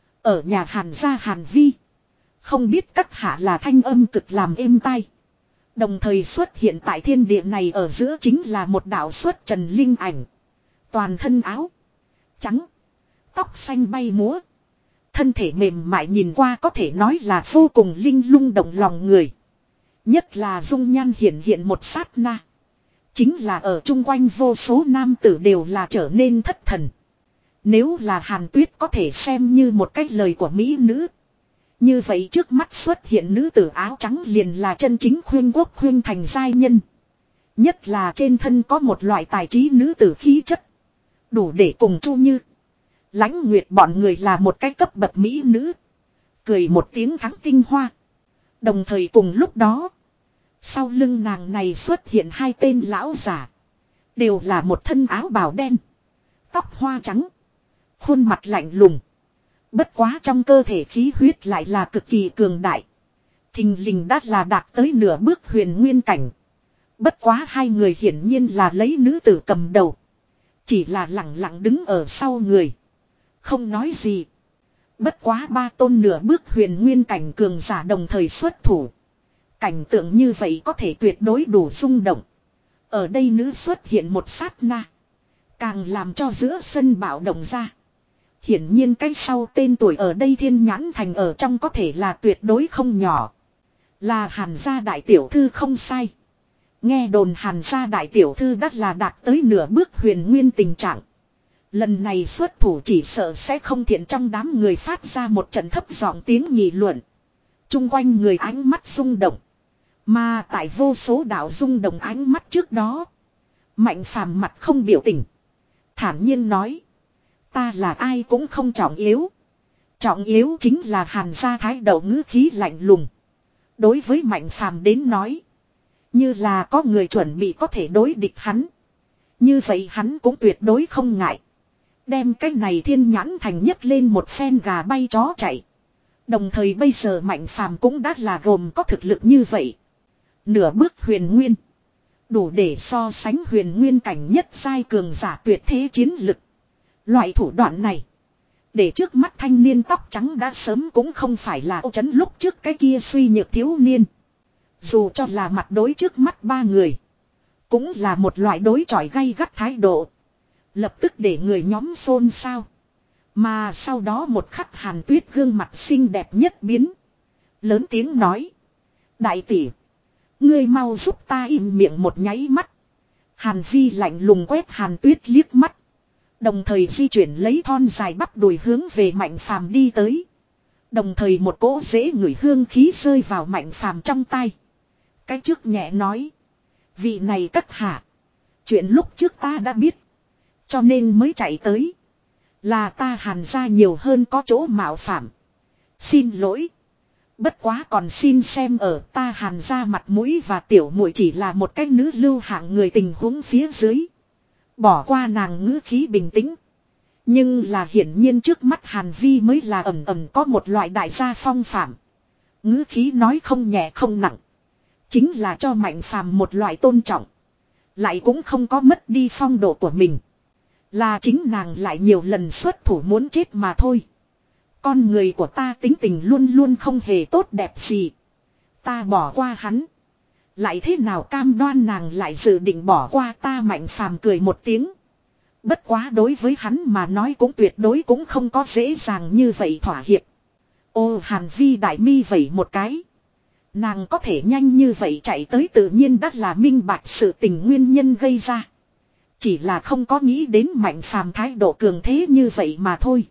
A: Ở nhà Hàn gia Hàn Vi. Không biết các hạ là thanh âm cực làm êm tai. Đồng thời xuất hiện tại thiên địa này ở giữa chính là một đạo xuất trần linh ảnh. Toàn thân áo trắng. Tóc xanh bay múa. Thân thể mềm mại nhìn qua có thể nói là vô cùng linh lung động lòng người. Nhất là dung nhan hiện hiện một sát na. Chính là ở chung quanh vô số nam tử đều là trở nên thất thần. Nếu là Hàn Tuyết có thể xem như một cách lời của mỹ nữ. Như vậy trước mắt xuất hiện nữ tử áo trắng liền là chân chính khuyên quốc khuyên thành giai nhân. Nhất là trên thân có một loại tài trí nữ tử khí chất. Đủ để cùng Chu Như. Lãnh Nguyệt bọn người là một cái cấp bậc mỹ nữ. Cười một tiếng thắng tinh hoa. Đồng thời cùng lúc đó. Sau lưng nàng này xuất hiện hai tên lão giả. Đều là một thân áo bào đen. Tóc hoa trắng. Khuôn mặt lạnh lùng. Bất quá trong cơ thể khí huyết lại là cực kỳ cường đại. Thình lình đã là đạt tới nửa bước huyền nguyên cảnh. Bất quá hai người hiển nhiên là lấy nữ tử cầm đầu. Chỉ là lặng lặng đứng ở sau người. Không nói gì. Bất quá ba tôn nửa bước huyền nguyên cảnh cường giả đồng thời xuất thủ. Cảnh tượng như vậy có thể tuyệt đối đủ rung động. Ở đây nữ xuất hiện một sát na. Càng làm cho giữa sân bạo động ra. Hiển nhiên cái sau tên tuổi ở đây Thiên Nhãn Thành ở trong có thể là tuyệt đối không nhỏ. Là Hàn gia đại tiểu thư không sai. Nghe đồn Hàn gia đại tiểu thư đắt là đạt tới nửa bước huyền nguyên tình trạng. Lần này xuất thủ chỉ sợ sẽ không thiện, trong đám người phát ra một trận thấp giọng tiếng nghị luận. Trung quanh người ánh mắt rung động. Mà tại vô số đạo rung động ánh mắt trước đó. Mạnh phàm mặt không biểu tình. Thản nhiên nói. Ta là ai cũng không trọng yếu. Trọng yếu chính là Hàn gia thái độ ngữ khí lạnh lùng. Đối với Mạnh phàm đến nói. Như là có người chuẩn bị có thể đối địch hắn. Như vậy hắn cũng tuyệt đối không ngại. Đem cái này Thiên Nhãn Thành nhất lên một phen gà bay chó chạy. Đồng thời bây giờ Mạnh phàm cũng đã là gồm có thực lực như vậy. Nửa bước huyền nguyên. Đủ để so sánh huyền nguyên cảnh nhất giai cường giả tuyệt thế chiến lực. Loại thủ đoạn này. Để trước mắt thanh niên tóc trắng đã sớm cũng không phải là ô chấn lúc trước cái kia suy nhược thiếu niên. Dù cho là mặt đối trước mắt ba người. Cũng là một loại đối chọi gay gắt thái độ. Lập tức để người nhóm xôn xao. Mà sau đó một khắc Hàn Tuyết gương mặt xinh đẹp nhất biến. Lớn tiếng nói. Đại tỷ. Ngươi mau giúp ta im miệng một nháy mắt. Hàn Vi lạnh lùng quét Hàn Tuyết liếc mắt. Đồng thời di chuyển lấy thon dài bắp đùi hướng về Mạnh phàm đi tới. Đồng thời một cỗ dễ ngửi hương khí rơi vào Mạnh phàm trong tay. Cái trước nhẹ nói. Vị này cất hạ. Chuyện lúc trước ta đã biết. Cho nên mới chạy tới. Là ta Hàn gia nhiều hơn có chỗ mạo phạm. Xin lỗi. Bất quá còn xin xem ở ta Hàn gia mặt mũi và tiểu muội chỉ là một cái nữ lưu hạng người tình huống phía dưới. Bỏ qua nàng ngữ khí bình tĩnh. Nhưng là hiển nhiên trước mắt Hàn Vi mới là ẩm ẩm có một loại đại gia phong phạm. Ngữ khí nói không nhẹ không nặng. Chính là cho Mạnh phàm một loại tôn trọng. Lại cũng không có mất đi phong độ của mình. Là chính nàng lại nhiều lần xuất thủ muốn chết mà thôi. Con người của ta tính tình luôn luôn không hề tốt đẹp gì. Ta bỏ qua hắn. Lại thế nào cam đoan nàng lại dự định bỏ qua ta? Mạnh phàm cười một tiếng. Bất quá đối với hắn mà nói cũng tuyệt đối cũng không có dễ dàng như vậy thỏa hiệp. Ô Hàn Vi đại mi vẩy một cái. Nàng có thể nhanh như vậy chạy tới tự nhiên đắt là minh bạch sự tình nguyên nhân gây ra. Chỉ là không có nghĩ đến Mạnh phàm thái độ cường thế như vậy mà thôi.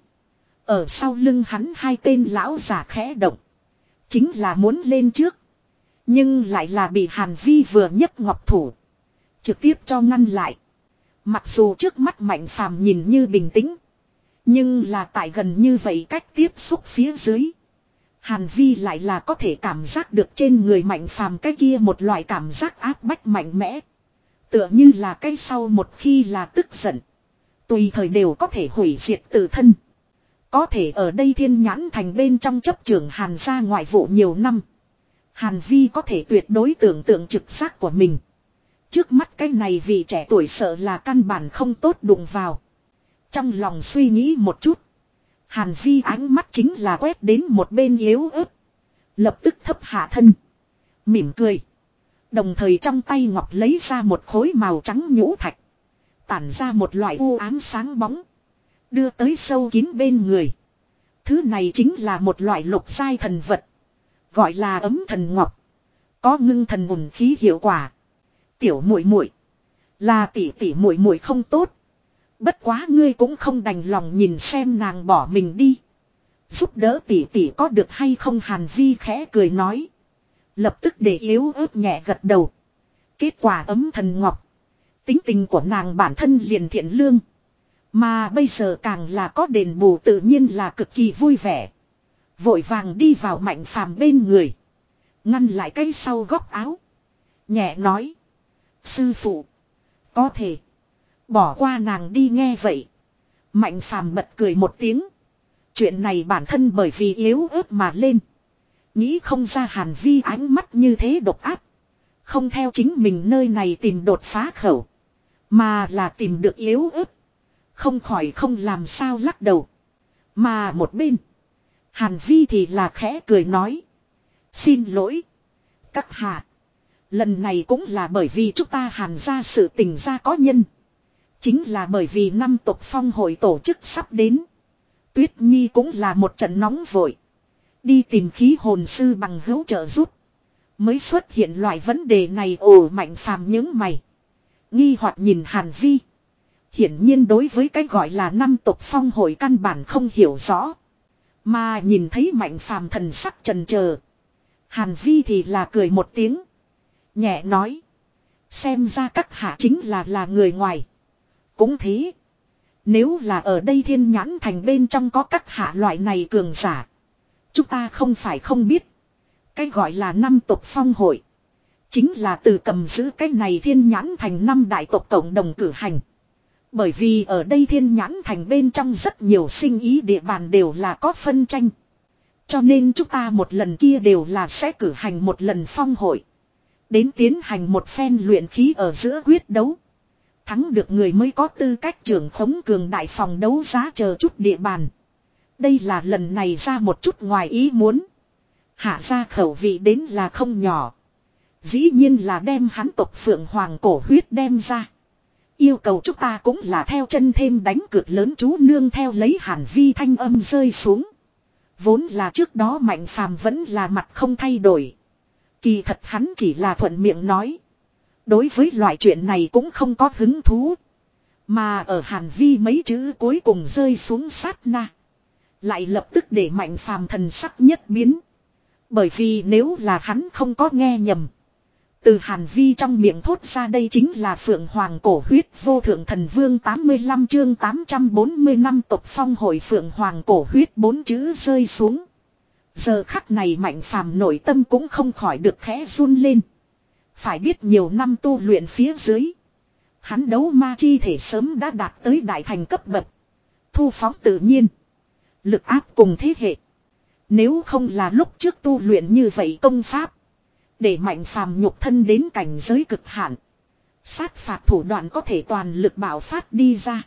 A: Ở sau lưng hắn hai tên lão giả khẽ động. Chính là muốn lên trước. Nhưng lại là bị Hàn Vi vừa nhấc ngọc thủ. Trực tiếp cho ngăn lại. Mặc dù trước mắt Mạnh phàm nhìn như bình tĩnh. Nhưng là tại gần như vậy cách tiếp xúc phía dưới. Hàn Vi lại là có thể cảm giác được trên người Mạnh phàm cái kia một loại cảm giác áp bách mạnh mẽ. Tựa như là cái sau một khi là tức giận. Tùy thời đều có thể hủy diệt tự thân. Có thể ở đây Thiên Nhãn Thành bên trong chấp trưởng Hàn gia ngoại vụ nhiều năm. Hàn Vi có thể tuyệt đối tưởng tượng trực giác của mình. Trước mắt cái này vì trẻ tuổi sợ là căn bản không tốt đụng vào. Trong lòng suy nghĩ một chút. Hàn Vi ánh mắt chính là quét đến một bên yếu ớt. Lập tức thấp hạ thân. Mỉm cười. Đồng thời trong tay ngọc lấy ra một khối màu trắng nhũ thạch. Tản ra một loại u ám sáng bóng. Đưa tới sâu kín bên người. Thứ này chính là một loại lục giai thần vật. Gọi là ấm thần ngọc. Có ngưng thần ổn khí hiệu quả. Tiểu muội muội là tỷ tỷ muội muội không tốt. Bất quá ngươi cũng không đành lòng nhìn xem nàng bỏ mình đi. Giúp đỡ tỷ tỷ có được hay không? Hàn Vi khẽ cười nói. Lập tức để yếu ớt nhẹ gật đầu. Kết quả ấm thần ngọc. Tính tình của nàng bản thân liền thiện lương. Mà bây giờ càng là có đền bù tự nhiên là cực kỳ vui vẻ. Vội vàng đi vào Mạnh phàm bên người. Ngăn lại cái sau góc áo. Nhẹ nói. Sư phụ. Có thể. Bỏ qua nàng đi nghe vậy. Mạnh phàm bật cười một tiếng. Chuyện này bản thân bởi vì yếu ớt mà lên. Nghĩ không ra Hàn Vi ánh mắt như thế độc áp. Không theo chính mình nơi này tìm đột phá khẩu. Mà là tìm được yếu ớt. Không khỏi không làm sao lắc đầu. Mà một bên. Hàn Vi thì là khẽ cười nói. Xin lỗi. Các hạ. Lần này cũng là bởi vì chúng ta Hàn ra sự tình ra có nhân. Chính là bởi vì năm tộc phong hội tổ chức sắp đến. Tuyết Nhi cũng là một trận nóng vội. Đi tìm khí hồn sư bằng hữu trợ giúp. Mới xuất hiện loại vấn đề này. Ồ, Mạnh phàm những mày. Nghi hoặc nhìn Hàn Vi. Hiển nhiên đối với cái gọi là năm tộc phong hội căn bản không hiểu rõ. Mà nhìn thấy Mạnh phàm thần sắc trần chờ, Hàn Vi thì là cười một tiếng. Nhẹ nói. Xem ra các hạ chính là là người ngoài. Cũng thế. Nếu là ở đây Thiên Nhãn Thành bên trong có các hạ loại này cường giả. Chúng ta không phải không biết. Cái gọi là năm tộc phong hội. Chính là từ cầm giữ cái này Thiên Nhãn Thành năm đại tộc cộng đồng cử hành. Bởi vì ở đây Thiên Nhãn Thành bên trong rất nhiều sinh ý địa bàn đều là có phân tranh. Cho nên chúng ta một lần kia đều là sẽ cử hành một lần phong hội. Đến tiến hành một phen luyện khí ở giữa quyết đấu. Thắng được người mới có tư cách trưởng khống cường đại phòng đấu giá chờ chút địa bàn. Đây là lần này ra một chút ngoài ý muốn. Hạ ra khẩu vị đến là không nhỏ. Dĩ nhiên là đem hắn tộc Phượng Hoàng cổ huyết đem ra. Yêu cầu chúng ta cũng là theo chân thêm đánh cược lớn chú nương theo lấy Hàn Vi thanh âm rơi xuống. Vốn là trước đó Mạnh phàm vẫn là mặt không thay đổi. Kỳ thật hắn chỉ là thuận miệng nói. Đối với loại chuyện này cũng không có hứng thú. Mà ở Hàn Vi mấy chữ cuối cùng rơi xuống sát na. Lại lập tức để Mạnh phàm thần sắc nhất biến. Bởi vì nếu là hắn không có nghe nhầm. Từ Hàn Vi trong miệng thốt ra đây chính là Phượng Hoàng cổ huyết vô thượng thần vương tám mươi lăm chương tám trăm bốn mươi năm tộc phong hội Phượng Hoàng cổ huyết bốn chữ rơi xuống. Giờ khắc này Mạnh phàm nội tâm cũng không khỏi được khẽ run lên. Phải biết nhiều năm tu luyện phía dưới. Hắn đấu ma chi thể sớm đã đạt tới đại thành cấp bậc. Thu phóng tự nhiên. Lực áp cùng thế hệ. Nếu không là lúc trước tu luyện như vậy công pháp. Để Mạnh phàm nhục thân đến cảnh giới cực hạn. Sát phạt thủ đoạn có thể toàn lực bạo phát đi ra.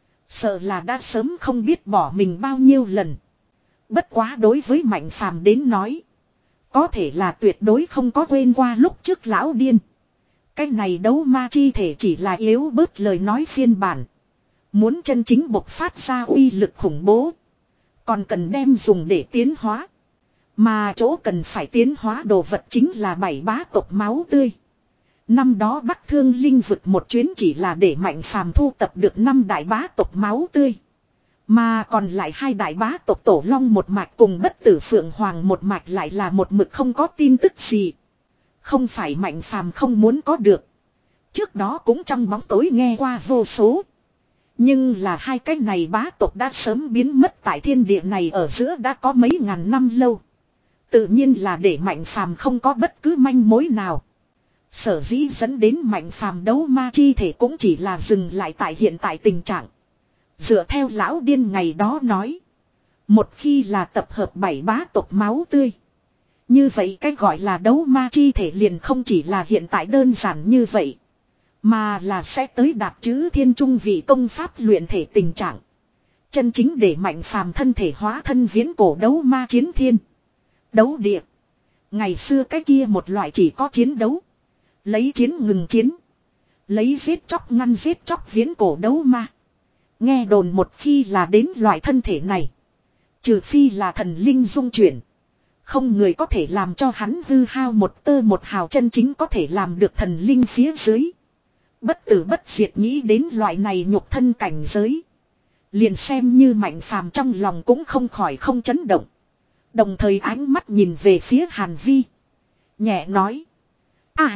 A: Sợ là đã sớm không biết bỏ mình bao nhiêu lần. Bất quá đối với Mạnh phàm đến nói. Có thể là tuyệt đối không có quên qua lúc trước lão điên. Cái này đấu ma chi thể chỉ là yếu bớt lời nói phiên bản. Muốn chân chính bộc phát ra uy lực khủng bố. Còn cần đem dùng để tiến hóa. Mà chỗ cần phải tiến hóa đồ vật chính là bảy bá tộc máu tươi. Năm đó Bắc Thương Linh vực một chuyến chỉ là để Mạnh phàm thu tập được năm đại bá tộc máu tươi. Mà còn lại hai đại bá tộc Tổ Long một mạch cùng Bất Tử Phượng Hoàng một mạch lại là một mực không có tin tức gì. Không phải Mạnh phàm không muốn có được. Trước đó cũng trong bóng tối nghe qua vô số. Nhưng là hai cái này bá tộc đã sớm biến mất tại thiên địa này ở giữa đã có mấy ngàn năm lâu. Tự nhiên là để Mạnh phàm không có bất cứ manh mối nào. Sở dĩ dẫn đến Mạnh phàm đấu ma chi thể cũng chỉ là dừng lại tại hiện tại tình trạng. Dựa theo lão điên ngày đó nói. Một khi là tập hợp bảy bá tộc máu tươi. Như vậy cái gọi là đấu ma chi thể liền không chỉ là hiện tại đơn giản như vậy. Mà là sẽ tới đạt chữ thiên trung vị công pháp luyện thể tình trạng. Chân chính để Mạnh phàm thân thể hóa thân viễn cổ đấu ma chiến thiên. Đấu địa. Ngày xưa cái kia một loại chỉ có chiến đấu. Lấy chiến ngừng chiến. Lấy giết chóc ngăn giết chóc viễn cổ đấu ma. Nghe đồn một khi là đến loại thân thể này. Trừ phi là thần linh dung chuyển. Không người có thể làm cho hắn hư hao một tơ một hào chân chính có thể làm được thần linh phía dưới. Bất tử bất diệt nghĩ đến loại này nhục thân cảnh giới. Liền xem như Mạnh phàm trong lòng cũng không khỏi không chấn động. Đồng thời ánh mắt nhìn về phía Hàn Vi. Nhẹ nói. À.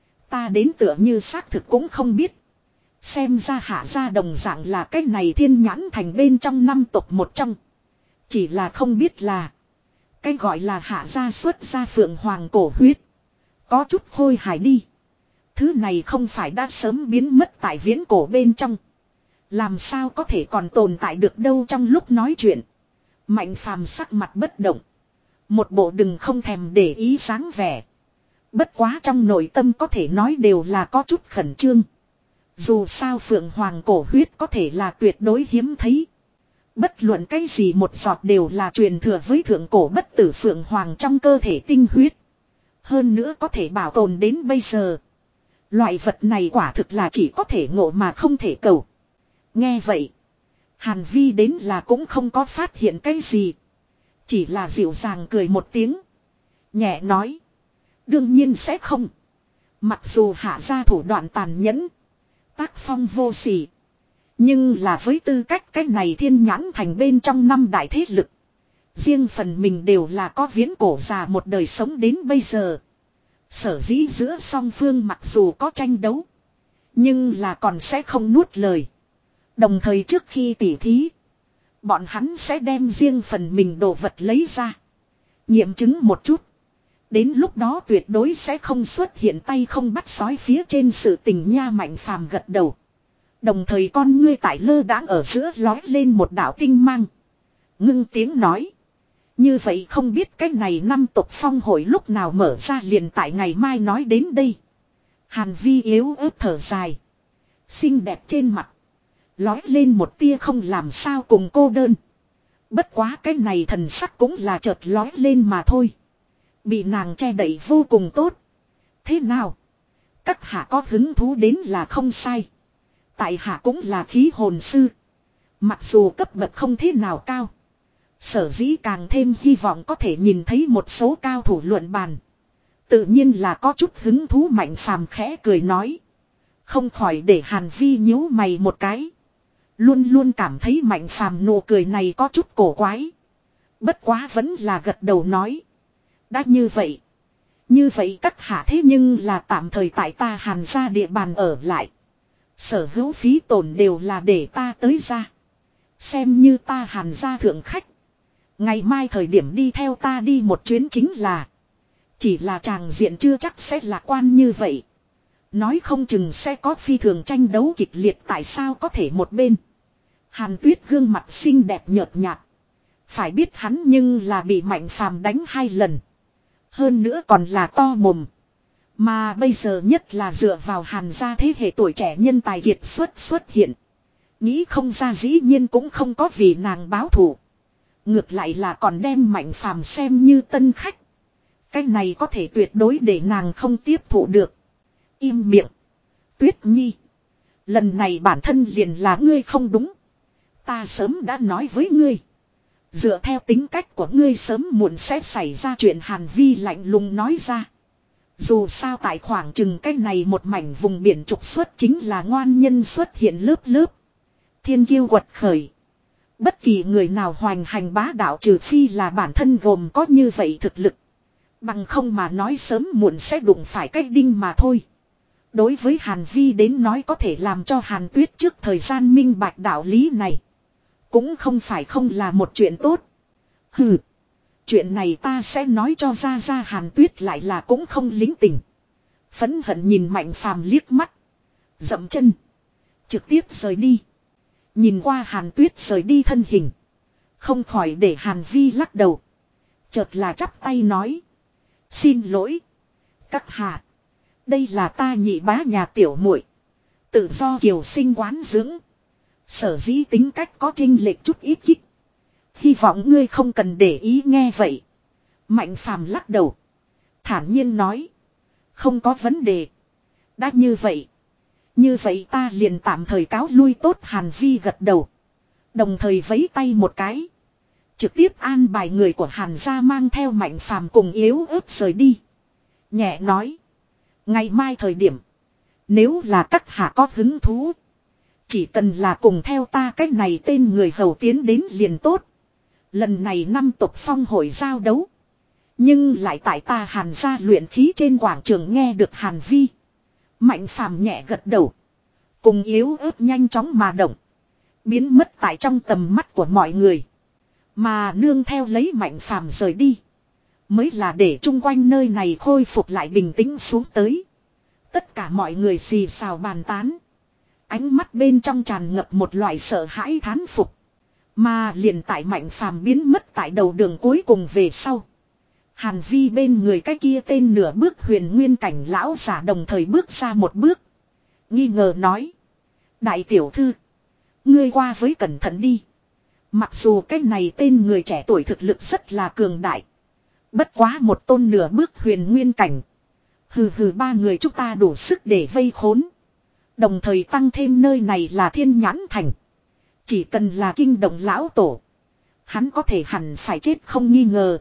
A: Ta đến tựa như xác thực cũng không biết. Xem ra Hạ gia đồng dạng là cái này Thiên Nhãn Thành bên trong năm tộc một trong. Chỉ là không biết là. Cái gọi là Hạ gia xuất ra Phượng Hoàng cổ huyết. Có chút khôi hài đi. Thứ này không phải đã sớm biến mất tại viễn cổ bên trong. Làm sao có thể còn tồn tại được đâu. Trong lúc nói chuyện, Mạnh Phàm sắc mặt bất động. Một bộ đừng không thèm để ý dáng vẻ. Bất quá trong nội tâm có thể nói đều là có chút khẩn trương. Dù sao Phượng Hoàng cổ huyết có thể là tuyệt đối hiếm thấy. Bất luận cái gì một giọt đều là truyền thừa với thượng cổ bất tử Phượng Hoàng trong cơ thể tinh huyết. Hơn nữa có thể bảo tồn đến bây giờ. Loại vật này quả thực là chỉ có thể ngộ mà không thể cầu. Nghe vậy, Hàn Vi đến là cũng không có phát hiện cái gì. Chỉ là dịu dàng cười một tiếng. Nhẹ nói. Đương nhiên sẽ không. Mặc dù hạ ra thủ đoạn tàn nhẫn, tác phong vô sỉ, nhưng là với tư cách cái này thiên nhãn thành bên trong năm đại thế lực. Riêng phần mình đều là có viễn cổ già một đời sống đến bây giờ. Sở dĩ giữa song phương mặc dù có tranh đấu, nhưng là còn sẽ không nuốt lời. Đồng thời trước khi tỉ thí, bọn hắn sẽ đem riêng phần mình đồ vật lấy ra, nghiệm chứng một chút. Đến lúc đó tuyệt đối sẽ không xuất hiện tay không bắt sói phía trên sự tình nha. Mạnh Phàm gật đầu. Đồng thời con ngươi tại lơ đãng ở giữa lói lên một đạo tinh mang. Ngưng tiếng nói. Như vậy không biết cái này năm tộc phong hội lúc nào mở ra, liền tại ngày mai nói đến đây. Hàn Vi yếu ớt thở dài. Xinh đẹp trên mặt lói lên một tia không làm sao cùng cô đơn. Bất quá cái này thần sắc cũng là chợt lói lên mà thôi. Bị nàng che đậy vô cùng tốt. Thế nào? Các hạ có hứng thú đến là không sai. Tại hạ cũng là khí hồn sư. Mặc dù cấp bậc không thế nào cao, sở dĩ càng thêm hy vọng có thể nhìn thấy một số cao thủ luận bàn. Tự nhiên là có chút hứng thú. Mạnh Phàm khẽ cười nói. Không khỏi để Hàn Vi nhíu mày một cái. Luôn luôn cảm thấy Mạnh Phàm nụ cười này có chút cổ quái. Bất quá vẫn là gật đầu nói. Đã như vậy. Như vậy các hạ thế nhưng là tạm thời tại ta Hàn gia địa bàn ở lại. Sở hữu phí tổn đều là để ta tới ra. Xem như ta Hàn gia thượng khách. Ngày mai thời điểm đi theo ta đi một chuyến chính là. Chỉ là tràng diện chưa chắc sẽ lạc quan như vậy. Nói không chừng sẽ có phi thường tranh đấu kịch liệt. Tại sao có thể một bên. Hàn Tuyết gương mặt xinh đẹp nhợt nhạt. Phải biết hắn nhưng là bị Mạnh Phàm đánh hai lần. Hơn nữa còn là to mồm. Mà bây giờ nhất là dựa vào Hàn gia thế hệ tuổi trẻ nhân tài kiệt xuất xuất hiện. Nghĩ không ra dĩ nhiên cũng không có vì nàng báo thù. Ngược lại là còn đem Mạnh Phàm xem như tân khách. Cái này có thể tuyệt đối để nàng không tiếp thụ được. Im miệng. Tuyết Nhi. Lần này bản thân liền là ngươi không đúng. Ta sớm đã nói với ngươi. Dựa theo tính cách của ngươi sớm muộn sẽ xảy ra chuyện. Hàn Vi lạnh lùng nói ra. Dù sao tại khoảng chừng cách này một mảnh vùng biển trục xuất chính là ngoan nhân xuất hiện lớp lớp. Thiên kiêu quật khởi. Bất kỳ người nào hoành hành bá đạo trừ phi là bản thân gồm có như vậy thực lực. Bằng không mà nói sớm muộn sẽ đụng phải cách đinh mà thôi. Đối với Hàn Vi đến nói có thể làm cho Hàn Tuyết trước thời gian minh bạch đạo lý này. Cũng không phải không là một chuyện tốt. Hừ. Chuyện này ta sẽ nói cho ra ra. Hàn Tuyết lại là cũng không lính tình. Phẫn hận nhìn Mạnh Phàm liếc mắt. Dậm chân. Trực tiếp rời đi. Nhìn qua Hàn Tuyết rời đi thân hình. Không khỏi để Hàn Vi lắc đầu. Chợt là chắp tay nói. Xin lỗi. Các hạ. Đây là ta nhị bá nhà tiểu muội, tự do kiều sinh quán dưỡng. Sở dĩ tính cách có chênh lệch chút ít kích. Hy vọng ngươi không cần để ý. Nghe vậy, Mạnh Phàm lắc đầu. Thản nhiên nói. Không có vấn đề. Đã như vậy. Như vậy ta liền tạm thời cáo lui tốt. Hàn Vi gật đầu. Đồng thời vẫy tay một cái. Trực tiếp an bài người của Hàn gia mang theo Mạnh Phàm cùng yếu ớt rời đi. Nhẹ nói. Ngày mai thời điểm. Nếu là các hạ có hứng thú. Chỉ cần là cùng theo ta cách này tên người hầu tiến đến liền tốt. Lần này năm tộc phong hội giao đấu. Nhưng lại tại ta Hàn gia luyện khí trên quảng trường. Nghe được Hàn Vi. Mạnh Phàm nhẹ gật đầu. Cùng yếu ớt nhanh chóng mà động. Biến mất tại trong tầm mắt của mọi người. Mà nương theo lấy Mạnh Phàm rời đi. Mới là để chung quanh nơi này khôi phục lại bình tĩnh xuống tới. Tất cả mọi người xì xào bàn tán. Ánh mắt bên trong tràn ngập một loại sợ hãi thán phục. Mà liền tại Mạnh Phàm biến mất tại đầu đường cuối cùng về sau. Hàn Vi bên người cái kia tên nửa bước huyền nguyên cảnh lão giả đồng thời bước ra một bước. Nghi ngờ nói. Đại tiểu thư. Ngươi qua với cẩn thận đi. Mặc dù cái này tên người trẻ tuổi thực lực rất là cường đại. Bất quá một tôn nửa bước huyền nguyên cảnh. Hừ hừ ba người chúng ta đủ sức để vây khốn. Đồng thời tăng thêm nơi này là Thiên Nhãn Thành. Chỉ cần là kinh động lão tổ. Hắn có thể hẳn phải chết không nghi ngờ.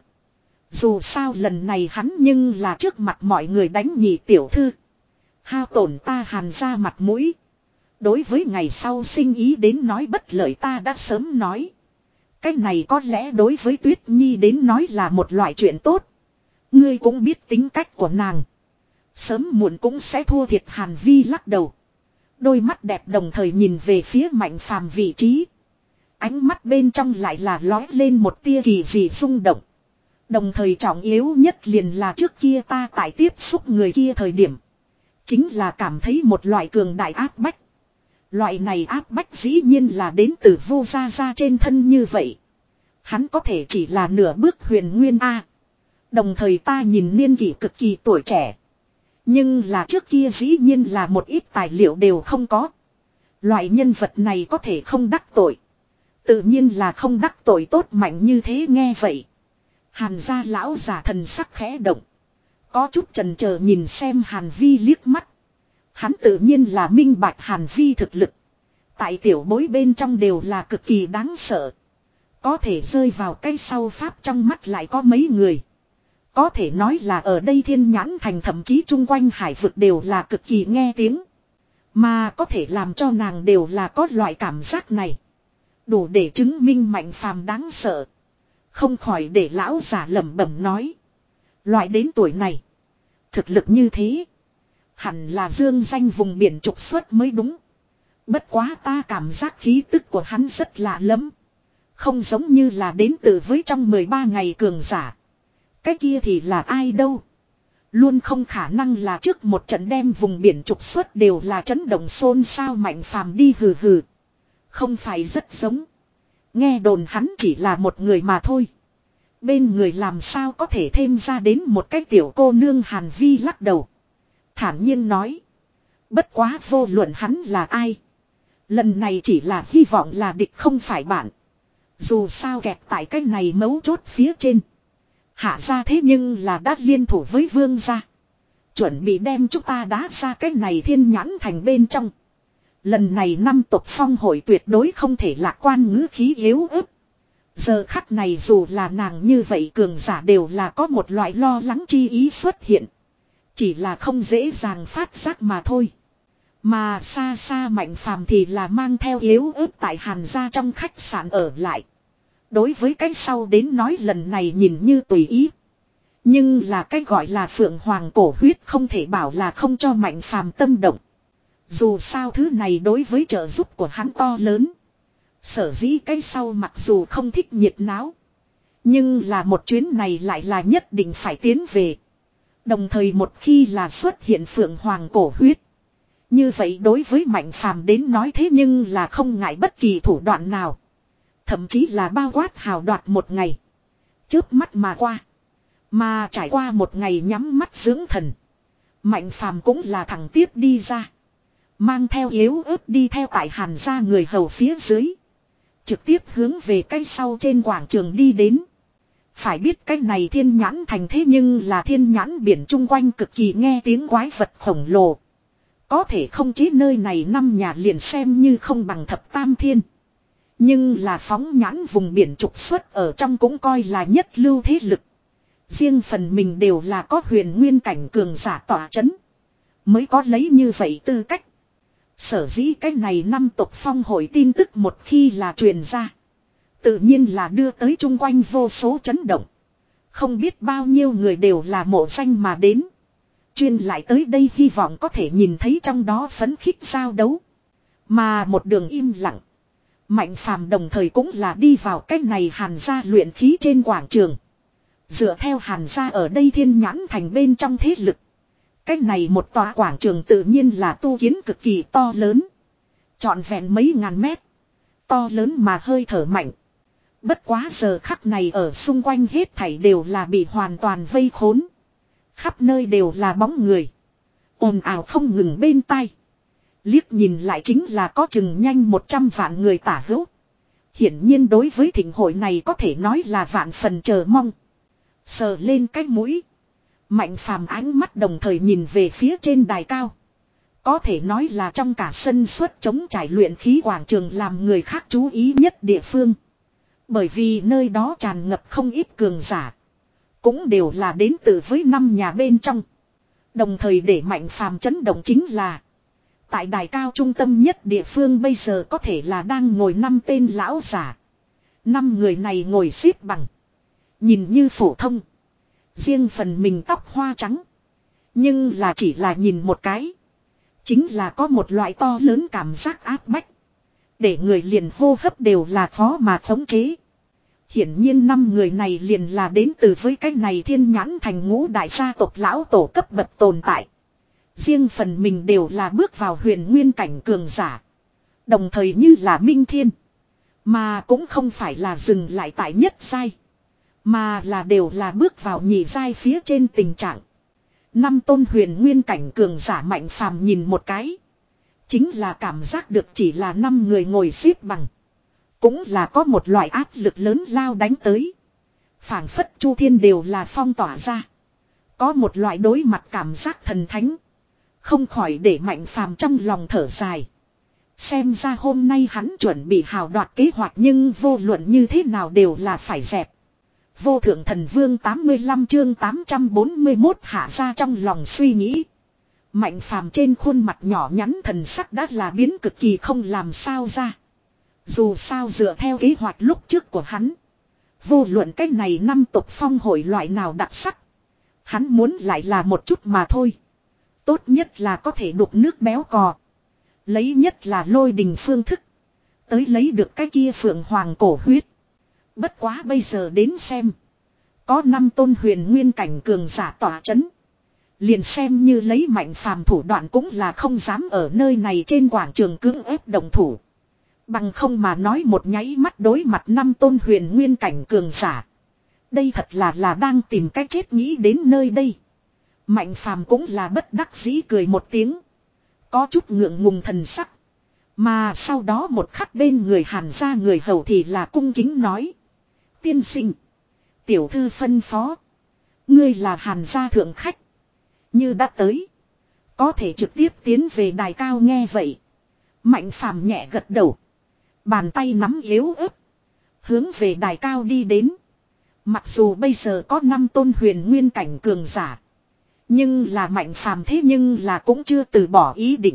A: Dù sao lần này hắn nhưng là trước mặt mọi người đánh nhị tiểu thư. Hao tổn ta Hàn ra mặt mũi. Đối với ngày sau sinh ý đến nói bất lợi ta đã sớm nói. Cái này có lẽ đối với Tuyết Nhi đến nói là một loại chuyện tốt. Ngươi cũng biết tính cách của nàng. Sớm muộn cũng sẽ thua thiệt. Hàn Vi lắc đầu. Đôi mắt đẹp đồng thời nhìn về phía Mạnh Phàm vị trí. Ánh mắt bên trong lại là lói lên một tia kỳ dị rung động. Đồng thời trọng yếu nhất liền là trước kia ta tại tiếp xúc người kia thời điểm. Chính là cảm thấy một loại cường đại áp bách. Loại này áp bách dĩ nhiên là đến từ Vu Gia Gia trên thân như vậy. Hắn có thể chỉ là nửa bước huyền nguyên A. Đồng thời ta nhìn niên kỷ cực kỳ tuổi trẻ. Nhưng là trước kia dĩ nhiên là một ít tài liệu đều không có. Loại nhân vật này có thể không đắc tội. Tự nhiên là không đắc tội tốt mạnh như thế nghe vậy. Hàn gia lão giả thần sắc khẽ động. Có chút chần chờ nhìn xem Hàn Vi liếc mắt. Hắn tự nhiên là minh bạch Hàn Vi thực lực. Tại tiểu bối bên trong đều là cực kỳ đáng sợ. Có thể rơi vào cái sau pháp trong mắt lại có mấy người. Có thể nói là ở đây Thiên Nhãn Thành thậm chí chung quanh hải vực đều là cực kỳ nghe tiếng. Mà có thể làm cho nàng đều là có loại cảm giác này. Đủ để chứng minh Mạnh Phàm đáng sợ. Không khỏi để lão giả lẩm bẩm nói. Loại đến tuổi này. Thực lực như thế. Hẳn là dương danh vùng biển trục xuất mới đúng. Bất quá ta cảm giác khí tức của hắn rất lạ lắm. Không giống như là đến từ với trong mười ba ngày cường giả. Cái kia thì là ai đâu. Luôn không khả năng là trước một trận đem vùng biển trục xuất đều là chấn động xôn xao. Mạnh Phàm đi hừ hừ. Không phải rất giống. Nghe đồn hắn chỉ là một người mà thôi. Bên người làm sao có thể thêm ra đến một cái tiểu cô nương. Hàn Vi lắc đầu. Thản nhiên nói. Bất quá vô luận hắn là ai. Lần này chỉ là hy vọng là địch không phải bạn. Dù sao kẹt tại cái này mấu chốt phía trên. Hạ ra thế nhưng là đã liên thủ với vương gia. Chuẩn bị đem chúng ta đá ra cái này Thiên Nhãn Thành bên trong. Lần này năm tộc phong hội tuyệt đối không thể lạc quan ngữ khí yếu ớt. Giờ khắc này dù là nàng như vậy cường giả đều là có một loại lo lắng chi ý xuất hiện. Chỉ là không dễ dàng phát giác mà thôi. Mà xa xa Mạnh Phàm thì là mang theo yếu ớt tại Hàn gia trong khách sạn ở lại. Đối với cái sau đến nói lần này nhìn như tùy ý. Nhưng là cái gọi là phượng hoàng cổ huyết không thể bảo là không cho Mạnh Phàm tâm động. Dù sao thứ này đối với trợ giúp của hắn to lớn. Sở dĩ cái sau mặc dù không thích nhiệt náo. Nhưng là một chuyến này lại là nhất định phải tiến về. Đồng thời một khi là xuất hiện phượng hoàng cổ huyết. Như vậy đối với Mạnh Phàm đến nói thế nhưng là không ngại bất kỳ thủ đoạn nào. Thậm chí là bao quát hào đoạt một ngày. Chớp mắt mà qua. Mà trải qua một ngày nhắm mắt dưỡng thần. Mạnh Phàm cũng là thẳng tiếp đi ra. Mang theo yếu ớt đi theo tại Hàn gia người hầu phía dưới. Trực tiếp hướng về cái sau trên quảng trường đi đến. Phải biết cái này Thiên Nhãn Thành thế nhưng là thiên nhãn biển chung quanh cực kỳ nghe tiếng quái vật khổng lồ. Có thể không chế nơi này năm nhà liền xem như không bằng thập tam thiên. Nhưng là phóng nhãn vùng biển trục xuất ở trong cũng coi là nhất lưu thế lực. Riêng phần mình đều là có huyền nguyên cảnh cường giả tỏa chấn. Mới có lấy như vậy tư cách. Sở dĩ cái này năm tộc phong hội tin tức một khi là truyền ra. Tự nhiên là đưa tới chung quanh vô số chấn động. Không biết bao nhiêu người đều là mộ danh mà đến. Chuyên lại tới đây hy vọng có thể nhìn thấy trong đó phấn khích giao đấu. Mà một đường im lặng. Mạnh Phàm đồng thời cũng là đi vào cái này Hàn gia luyện khí trên quảng trường. Dựa theo Hàn gia ở đây Thiên Nhãn Thành bên trong thế lực. Cái này một tòa quảng trường tự nhiên là tu kiến cực kỳ to lớn. Trọn vẹn mấy ngàn mét. To lớn mà hơi thở mạnh. Bất quá giờ khắc này ở xung quanh hết thảy đều là bị hoàn toàn vây khốn. Khắp nơi đều là bóng người. Ồn ào không ngừng bên tai. Liếc nhìn lại chính là có chừng nhanh một trăm vạn người tả hữu. Hiển nhiên đối với thịnh hội này có thể nói là vạn phần chờ mong. Sờ lên cái mũi. Mạnh phàm ánh mắt đồng thời nhìn về phía trên đài cao. Có thể nói là trong cả sân suất chống trải luyện khí quảng trường làm người khác chú ý nhất địa phương. Bởi vì nơi đó tràn ngập không ít cường giả. Cũng đều là đến từ với năm nhà bên trong. Đồng thời để mạnh phàm chấn động chính là. Tại đài cao trung tâm nhất địa phương bây giờ có thể là đang ngồi năm tên lão giả. Năm người này ngồi xếp bằng. Nhìn như phổ thông. Riêng phần mình tóc hoa trắng. Nhưng là chỉ là nhìn một cái. Chính là có một loại to lớn cảm giác áp bách. Để người liền hô hấp đều là khó mà khống chế. Hiển nhiên năm người này liền là đến từ với cái này thiên nhãn thành ngũ đại gia tộc lão tổ cấp bậc tồn tại. Riêng phần mình đều là bước vào huyền nguyên cảnh cường giả. Đồng thời như là minh thiên. Mà cũng không phải là dừng lại tại nhất giai. Mà là đều là bước vào nhị giai phía trên tình trạng. Năm tôn huyền nguyên cảnh cường giả mạnh phàm nhìn một cái. Chính là cảm giác được chỉ là năm người ngồi xếp bằng. Cũng là có một loại áp lực lớn lao đánh tới. Phảng phất chu thiên đều là phong tỏa ra. Có một loại đối mặt cảm giác thần thánh. Không khỏi để mạnh phàm trong lòng thở dài. Xem ra hôm nay hắn chuẩn bị hào đoạt kế hoạch nhưng vô luận như thế nào đều là phải dẹp. Vô thượng thần vương tám mươi lăm chương tám trăm bốn mươi mốt hạ ra trong lòng suy nghĩ. Mạnh phàm trên khuôn mặt nhỏ nhắn thần sắc đã là biến cực kỳ không làm sao ra. Dù sao dựa theo kế hoạch lúc trước của hắn. Vô luận cách này năm tộc phong hội loại nào đặc sắc. Hắn muốn lại là một chút mà thôi. Tốt nhất là có thể đục nước béo cò. Lấy nhất là lôi đình phương thức. Tới lấy được cái kia phượng hoàng cổ huyết. Bất quá bây giờ đến xem. Có năm tôn huyền nguyên cảnh cường giả tỏa chấn. Liền xem như lấy mạnh phàm thủ đoạn cũng là không dám ở nơi này trên quảng trường cưỡng ép động thủ. Bằng không mà nói một nháy mắt đối mặt năm tôn huyền nguyên cảnh cường giả. Đây thật là là đang tìm cách chết nghĩ đến nơi đây. Mạnh phàm cũng là bất đắc dĩ cười một tiếng. Có chút ngượng ngùng thần sắc. Mà sau đó một khắc bên người Hàn gia người hầu thì là cung kính nói. Tiên sinh. Tiểu thư phân phó. Ngươi là Hàn gia thượng khách. Như đã tới. Có thể trực tiếp tiến về đài cao nghe vậy. Mạnh phàm nhẹ gật đầu. Bàn tay nắm yếu ớt. Hướng về đài cao đi đến. Mặc dù bây giờ có năm tôn huyền nguyên cảnh cường giả. Nhưng là mạnh phàm thế nhưng là cũng chưa từ bỏ ý định.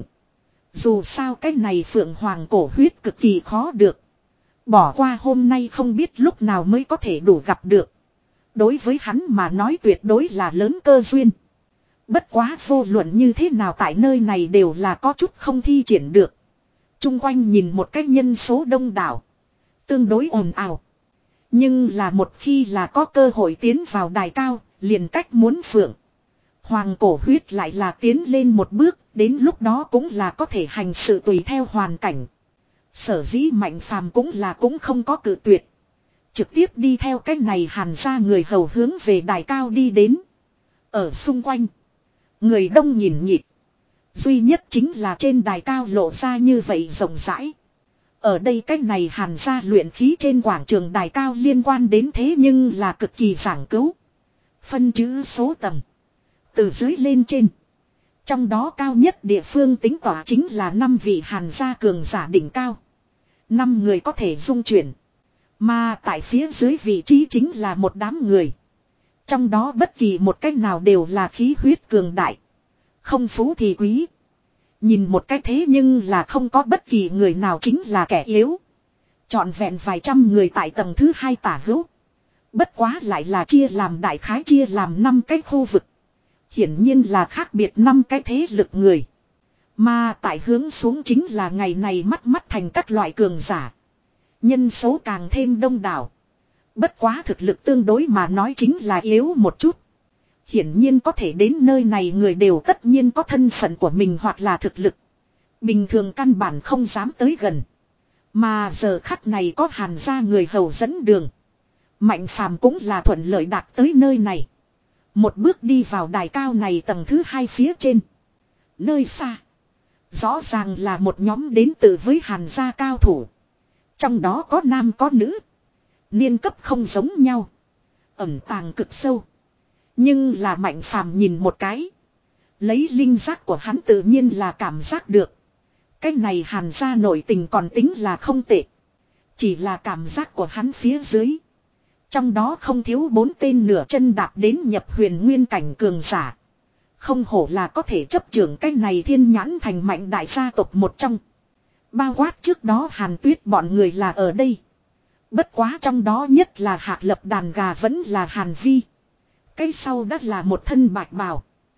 A: Dù sao cái này phượng hoàng cổ huyết cực kỳ khó được. Bỏ qua hôm nay không biết lúc nào mới có thể đủ gặp được. Đối với hắn mà nói tuyệt đối là lớn cơ duyên. Bất quá vô luận như thế nào tại nơi này đều là có chút không thi triển được. Trung quanh nhìn một cái nhân số đông đảo. Tương đối ồn ào. Nhưng là một khi là có cơ hội tiến vào đài cao, liền cách muốn phượng. Hoàng cổ huyết lại là tiến lên một bước, đến lúc đó cũng là có thể hành sự tùy theo hoàn cảnh. Sở dĩ mạnh phàm cũng là cũng không có cự tuyệt. Trực tiếp đi theo cách này Hàn ra người hầu hướng về đài cao đi đến. Ở xung quanh, người đông nhìn nhịp. Duy nhất chính là trên đài cao lộ ra như vậy rộng rãi. Ở đây cách này Hàn ra luyện khí trên quảng trường đài cao liên quan đến thế nhưng là cực kỳ giảng cứu. Phân chữ số tầng. Từ dưới lên trên. Trong đó cao nhất địa phương tính tỏa chính là năm vị Hàn gia cường giả đỉnh cao. Năm người có thể dung chuyển. Mà tại phía dưới vị trí chính là một đám người. Trong đó bất kỳ một cách nào đều là khí huyết cường đại. Không phú thì quý. Nhìn một cách thế nhưng là không có bất kỳ người nào chính là kẻ yếu. Trọn vẹn vài trăm người tại tầng thứ hai tả hữu. Bất quá lại là chia làm đại khái chia làm năm cái khu vực. Hiển nhiên là khác biệt năm cái thế lực người. Mà tại hướng xuống chính là ngày này mắt mắt thành các loại cường giả. Nhân số càng thêm đông đảo. Bất quá thực lực tương đối mà nói chính là yếu một chút. Hiển nhiên có thể đến nơi này người đều tất nhiên có thân phận của mình hoặc là thực lực. Bình thường căn bản không dám tới gần. Mà giờ khắc này có Hàn gia người hầu dẫn đường. Mạnh phàm cũng là thuận lợi đạt tới nơi này. Một bước đi vào đài cao này tầng thứ hai phía trên. Nơi xa. Rõ ràng là một nhóm đến từ với Hàn gia cao thủ. Trong đó có nam có nữ. Niên cấp không giống nhau. Ẩn tàng cực sâu. Nhưng là Mạnh phàm nhìn một cái. Lấy linh giác của hắn tự nhiên là cảm giác được. Cái này Hàn gia nội tình còn tính là không tệ. Chỉ là cảm giác của hắn phía dưới. Trong đó không thiếu bốn tên nửa chân đạp đến nhập huyền nguyên cảnh cường giả. Không hổ là có thể chấp trưởng cái này thiên nhãn thành mạnh đại gia tộc một trong. Bao quát trước đó Hàn Tuyết bọn người là ở đây. Bất quá trong đó nhất là Hạc Lập đàn gà vẫn là Hàn Vi. Cái sau đã là một thân bạch bào.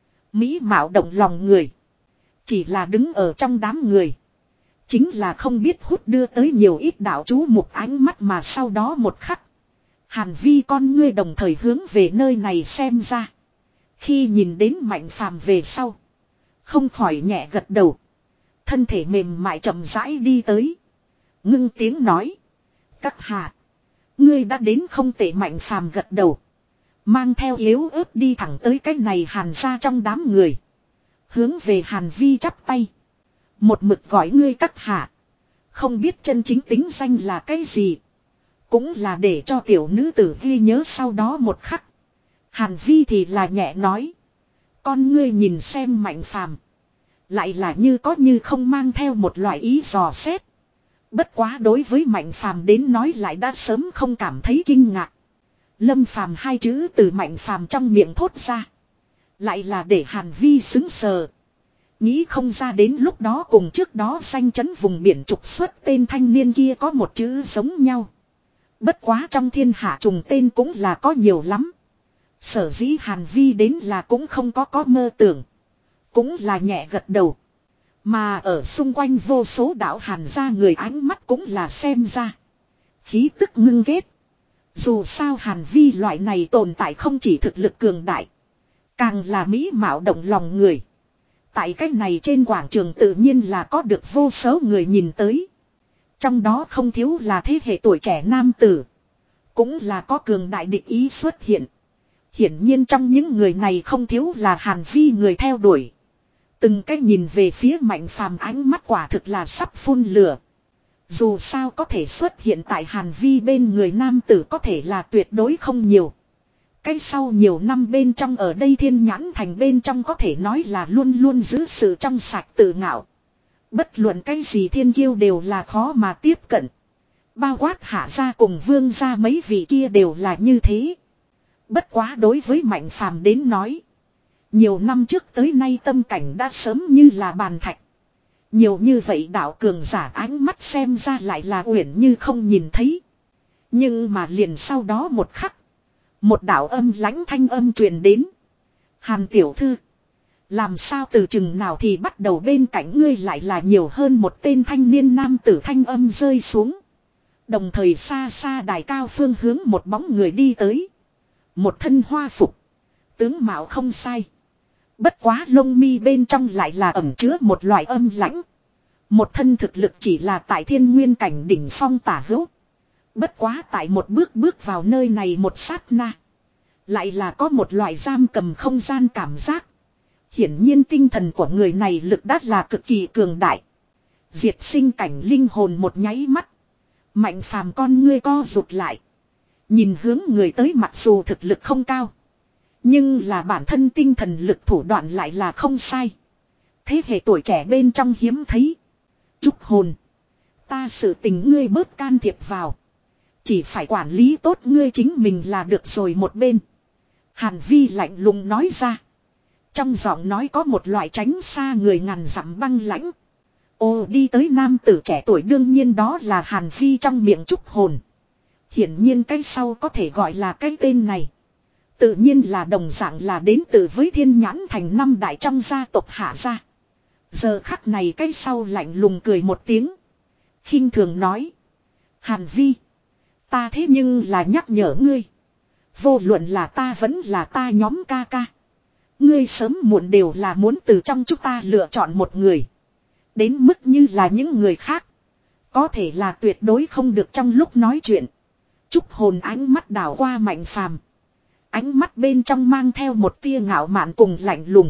A: Mỹ mạo động lòng người. Chỉ là đứng ở trong đám người. Chính là không biết hút đưa tới nhiều ít đạo chú một ánh mắt mà sau đó một khắc. Hàn Vi con ngươi đồng thời hướng về nơi này xem ra. Khi nhìn đến Mạnh phàm về sau. Không khỏi nhẹ gật đầu. Thân thể mềm mại chậm rãi đi tới. Ngưng tiếng nói. Các hạ. Ngươi đã đến không tệ. Mạnh phàm gật đầu. Mang theo yếu ớt đi thẳng tới cái này Hàn gia trong đám người. Hướng về Hàn Vi chắp tay. Một mực gọi ngươi các hạ. Không biết chân chính tính danh là cái gì. Cũng là để cho tiểu nữ tử ghi nhớ sau đó một khắc. Hàn Vi thì là nhẹ nói. Con ngươi nhìn xem Mạnh phàm. Lại là như có như không mang theo một loại ý dò xét. Bất quá đối với Mạnh phàm đến nói lại đã sớm không cảm thấy kinh ngạc. Lâm phàm hai chữ từ Mạnh phàm trong miệng thốt ra. Lại là để Hàn Vi xứng sờ. Nghĩ không ra đến lúc đó cùng trước đó danh chấn vùng biển trục xuất tên thanh niên kia có một chữ giống nhau. Bất quá trong thiên hạ trùng tên cũng là có nhiều lắm. Sở dĩ Hàn Vi đến là cũng không có có mơ tưởng. Cũng là nhẹ gật đầu. Mà ở xung quanh vô số đạo Hàn gia người ánh mắt cũng là xem ra. Khí tức ngưng ghét. Dù sao Hàn Vi loại này tồn tại không chỉ thực lực cường đại. Càng là mỹ mạo động lòng người. Tại cách này trên quảng trường tự nhiên là có được vô số người nhìn tới. Trong đó không thiếu là thế hệ tuổi trẻ nam tử. Cũng là có cường đại địch ý xuất hiện. Hiển nhiên trong những người này không thiếu là Hàn Vi người theo đuổi. Từng cách nhìn về phía Mạnh phàm ánh mắt quả thực là sắp phun lửa. Dù sao có thể xuất hiện tại Hàn Vi bên người nam tử có thể là tuyệt đối không nhiều. Cái sau nhiều năm bên trong ở đây thiên nhãn thành bên trong có thể nói là luôn luôn giữ sự trong sạch tự ngạo. Bất luận cái gì thiên kiêu đều là khó mà tiếp cận. Bao quát Hạ gia cùng Vương gia mấy vị kia đều là như thế. Bất quá đối với Mạnh phàm đến nói. Nhiều năm trước tới nay tâm cảnh đã sớm như là bàn thạch. Nhiều như vậy đạo cường giả ánh mắt xem ra lại là uyển như không nhìn thấy. Nhưng mà liền sau đó một khắc. Một đạo âm lãnh thanh âm truyền đến. Hàn tiểu thư. Làm sao từ chừng nào thì bắt đầu bên cạnh ngươi lại là nhiều hơn một tên thanh niên nam tử thanh âm rơi xuống. Đồng thời xa xa đài cao phương hướng một bóng người đi tới. Một thân hoa phục. Tướng mạo không sai. Bất quá lông mi bên trong lại là ẩn chứa một loại âm lãnh. Một thân thực lực chỉ là tại thiên nguyên cảnh đỉnh phong tả hữu. Bất quá tại một bước bước vào nơi này một sát na. Lại là có một loại giam cầm không gian cảm giác. Hiển nhiên tinh thần của người này lực đắt là cực kỳ cường đại. Diệt sinh cảnh linh hồn một nháy mắt. Mạnh phàm con ngươi co rụt lại. Nhìn hướng người tới mặc dù thực lực không cao. Nhưng là bản thân tinh thần lực thủ đoạn lại là không sai. Thế hệ tuổi trẻ bên trong hiếm thấy. Trúc hồn. Ta sự tình ngươi bớt can thiệp vào. Chỉ phải quản lý tốt ngươi chính mình là được rồi một bên. Hàn Vi lạnh lùng nói ra. Trong giọng nói có một loại tránh xa người ngàn dặm băng lãnh. Ồ đi tới nam tử trẻ tuổi đương nhiên đó là Hàn Vi trong miệng trúc hồn. Hiển nhiên cái sau có thể gọi là cái tên này. Tự nhiên là đồng dạng là đến từ với thiên nhãn thành năm đại trong gia tộc Hạ gia. Giờ khắc này cái sau lạnh lùng cười một tiếng. Khinh thường nói. Hàn Vi. Ta thế nhưng là nhắc nhở ngươi. Vô luận là ta vẫn là ta nhóm ca ca. Ngươi sớm muộn đều là muốn từ trong chúng ta lựa chọn một người. Đến mức như là những người khác. Có thể là tuyệt đối không được trong lúc nói chuyện. Trúc hồn ánh mắt đảo qua Mạnh Phàm. Ánh mắt bên trong mang theo một tia ngạo mạn cùng lạnh lùng.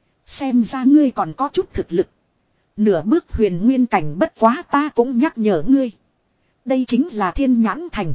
A: Xem ra ngươi còn có chút thực lực. Nửa bước huyền nguyên cảnh bất quá ta cũng nhắc nhở ngươi. Đây chính là Thiên Nhãn Thành.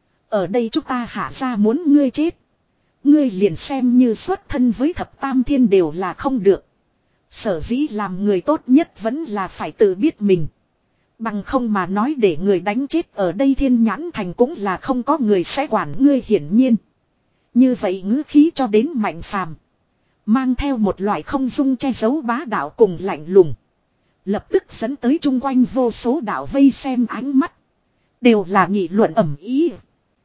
A: Ở đây chúng ta hạ ra muốn ngươi chết. Ngươi liền xem như xuất thân với thập tam thiên đều là không được. Sở dĩ làm người tốt nhất vẫn là phải tự biết mình. Bằng không mà nói để người đánh chết ở đây Thiên Nhãn Thành cũng là không có người sẽ quản ngươi hiển nhiên. Như vậy ngữ khí cho đến Mạnh Phàm. Mang theo một loại không dung che giấu bá đạo cùng lạnh lùng. Lập tức dẫn tới chung quanh vô số đạo vây xem ánh mắt. Đều là nghị luận ầm ĩ.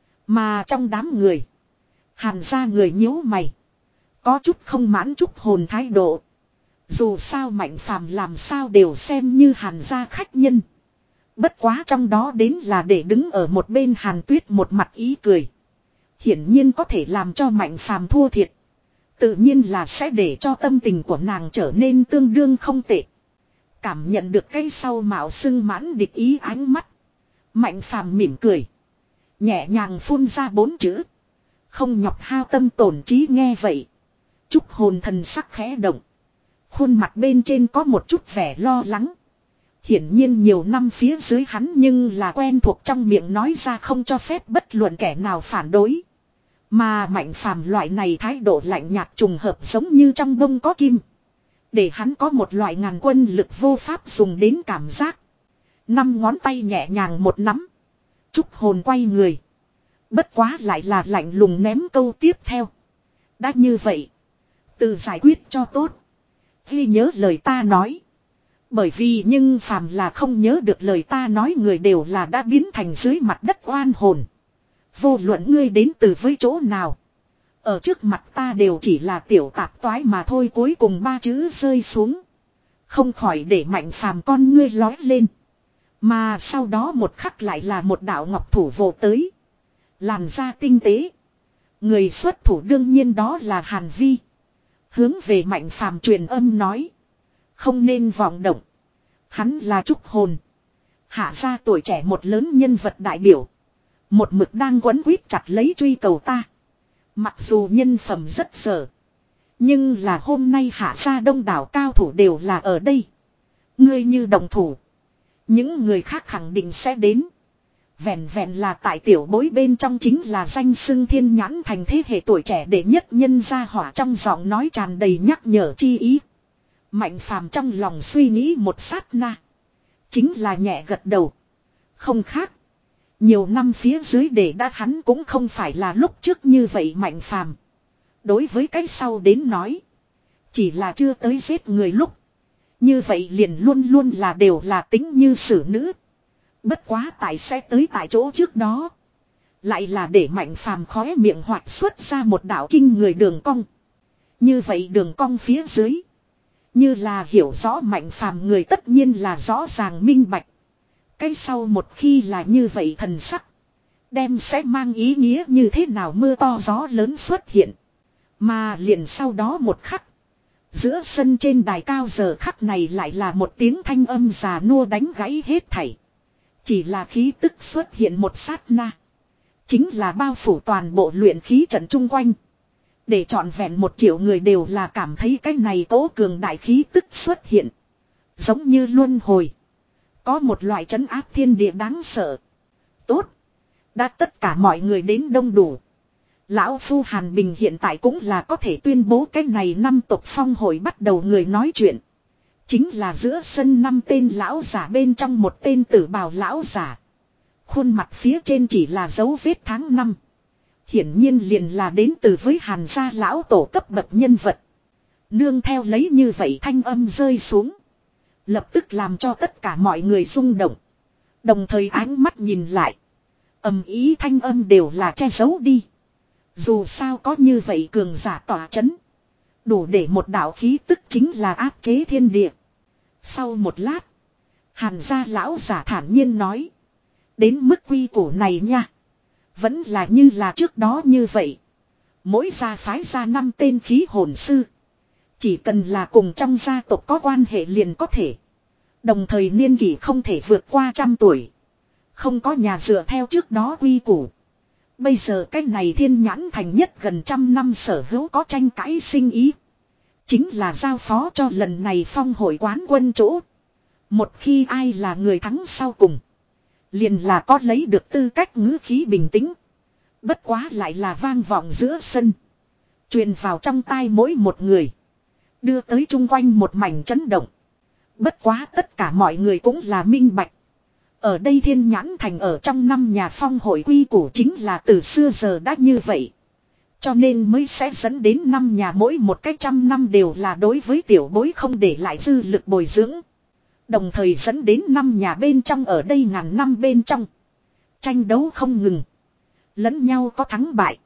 A: Mà trong đám người. Hàn ra người nhíu mày. Có chút không mãn Trúc hồn thái độ. Dù sao Mạnh Phàm làm sao đều xem như Hàn gia khách nhân. Bất quá trong đó đến là để đứng ở một bên Hàn Tuyết một mặt ý cười. Hiển nhiên có thể làm cho Mạnh Phàm thua thiệt. Tự nhiên là sẽ để cho tâm tình của nàng trở nên tương đương không tệ. Cảm nhận được cái sau mạo xưng mãn địch ý ánh mắt. Mạnh Phàm mỉm cười. Nhẹ nhàng phun ra bốn chữ. Không nhọc hao tâm tổn trí nghe vậy. Trúc hồn thần sắc khẽ động. Khuôn mặt bên trên có một chút vẻ lo lắng. Hiển nhiên nhiều năm phía dưới hắn nhưng là quen thuộc trong miệng nói ra không cho phép bất luận kẻ nào phản đối. Mà Mạnh Phàm loại này thái độ lạnh nhạt trùng hợp giống như trong bông có kim. Để hắn có một loại ngàn quân lực vô pháp dùng đến cảm giác. Năm ngón tay nhẹ nhàng một nắm. Trúc hồn quay người. Bất quá lại là lạnh lùng ném câu tiếp theo. Đã như vậy. Tự giải quyết cho tốt. Ghi nhớ lời ta nói. Bởi vì nhưng phàm là không nhớ được lời ta nói người đều là đã biến thành dưới mặt đất oan hồn. Vô luận ngươi đến từ với chỗ nào. Ở trước mặt ta đều chỉ là tiểu tạp toái mà thôi, cuối cùng ba chữ rơi xuống. Không khỏi để Mạnh Phàm con ngươi lói lên. Mà sau đó một khắc lại là một đạo ngọc thủ vồ tới. Làn da tinh tế. Người xuất thủ đương nhiên đó là Hàn Vi. Hướng về Mạnh Phàm truyền âm nói. Không nên vọng động. Hắn là Trúc hồn. Hạ ra tuổi trẻ một lớn nhân vật đại biểu. Một mực đang quấn quýt chặt lấy truy cầu ta. Mặc dù nhân phẩm rất dở. Nhưng là hôm nay hạ ra đông đảo cao thủ đều là ở đây. Ngươi như đồng thủ. Những người khác khẳng định sẽ đến. Vẹn vẹn là tại tiểu bối bên trong chính là danh xưng Thiên Nhãn Thành thế hệ tuổi trẻ đệ nhất nhân gia hỏa, trong giọng nói tràn đầy nhắc nhở chi ý. Mạnh Phàm trong lòng suy nghĩ một sát na. Chính là nhẹ gật đầu. Không khác. Nhiều năm phía dưới để đã hắn cũng không phải là lúc trước như vậy Mạnh Phàm. Đối với cái sau đến nói. Chỉ là chưa tới giết người lúc. Như vậy liền luôn luôn là đều là tính như xử nữ. Bất quá tại sẽ tới tại chỗ trước đó. Lại là để Mạnh Phàm khóe miệng hoạt xuất ra một đạo kinh người đường cong. Như vậy đường cong phía dưới. Như là hiểu rõ Mạnh Phàm người tất nhiên là rõ ràng minh bạch. Cái sau một khi là như vậy thần sắc. Đem sẽ mang ý nghĩa như thế nào mưa to gió lớn xuất hiện. Mà liền sau đó một khắc. Giữa sân trên đài cao giờ khắc này lại là một tiếng thanh âm già nua đánh gãy hết thảy. Chỉ là khí tức xuất hiện một sát na. Chính là bao phủ toàn bộ luyện khí trận chung quanh. Để trọn vẹn một triệu người đều là cảm thấy cái này cố cường đại khí tức xuất hiện. Giống như luân hồi. Có một loại trấn áp thiên địa đáng sợ. Tốt. Đã tất cả mọi người đến đông đủ. Lão Phu Hàn Bình hiện tại cũng là có thể tuyên bố cái này năm tộc phong hội bắt đầu người nói chuyện. Chính là giữa sân năm tên lão giả bên trong một tên tử bào lão giả. Khuôn mặt phía trên chỉ là dấu vết tháng năm. Hiển nhiên liền là đến từ với Hàn gia lão tổ cấp bậc nhân vật. Nương theo lấy như vậy thanh âm rơi xuống. Lập tức làm cho tất cả mọi người rung động. Đồng thời ánh mắt nhìn lại. Ầm ý thanh âm đều là che giấu đi. Dù sao có như vậy cường giả tỏa chấn. Đủ để một đạo khí tức chính là áp chế thiên địa. Sau một lát. Hàn gia lão giả thản nhiên nói. Đến mức quy củ này nha. Vẫn là như là trước đó như vậy. Mỗi gia phái ra năm tên khí hồn sư. Chỉ cần là cùng trong gia tộc có quan hệ liền có thể. Đồng thời niên kỷ không thể vượt qua trăm tuổi. Không có nhà dựa theo trước đó quy củ. Bây giờ cái này Thiên Nhãn Thành nhất gần trăm năm sở hữu có tranh cãi sinh ý. Chính là giao phó cho lần này phong hội quán quân chỗ. Một khi ai là người thắng sau cùng. Liền là có lấy được tư cách ngữ khí bình tĩnh. Bất quá lại là vang vọng giữa sân. Truyền vào trong tai mỗi một người. Đưa tới chung quanh một mảnh chấn động. Bất quá tất cả mọi người cũng là minh bạch. Ở đây Thiên Nhãn Thành ở trong năm nhà phong hội quy củ chính là từ xưa giờ đã như vậy. Cho nên mới sẽ dẫn đến năm nhà mỗi một cái trăm năm đều là đối với tiểu bối không để lại dư lực bồi dưỡng. Đồng thời dẫn đến năm nhà bên trong ở đây ngàn năm bên trong. Tranh đấu không ngừng. Lẫn nhau có thắng bại.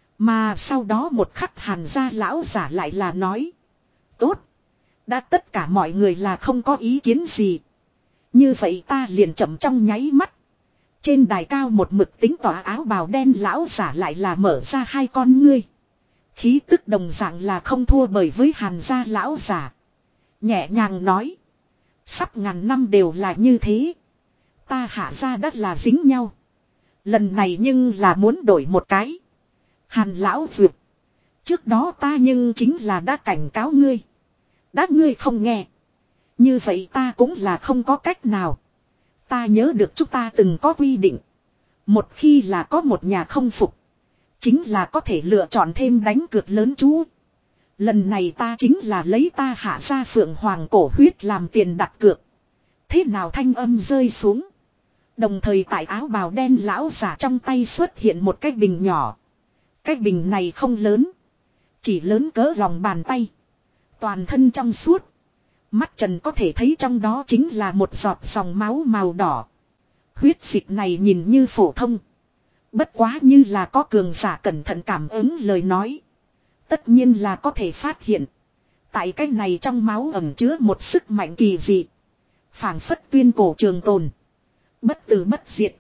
A: Mà sau đó một khắc Hàn gia lão giả lại là nói. Tốt. Đã tất cả mọi người là không có ý kiến gì. Như vậy ta liền chậm trong nháy mắt. Trên đài cao một mực tính tỏa áo bào đen lão giả lại là mở ra hai con ngươi. Khí tức đồng dạng là không thua bởi với Hàn gia lão giả. Nhẹ nhàng nói. Sắp ngàn năm đều là như thế. Ta Hạ gia đất là dính nhau. Lần này nhưng là muốn đổi một cái. Hàn lão vượt. Trước đó ta nhưng chính là đã cảnh cáo ngươi. Đã ngươi không nghe. Như vậy ta cũng là không có cách nào. Ta nhớ được chúng ta từng có quy định. Một khi là có một nhà không phục. Chính là có thể lựa chọn thêm đánh cược lớn chú. Lần này ta chính là lấy ta Hạ gia Phượng Hoàng cổ huyết làm tiền đặt cược. Thế nào thanh âm rơi xuống. Đồng thời tại áo bào đen lão giả trong tay xuất hiện một cái bình nhỏ. Cái bình này không lớn. Chỉ lớn cỡ lòng bàn tay. Toàn thân trong suốt. Mắt trần có thể thấy trong đó chính là một giọt dòng máu màu đỏ. Huyết dịch này nhìn như phổ thông. Bất quá như là có cường giả cẩn thận cảm ứng lời nói. Tất nhiên là có thể phát hiện. Tại cái này trong máu ẩn chứa một sức mạnh kỳ dị. Phảng phất tuyên cổ trường tồn. Bất tử bất diệt.